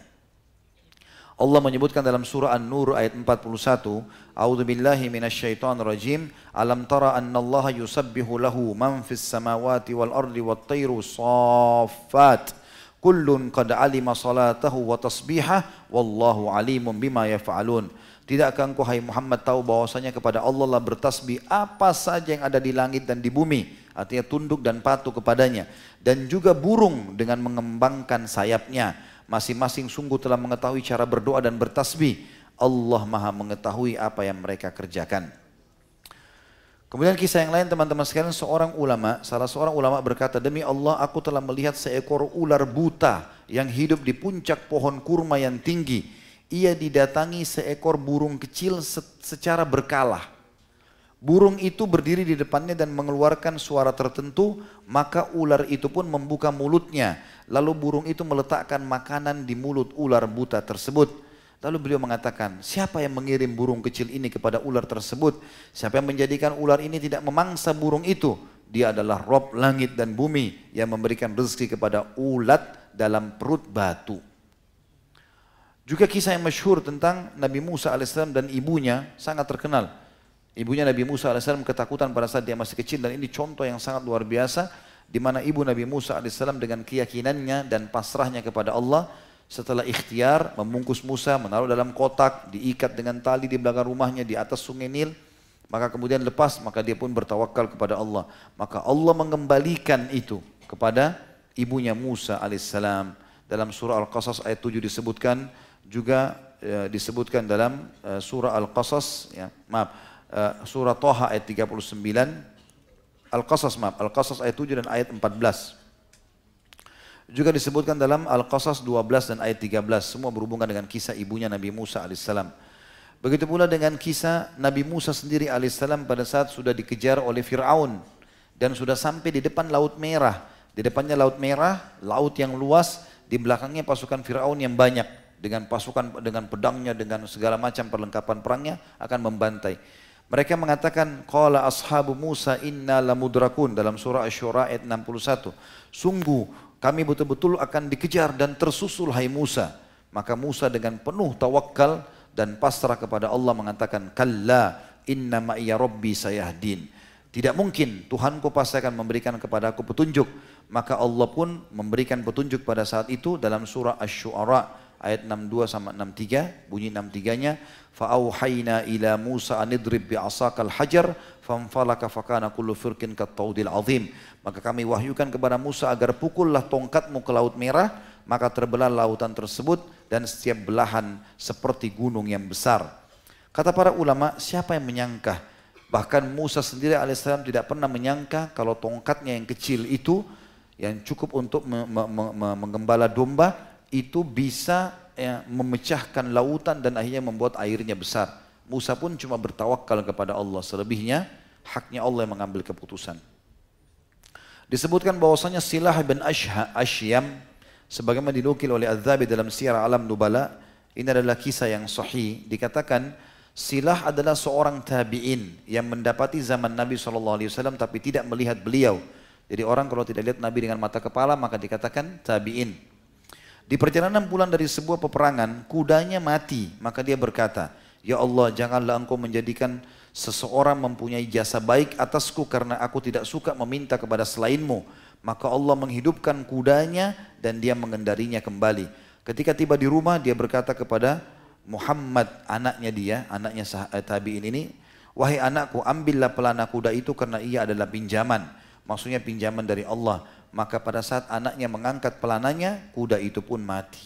Allah menyebutkan dalam surah An-Nur ayat 41, A'udzubillahi minasyaitonirrajim, alam tara annallaha yusabbihu lahu man fis samawati wal ardi wat tayru saffat, kullun qad alima salatahu wa tasbihah, wallahu alimun bima yaf'alun. Tidakkah engkau hai Muhammad tahu bahwasanya kepada Allah lah bertasbih apa saja yang ada di langit dan di bumi, artinya tunduk dan patuh kepadanya, dan juga burung dengan mengembangkan sayapnya, masing-masing sungguh telah mengetahui cara berdoa dan bertasbih. Allah Maha mengetahui apa yang mereka kerjakan. Kemudian kisah yang lain teman-teman sekalian, salah seorang ulama berkata, demi Allah aku telah melihat seekor ular buta yang hidup di puncak pohon kurma yang tinggi. Ia didatangi seekor burung kecil secara berkala. Burung itu berdiri di depannya dan mengeluarkan suara tertentu, maka ular itu pun membuka mulutnya. Lalu burung itu meletakkan makanan di mulut ular buta tersebut. Lalu beliau mengatakan, siapa yang mengirim burung kecil ini kepada ular tersebut? Siapa yang menjadikan ular ini tidak memangsa burung itu? Dia adalah Rabb langit dan bumi yang memberikan rezeki kepada ulat dalam perut batu. Juga kisah yang masyhur tentang Nabi Musa AS dan ibunya sangat terkenal. Ibunya Nabi Musa AS ketakutan pada saat dia masih kecil, dan ini contoh yang sangat luar biasa di mana ibu Nabi Musa AS dengan keyakinannya dan pasrahnya kepada Allah, setelah ikhtiar membungkus Musa, menaruh dalam kotak, diikat dengan tali di belakang rumahnya di atas sungai Nil, maka kemudian lepas, maka dia pun bertawakal kepada Allah. Maka Allah mengembalikan itu kepada ibunya Musa AS. Dalam surah Al-Qasas ayat 7 disebutkan, juga disebutkan dalam surah Al-Qasas, surah Thaha ayat 39, Al-Qasas ayat 7 dan ayat 14. Juga disebutkan dalam Al-Qasas 12 dan ayat 13, semua berhubungan dengan kisah ibunya Nabi Musa alaihissalam. Begitu pula dengan kisah Nabi Musa sendiri alaihissalam pada saat sudah dikejar oleh Fir'aun dan sudah sampai di depan Laut Merah. Di depannya Laut Merah, laut yang luas, di belakangnya pasukan Firaun yang banyak dengan pasukan, dengan pedangnya, dengan segala macam perlengkapan perangnya akan membantai. Mereka mengatakan, qala ashabu Musa inna lamudrakun, dalam surah Asy-Syura ayat 61. Sungguh kami betul-betul akan dikejar dan tersusul hai Musa. Maka Musa dengan penuh tawakal dan pasrah kepada Allah mengatakan, kalla inna ma'iya rabbi sayahdin. Tidak mungkin, Tuhanku pasti akan memberikan kepada aku petunjuk. Maka Allah pun memberikan petunjuk pada saat itu dalam surah Asy-Syu'ara ayat 62 sama 63, bunyi 63-nya, fa'auhayna ila Musa anidrib bi'asakal hajar fanfalaka fakana kullu firqin kattaudil azim. Maka kami wahyukan kepada Musa agar pukullah tongkatmu ke Laut Merah, maka terbelah lautan tersebut dan setiap belahan seperti gunung yang besar. Kata para ulama, siapa yang menyangka? Bahkan Musa sendiri alaihissalam tidak pernah menyangka kalau tongkatnya yang kecil itu, yang cukup untuk menggembala domba, itu bisa memecahkan lautan dan akhirnya membuat airnya besar. Musa pun cuma bertawakal kepada Allah, selebihnya haknya Allah yang mengambil keputusan. Disebutkan bahwasanya Silah bin Ashyam, sebagaimana dinukil oleh Az-Zahabi dalam Siyar A'lam Nubala, ini adalah kisah yang sahih. Dikatakan Silah adalah seorang tabi'in yang mendapati zaman Nabi SAW tapi tidak melihat beliau. Jadi orang kalau tidak lihat Nabi dengan mata kepala maka dikatakan tabi'in. Di perjalanan pulang dari sebuah peperangan, kudanya mati, maka dia berkata, ya Allah, janganlah engkau menjadikan seseorang mempunyai jasa baik atasku karena aku tidak suka meminta kepada selainmu. Maka Allah menghidupkan kudanya dan dia mengendarinya kembali. Ketika tiba di rumah, dia berkata kepada Muhammad, anaknya tabi'in ini, wahai anakku, ambillah pelana kuda itu karena ia adalah pinjaman. Maksudnya pinjaman dari Allah. Maka pada saat anaknya mengangkat pelananya, kuda itu pun mati.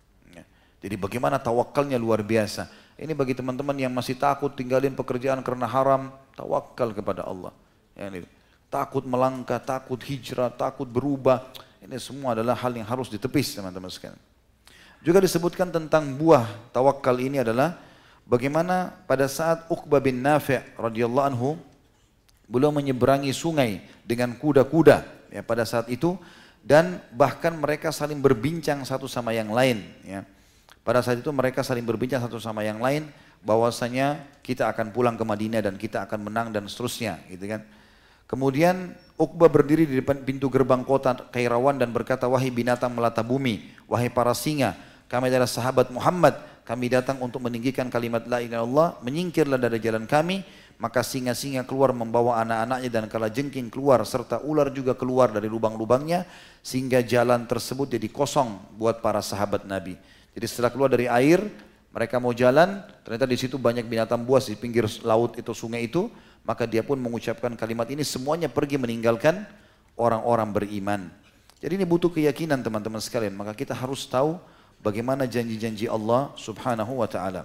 Jadi bagaimana tawakalnya luar biasa. Ini bagi teman-teman yang masih takut tinggalin pekerjaan karena haram, tawakal kepada Allah. Takut melangkah, takut hijrah, takut berubah. Ini semua adalah hal yang harus ditepis teman-teman sekalian. Juga disebutkan tentang buah tawakal ini adalah bagaimana pada saat Uqbah bin Nafi' radhiyallahu anhu beliau menyeberangi sungai dengan kuda-kuda ya, pada saat itu, dan bahkan mereka saling berbincang satu sama yang lain ya. Pada saat itu mereka saling berbincang satu sama yang lain bahwasanya kita akan pulang ke Madinah dan kita akan menang dan seterusnya gitu kan. Kemudian Uqbah berdiri di depan pintu gerbang kota Kairawan dan berkata, wahai binatang melata bumi, wahai para singa, kami adalah sahabat Muhammad, kami datang untuk meninggikan kalimat la ilaha illallah, menyingkirlah dari jalan kami. Maka singa-singa keluar membawa anak-anaknya dan kalajengking keluar serta ular juga keluar dari lubang-lubangnya sehingga jalan tersebut jadi kosong buat para sahabat Nabi. Jadi setelah keluar dari air, mereka mau jalan, ternyata di situ banyak binatang buas di pinggir laut itu, sungai itu, maka dia pun mengucapkan kalimat ini, semuanya pergi meninggalkan orang-orang beriman. Jadi ini butuh keyakinan teman-teman sekalian, maka kita harus tahu bagaimana janji-janji Allah Subhanahu wa taala.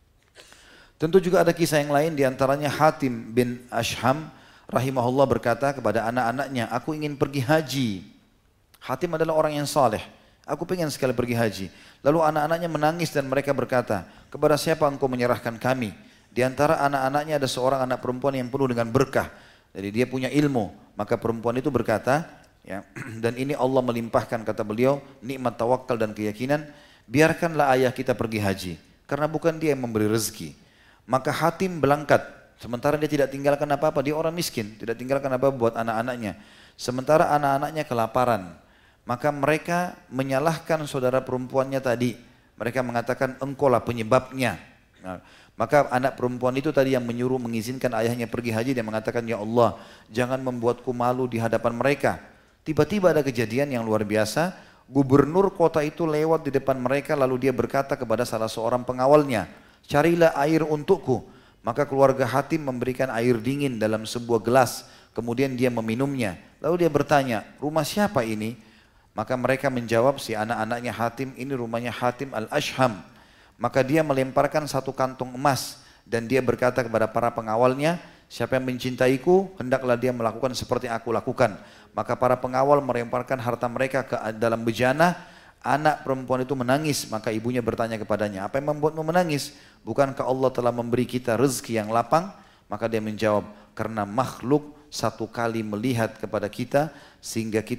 Tentu juga ada kisah yang lain, diantaranya Hatim bin Ashham rahimahullah berkata kepada anak-anaknya, aku ingin pergi haji. Hatim adalah orang yang saleh, aku ingin sekali pergi haji. Lalu anak-anaknya menangis dan mereka berkata, kepada siapa engkau menyerahkan kami? Di antara anak-anaknya ada seorang anak perempuan yang penuh dengan berkah. Jadi dia punya ilmu. Maka perempuan itu berkata, ya, dan ini Allah melimpahkan, kata beliau, nikmat tawakal dan keyakinan, biarkanlah ayah kita pergi haji. Karena bukan dia yang memberi rezeki. Maka Hatim berangkat, sementara dia tidak tinggalkan apa-apa, dia orang miskin, tidak tinggalkan apa-apa buat anak-anaknya. Sementara anak-anaknya kelaparan, maka mereka menyalahkan saudara perempuannya tadi. Mereka mengatakan engkaulah penyebabnya. Nah, maka anak perempuan itu tadi yang menyuruh mengizinkan ayahnya pergi haji, dia mengatakan, ya Allah, jangan membuatku malu di hadapan mereka. Tiba-tiba ada kejadian yang luar biasa, gubernur kota itu lewat di depan mereka, lalu dia berkata kepada salah seorang pengawalnya, carilah air untukku. Maka keluarga Hatim memberikan air dingin dalam sebuah gelas, kemudian dia meminumnya. Lalu dia bertanya, rumah siapa ini? Maka mereka menjawab, si anak-anaknya Hatim, ini rumahnya Hatim al-Ashham. Maka dia melemparkan satu kantung emas dan dia berkata kepada para pengawalnya, siapa yang mencintaiku, hendaklah dia melakukan seperti aku lakukan. Maka para pengawal melemparkan harta mereka ke dalam bejana. Anak perempuan itu menangis, maka ibunya bertanya kepadanya, apa yang membuatmu menangis? Bukankah Allah telah memberi kita rezeki yang lapang? Maka dia menjawab, karena makhluk satu kali melihat kepada kita sehingga kita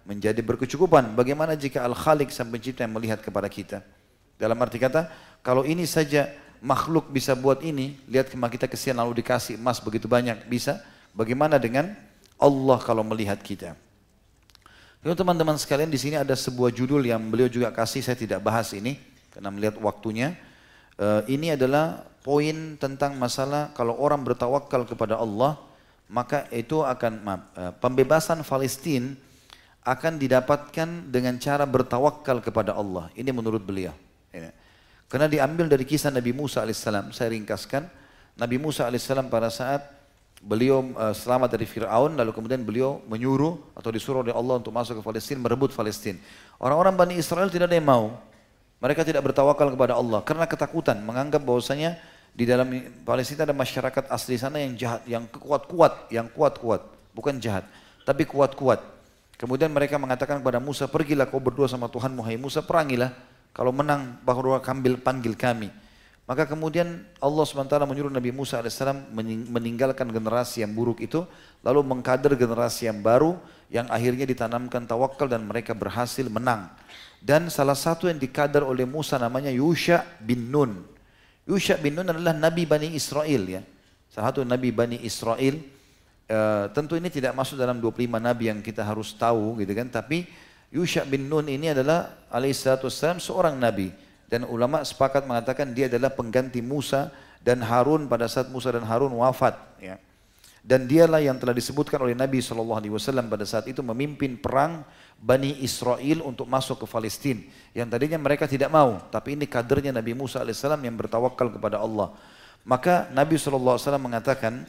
menjadi berkecukupan. Bagaimana jika Al-Khaliq sang pencipta yang melihat kepada kita? Dalam arti kata, kalau ini saja makhluk bisa buat ini, lihat kita kesian lalu dikasih emas begitu banyak, bisa. Bagaimana dengan Allah kalau melihat kita? Jadi teman-teman sekalian, di sini ada sebuah judul yang beliau juga kasih, saya tidak bahas ini karena melihat waktunya. Ini adalah poin tentang masalah kalau orang bertawakal kepada Allah, maka itu akan pembebasan Palestina akan didapatkan dengan cara bertawakal kepada Allah. Ini menurut beliau. Karena diambil dari kisah Nabi Musa alaihissalam. Saya ringkaskan. Nabi Musa alaihissalam pada saat beliau selamat dari Fir'aun, lalu kemudian beliau menyuruh atau disuruh oleh Allah untuk masuk ke Palestina, merebut Palestina. Orang-orang Bani Israel tidak ada yang mau. Mereka tidak bertawakal kepada Allah karena ketakutan, menganggap bahwasanya di dalam Palestina ada masyarakat asli sana yang jahat, yang kuat-kuat, bukan jahat, tapi kuat-kuat. Kemudian mereka mengatakan kepada Musa, pergilah kau berdua sama Tuhanmu, hai Musa, perangilah. Kalau menang, baru panggil kami. Maka kemudian Allah SWT menyuruh Nabi Musa AS meninggalkan generasi yang buruk itu, lalu mengkader generasi yang baru, yang akhirnya ditanamkan tawakal dan mereka berhasil menang. Dan salah satu yang dikader oleh Musa namanya Yusha bin Nun. Yusha bin Nun adalah Nabi Bani Israel ya. Salah satu Nabi Bani Israel. Tentu ini tidak masuk dalam 25 Nabi yang kita harus tahu gitu kan. Tapi Yusha bin Nun ini adalah alaihissalam seorang Nabi. Dan ulama sepakat mengatakan dia adalah pengganti Musa dan Harun pada saat Musa dan Harun wafat ya. Dan dialah yang telah disebutkan oleh Nabi SAW pada saat itu memimpin perang Bani Israel untuk masuk ke Palestina. Yang tadinya mereka tidak mau, tapi ini kadernya Nabi Musa AS yang bertawakal kepada Allah. Maka Nabi SAW mengatakan,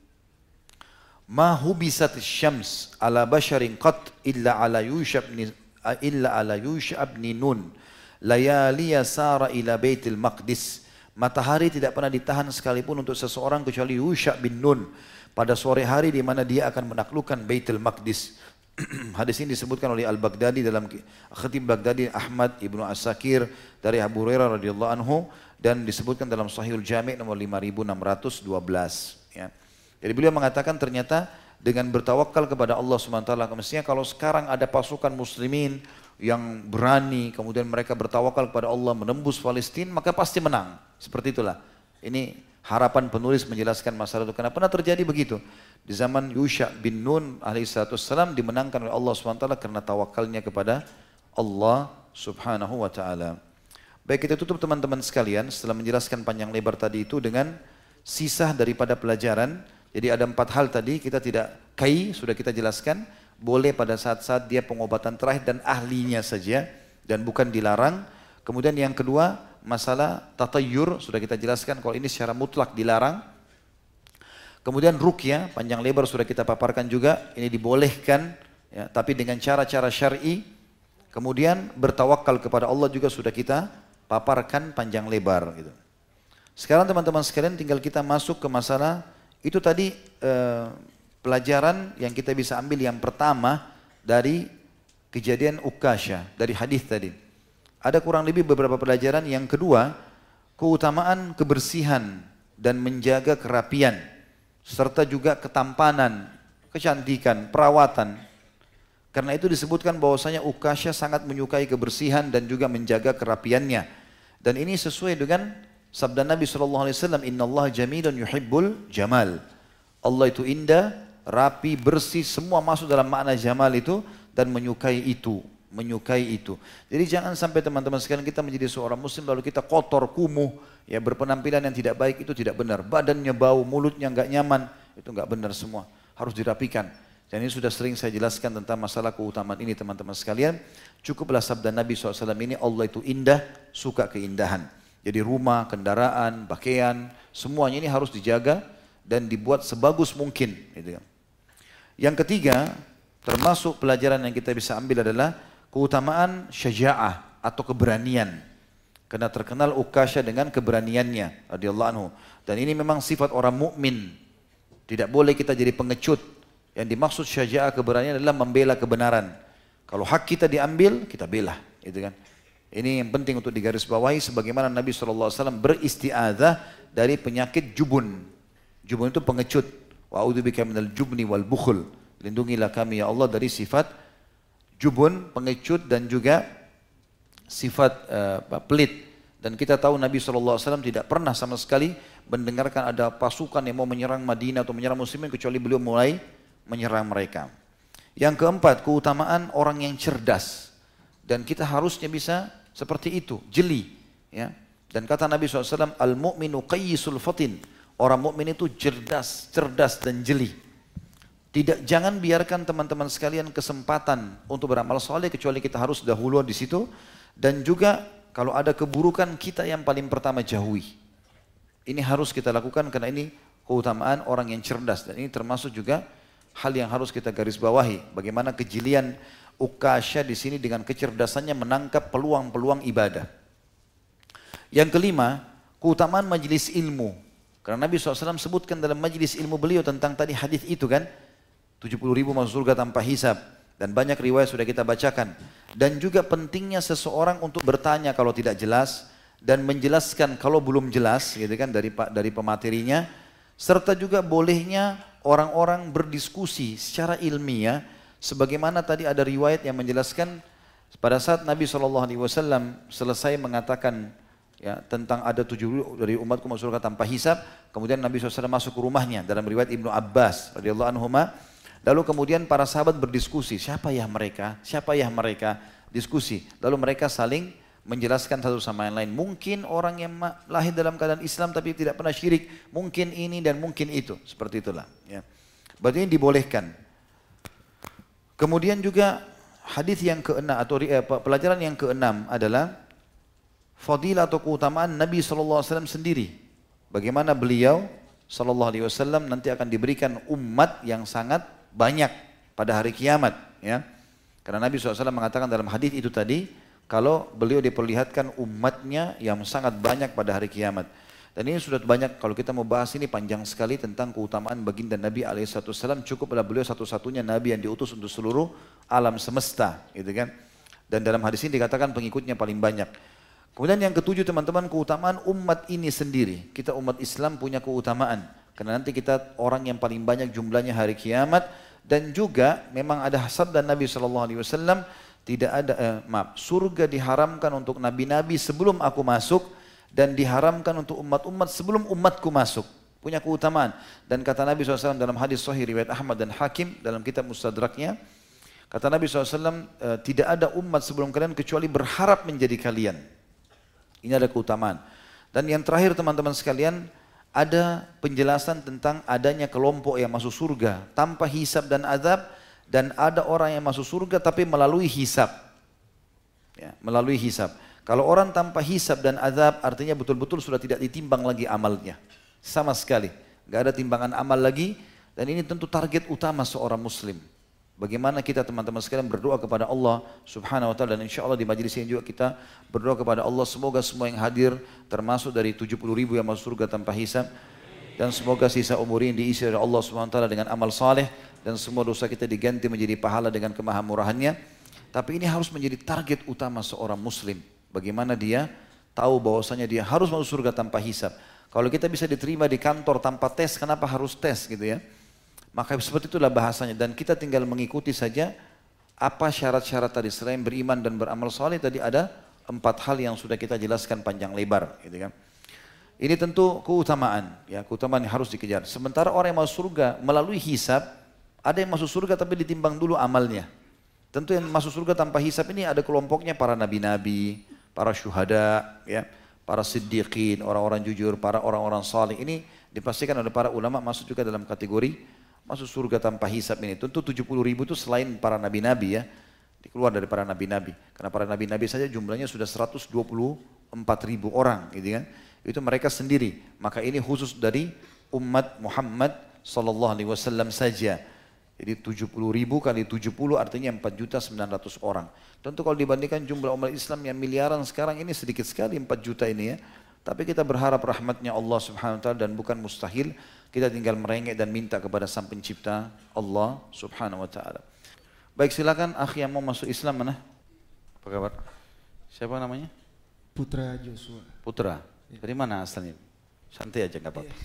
Ma hubisat syams ala basharin qat illa ala Yusha bin Nun layaliya sara ila baitil maqdis. Matahari tidak pernah ditahan sekalipun untuk seseorang kecuali Yusha bin Nun pada sore hari di mana dia akan menaklukkan Baitul Maqdis. Hadis ini disebutkan oleh Al-Baghdadi dalam Khatib Baghdadi, Ahmad Ibnu As-Sakir dari Abu Hurairah radhiyallahu anhu, dan disebutkan dalam Sahihul Jami' nomor 5612 ya. Jadi beliau mengatakan ternyata dengan bertawakal kepada Allah SWT, mestinya kalau sekarang ada pasukan muslimin yang berani kemudian mereka bertawakal kepada Allah menembus Palestina, maka pasti menang. Seperti itulah. Ini harapan penulis menjelaskan masalah itu. Karena pernah terjadi begitu. Di zaman Yusha bin Nun alaihissalam dimenangkan oleh Allah SWT karena tawakalnya kepada Allah subhanahu wa ta'ala. Baik, kita tutup teman-teman sekalian setelah menjelaskan panjang lebar tadi itu dengan sisa daripada pelajaran. Jadi ada 4 hal tadi, kita tidak sudah kita jelaskan. Boleh pada saat-saat dia pengobatan terakhir dan ahlinya saja dan bukan dilarang. Kemudian yang kedua, masalah tatayyur sudah kita jelaskan kalau ini secara mutlak dilarang. Kemudian ruqyah panjang lebar sudah kita paparkan juga, ini dibolehkan ya, tapi dengan cara-cara syar'i. Kemudian bertawakal kepada Allah juga sudah kita paparkan panjang lebar gitu. Sekarang teman-teman sekalian tinggal kita masuk ke masalah itu tadi pelajaran yang kita bisa ambil yang pertama dari kejadian Ukasha, dari hadis tadi. Ada kurang lebih beberapa pelajaran. Yang kedua, keutamaan kebersihan dan menjaga kerapian, serta juga ketampanan, kecantikan, perawatan. Karena itu disebutkan bahwasanya Ukasha sangat menyukai kebersihan dan juga menjaga kerapiannya. Dan ini sesuai dengan sabda Nabi SAW, Inna Allah jamilun yuhibbul jamal. Allah itu indah, rapi, bersih, semua masuk dalam makna jamal itu dan menyukai itu. Jadi jangan sampai teman-teman sekalian kita menjadi seorang muslim lalu kita kotor, kumuh, ya berpenampilan yang tidak baik, itu tidak benar. Badannya bau, mulutnya enggak nyaman, itu enggak benar semua. Harus dirapikan. Dan ini sudah sering saya jelaskan tentang masalah keutamaan ini teman-teman sekalian. Cukuplah sabda Nabi SAW ini, Allah itu indah, suka keindahan. Jadi rumah, kendaraan, pakaian, semuanya ini harus dijaga dan dibuat sebagus mungkin. Yang ketiga, termasuk pelajaran yang kita bisa ambil adalah keutamaan syaja'ah atau keberanian. Karena terkenal Ukasha dengan keberaniannya radhiyallahu anhu. Dan ini memang sifat orang mukmin. Tidak boleh kita jadi pengecut. Yang dimaksud syaja'ah keberanian adalah membela kebenaran. Kalau hak kita diambil, kita bela, gitu kan. Ini yang penting untuk digarisbawahi sebagaimana Nabi SAW beristi'adzah dari penyakit jubun. Jubun itu pengecut. Wa a'udzubika minal jubni wal bukhul. Lindungilah kami ya Allah dari sifat jubun, pengecut dan juga sifat pelit. Dan kita tahu Nabi SAW tidak pernah sama sekali mendengarkan ada pasukan yang mau menyerang Madinah atau menyerang muslimin kecuali beliau mulai menyerang mereka. Yang keempat, keutamaan orang yang cerdas. Dan kita harusnya bisa seperti itu, jeli. Ya. Dan kata Nabi SAW, al-mu'minu qayyisul fatin. Orang mukmin itu cerdas dan jeli. Jangan biarkan teman-teman sekalian kesempatan untuk beramal soleh kecuali kita harus dahulu di situ. Dan juga kalau ada keburukan kita yang paling pertama jauhi. Ini harus kita lakukan karena ini keutamaan orang yang cerdas. Dan ini termasuk juga hal yang harus kita garis bawahi. Bagaimana kejelian Ukasha di sini dengan kecerdasannya menangkap peluang-peluang ibadah. Yang kelima, keutamaan majelis ilmu. Karena Nabi SAW sebutkan dalam majelis ilmu beliau tentang tadi hadis itu kan. 70.000 masuk surga tanpa hisab. Dan banyak riwayat sudah kita bacakan. Dan juga pentingnya seseorang untuk bertanya kalau tidak jelas. Dan menjelaskan kalau belum jelas gitu kan dari pematerinya. Serta juga bolehnya orang-orang berdiskusi secara ilmiah. Sebagaimana tadi ada riwayat yang menjelaskan pada saat Nabi SAW selesai mengatakan ya, tentang ada 70 dari umatku masuk surga tanpa hisab. Kemudian Nabi SAW masuk ke rumahnya dalam riwayat Ibnu Abbas radhiyallahu anhuma. Lalu kemudian para sahabat berdiskusi, siapa ya mereka, diskusi. Lalu mereka saling menjelaskan satu sama yang lain. Mungkin orang yang lahir dalam keadaan Islam tapi tidak pernah syirik, mungkin ini dan mungkin itu, seperti itulah. Ya. Berarti ini dibolehkan. Kemudian juga hadis yang keenam atau pelajaran yang keenam adalah fadilah atau keutamaan Nabi SAW sendiri. Bagaimana beliau SAW nanti akan diberikan umat yang sangat banyak pada hari kiamat, ya. Karena Nabi SAW mengatakan dalam hadis itu tadi, kalau beliau diperlihatkan umatnya yang sangat banyak pada hari kiamat. Dan ini sudah banyak, kalau kita mau bahas ini panjang sekali tentang keutamaan baginda Nabi SAW. Cukuplah beliau satu-satunya Nabi yang diutus untuk seluruh alam semesta, gitu kan. Dan dalam hadis ini dikatakan pengikutnya paling banyak. Kemudian yang ketujuh teman-teman, keutamaan umat ini sendiri. Kita umat Islam punya keutamaan. Karena nanti kita orang yang paling banyak jumlahnya hari kiamat. Dan juga memang ada sabda Nabi SAW, tidak ada, surga diharamkan untuk nabi-nabi sebelum aku masuk. Dan diharamkan untuk umat-umat sebelum umatku masuk. Punya keutamaan. Dan kata Nabi SAW dalam hadis sahih riwayat Ahmad dan Hakim dalam kitab Mustadraknya. Kata Nabi SAW, tidak ada umat sebelum kalian kecuali berharap menjadi kalian. Ini ada keutamaan. Dan yang terakhir teman-teman sekalian, ada penjelasan tentang adanya kelompok yang masuk surga tanpa hisab dan azab, dan ada orang yang masuk surga tapi melalui hisab. Ya, melalui hisab. Kalau orang tanpa hisab dan azab artinya betul-betul sudah tidak ditimbang lagi amalnya. Sama sekali. Gak ada timbangan amal lagi, dan ini tentu target utama seorang muslim. Bagaimana kita teman-teman sekalian berdoa kepada Allah Subhanahu wa ta'ala, dan insya Allah di majelis ini juga kita berdoa kepada Allah semoga semua yang hadir termasuk dari 70.000 yang masuk surga tanpa hisab, dan semoga sisa umur ini diisi oleh Allah Subhanahu wa ta'ala dengan amal saleh, dan semua dosa kita diganti menjadi pahala dengan kemahamurahannya. Tapi ini harus menjadi target utama seorang muslim. Bagaimana dia tahu bahwasanya dia harus masuk surga tanpa hisab. Kalau kita bisa diterima di kantor tanpa tes, kenapa harus tes gitu ya? Maka seperti itulah bahasanya, dan kita tinggal mengikuti saja apa syarat-syarat tadi. Selain beriman dan beramal saleh tadi ada 4 hal yang sudah kita jelaskan panjang lebar, gitu kan. Ini tentu keutamaan, ya, keutamaan yang harus dikejar. Sementara orang yang masuk surga melalui hisab, ada yang masuk surga tapi ditimbang dulu amalnya. Tentu yang masuk surga tanpa hisab ini ada kelompoknya para nabi-nabi, para syuhada, ya, para siddiqin, orang-orang jujur, para orang-orang saleh. Ini dipastikan oleh para ulama masuk juga dalam kategori masuk surga tanpa hisab ini. Tentu 70.000 itu selain para nabi-nabi ya. Dikeluar dari para nabi-nabi. Karena para nabi-nabi saja jumlahnya sudah 124.000 orang gitu kan. Itu mereka sendiri. Maka ini khusus dari umat Muhammad SAW saja. Jadi 70.000 kali 70 artinya 4.900.000 orang. Tentu kalau dibandingkan jumlah umat Islam yang miliaran sekarang ini sedikit sekali 4 juta ini ya. Tapi kita berharap rahmatnya Allah Subhanahu wa ta'ala, dan bukan mustahil. Kita tinggal merengek dan minta kepada Sang Pencipta Allah Subhanahu wa ta'ala. Baik, silakan akhi yang mau masuk Islam mana? Apa kabar? Siapa namanya? Putra Joshua. Putra. Dari mana asalnya? Santai aja enggak apa-apa.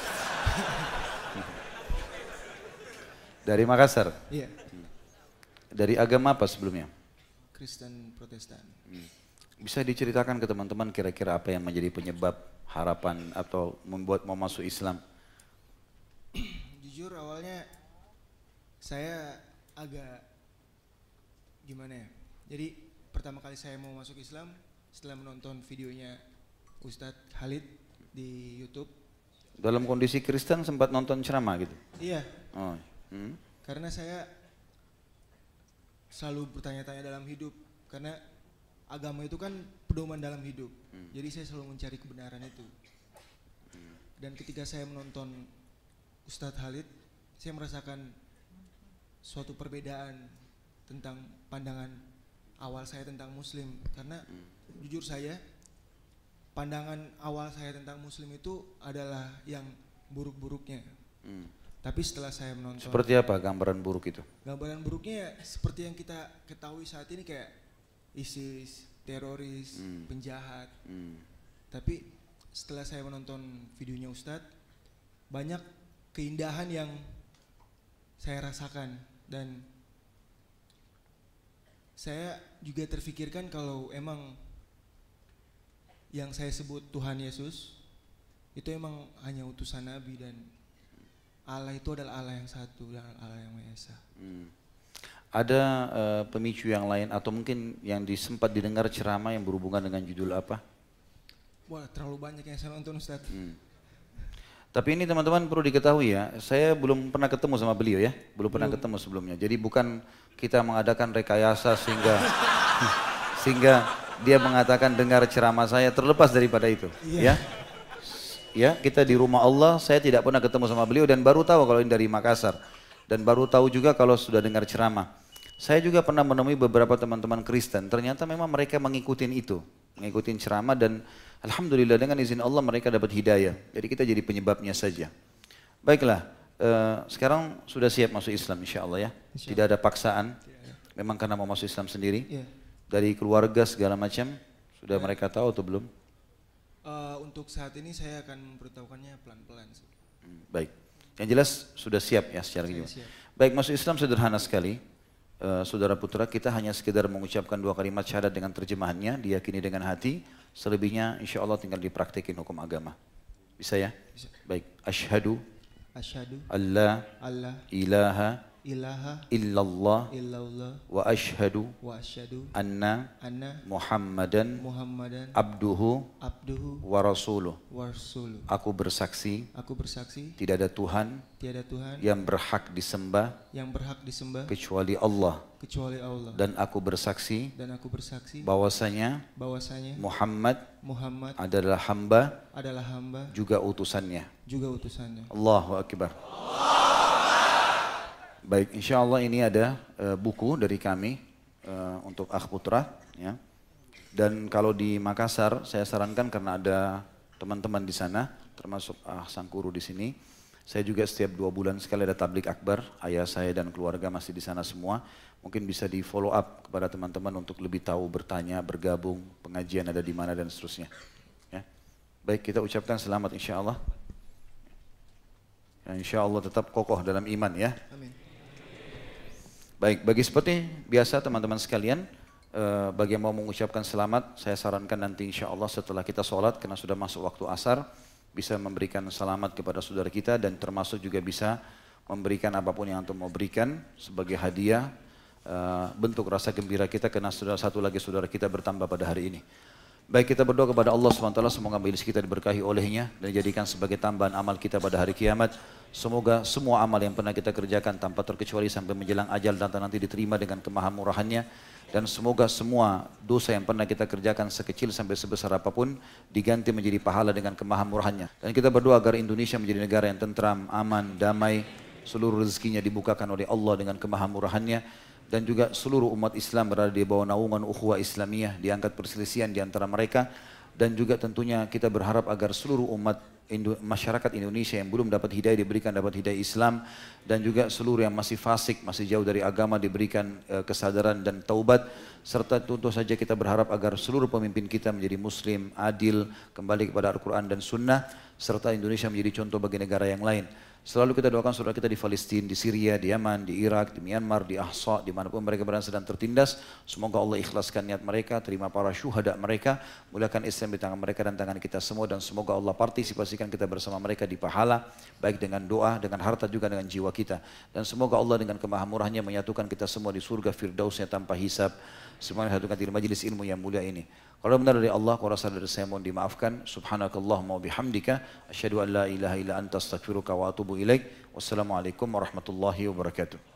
Dari Makassar. Iya. Dari agama apa sebelumnya? Kristen Protestan. Bisa diceritakan ke teman-teman kira-kira apa yang menjadi penyebab harapan atau membuat mau masuk Islam? Jujur awalnya saya agak gimana ya. Jadi pertama kali saya mau masuk Islam setelah menonton videonya Ustadz Khalid di YouTube. Dalam kondisi Kristen sempat nonton ceramah gitu? Iya. Oh. Karena saya selalu bertanya-tanya dalam hidup, karena agama itu kan pedoman dalam hidup. Jadi saya selalu mencari kebenaran itu. Dan ketika saya menonton Ustadz Khalid, saya merasakan suatu perbedaan tentang pandangan awal saya tentang Muslim. Karena jujur saya, pandangan awal saya tentang Muslim itu adalah yang buruk-buruknya. Tapi setelah saya menonton, Seperti apa gambaran buruk itu? gambaran buruknya seperti yang kita ketahui saat ini, kayak ISIS, teroris, penjahat. Tapi setelah saya menonton videonya Ustadz, banyak keindahan yang saya rasakan. Dan saya juga terfikirkan kalau emang yang saya sebut Tuhan Yesus itu emang hanya utusan Nabi, dan Allah itu adalah Allah yang satu dan Allah yang Maha Esa. Ada pemicu yang lain atau mungkin yang sempat didengar ceramah yang berhubungan dengan judul apa? Wah, terlalu banyak yang saya nonton Ustadz. Tapi ini teman-teman perlu diketahui ya, saya belum pernah ketemu sama beliau ya, belum pernah ketemu sebelumnya. Jadi bukan kita mengadakan rekayasa sehingga dia mengatakan dengar ceramah saya, terlepas daripada itu. Ya, ya kita di rumah Allah, saya tidak pernah ketemu sama beliau dan baru tahu kalau ini dari Makassar. Dan baru tahu juga kalau sudah dengar ceramah. Saya juga pernah menemui beberapa teman-teman Kristen, ternyata memang mereka mengikuti ceramah dan alhamdulillah dengan izin Allah mereka dapat hidayah. Jadi kita jadi penyebabnya saja. Baiklah, sekarang sudah siap masuk Islam insya Allah ya. Tidak ada paksaan, memang karena mau masuk Islam sendiri. Dari keluarga segala macam, sudah mereka tahu atau belum? Untuk saat ini saya akan memberitahukannya pelan-pelan. Baik, yang jelas sudah siap ya secara gitu. Baik, masuk Islam sederhana sekali. Saudara putra, kita hanya sekedar mengucapkan 2 kalimat syahadat dengan terjemahannya, diyakini dengan hati, selebihnya insya Allah tinggal dipraktikin hukum agama. Bisa ya? Bisa. Baik, asyhadu Asyhadu alla alla ilaha ilaha illallah illallah wa asyhadu wa asyhadu anna anna Muhammadan Muhammadan abduhu abduhu wa rasuluh. wa rasuluh. Aku bersaksi Aku bersaksi tidak ada Tuhan tiada Tuhan yang berhak disembah yang berhak disembah kecuali Allah, kecuali Allah. dan aku bersaksi Dan aku bersaksi bahwasanya bahwasanya Muhammad Muhammad adalah hamba adalah hamba juga utusannya. juga utusannya. Allahu Akbar. Baik, insya Allah ini ada buku dari kami untuk Akh Putra ya. Dan kalau di Makassar saya sarankan karena ada teman-teman di sana termasuk Akh Sangkuru di sini. Saya juga setiap 2 bulan sekali ada tablik akbar, ayah saya dan keluarga masih di sana semua. Mungkin bisa di follow up kepada teman-teman untuk lebih tahu, bertanya, bergabung, pengajian ada di mana dan seterusnya. Ya. Baik, kita ucapkan selamat insya Allah. Ya, insya Allah tetap kokoh dalam iman ya. Amin. Baik, bagi seperti biasa teman-teman sekalian, bagi yang mau mengucapkan selamat, saya sarankan nanti insya Allah setelah kita sholat, karena sudah masuk waktu asar, bisa memberikan selamat kepada saudara kita dan termasuk juga bisa memberikan apapun yang antum mau berikan sebagai hadiah, bentuk rasa gembira kita karena satu lagi saudara kita bertambah pada hari ini. Baik, kita berdoa kepada Allah SWT, semoga majelis kita diberkahi olehnya dan dijadikan sebagai tambahan amal kita pada hari kiamat. Semoga semua amal yang pernah kita kerjakan tanpa terkecuali sampai menjelang ajal dan nanti diterima dengan kemahamurahannya. Dan semoga semua dosa yang pernah kita kerjakan sekecil sampai sebesar apapun diganti menjadi pahala dengan kemahamurahannya. Dan kita berdoa agar Indonesia menjadi negara yang tentram, aman, damai, seluruh rezekinya dibukakan oleh Allah dengan kemahamurahannya. Dan juga seluruh umat Islam berada di bawah naungan ukhuwah Islamiyah, diangkat perselisihan di antara mereka. Dan juga tentunya kita berharap agar seluruh umat masyarakat Indonesia yang belum dapat hidayah diberikan dapat hidayah Islam, dan juga seluruh yang masih fasik, masih jauh dari agama diberikan kesadaran dan taubat, serta tentu saja kita berharap agar seluruh pemimpin kita menjadi muslim, adil, kembali kepada Al-Quran dan Sunnah, serta Indonesia menjadi contoh bagi negara yang lain. Selalu kita doakan saudara kita di Palestina, di Syria, di Yaman, di Irak, di Myanmar, di Ahsa, dimanapun mereka berada sedang tertindas. Semoga Allah ikhlaskan niat mereka, terima para syuhada mereka, muliakan Islam di tangan mereka dan tangan kita semua, dan semoga Allah partisipasikan kita bersama mereka di pahala, baik dengan doa, dengan harta juga dengan jiwa kita. Dan semoga Allah dengan kemahamurahnya menyatukan kita semua di surga firdausnya tanpa hisab. Semuanya disatukan di majelis ilmu yang mulia ini. Kalau benar dari Allah, kalau salah dari saya mohon dimaafkan. Subhanakallahumma wa bihamdika, asyhadu an la ilaha illa anta astaghfiruka wa atubu ilaik. Wassalamualaikum warahmatullahi wabarakatuh.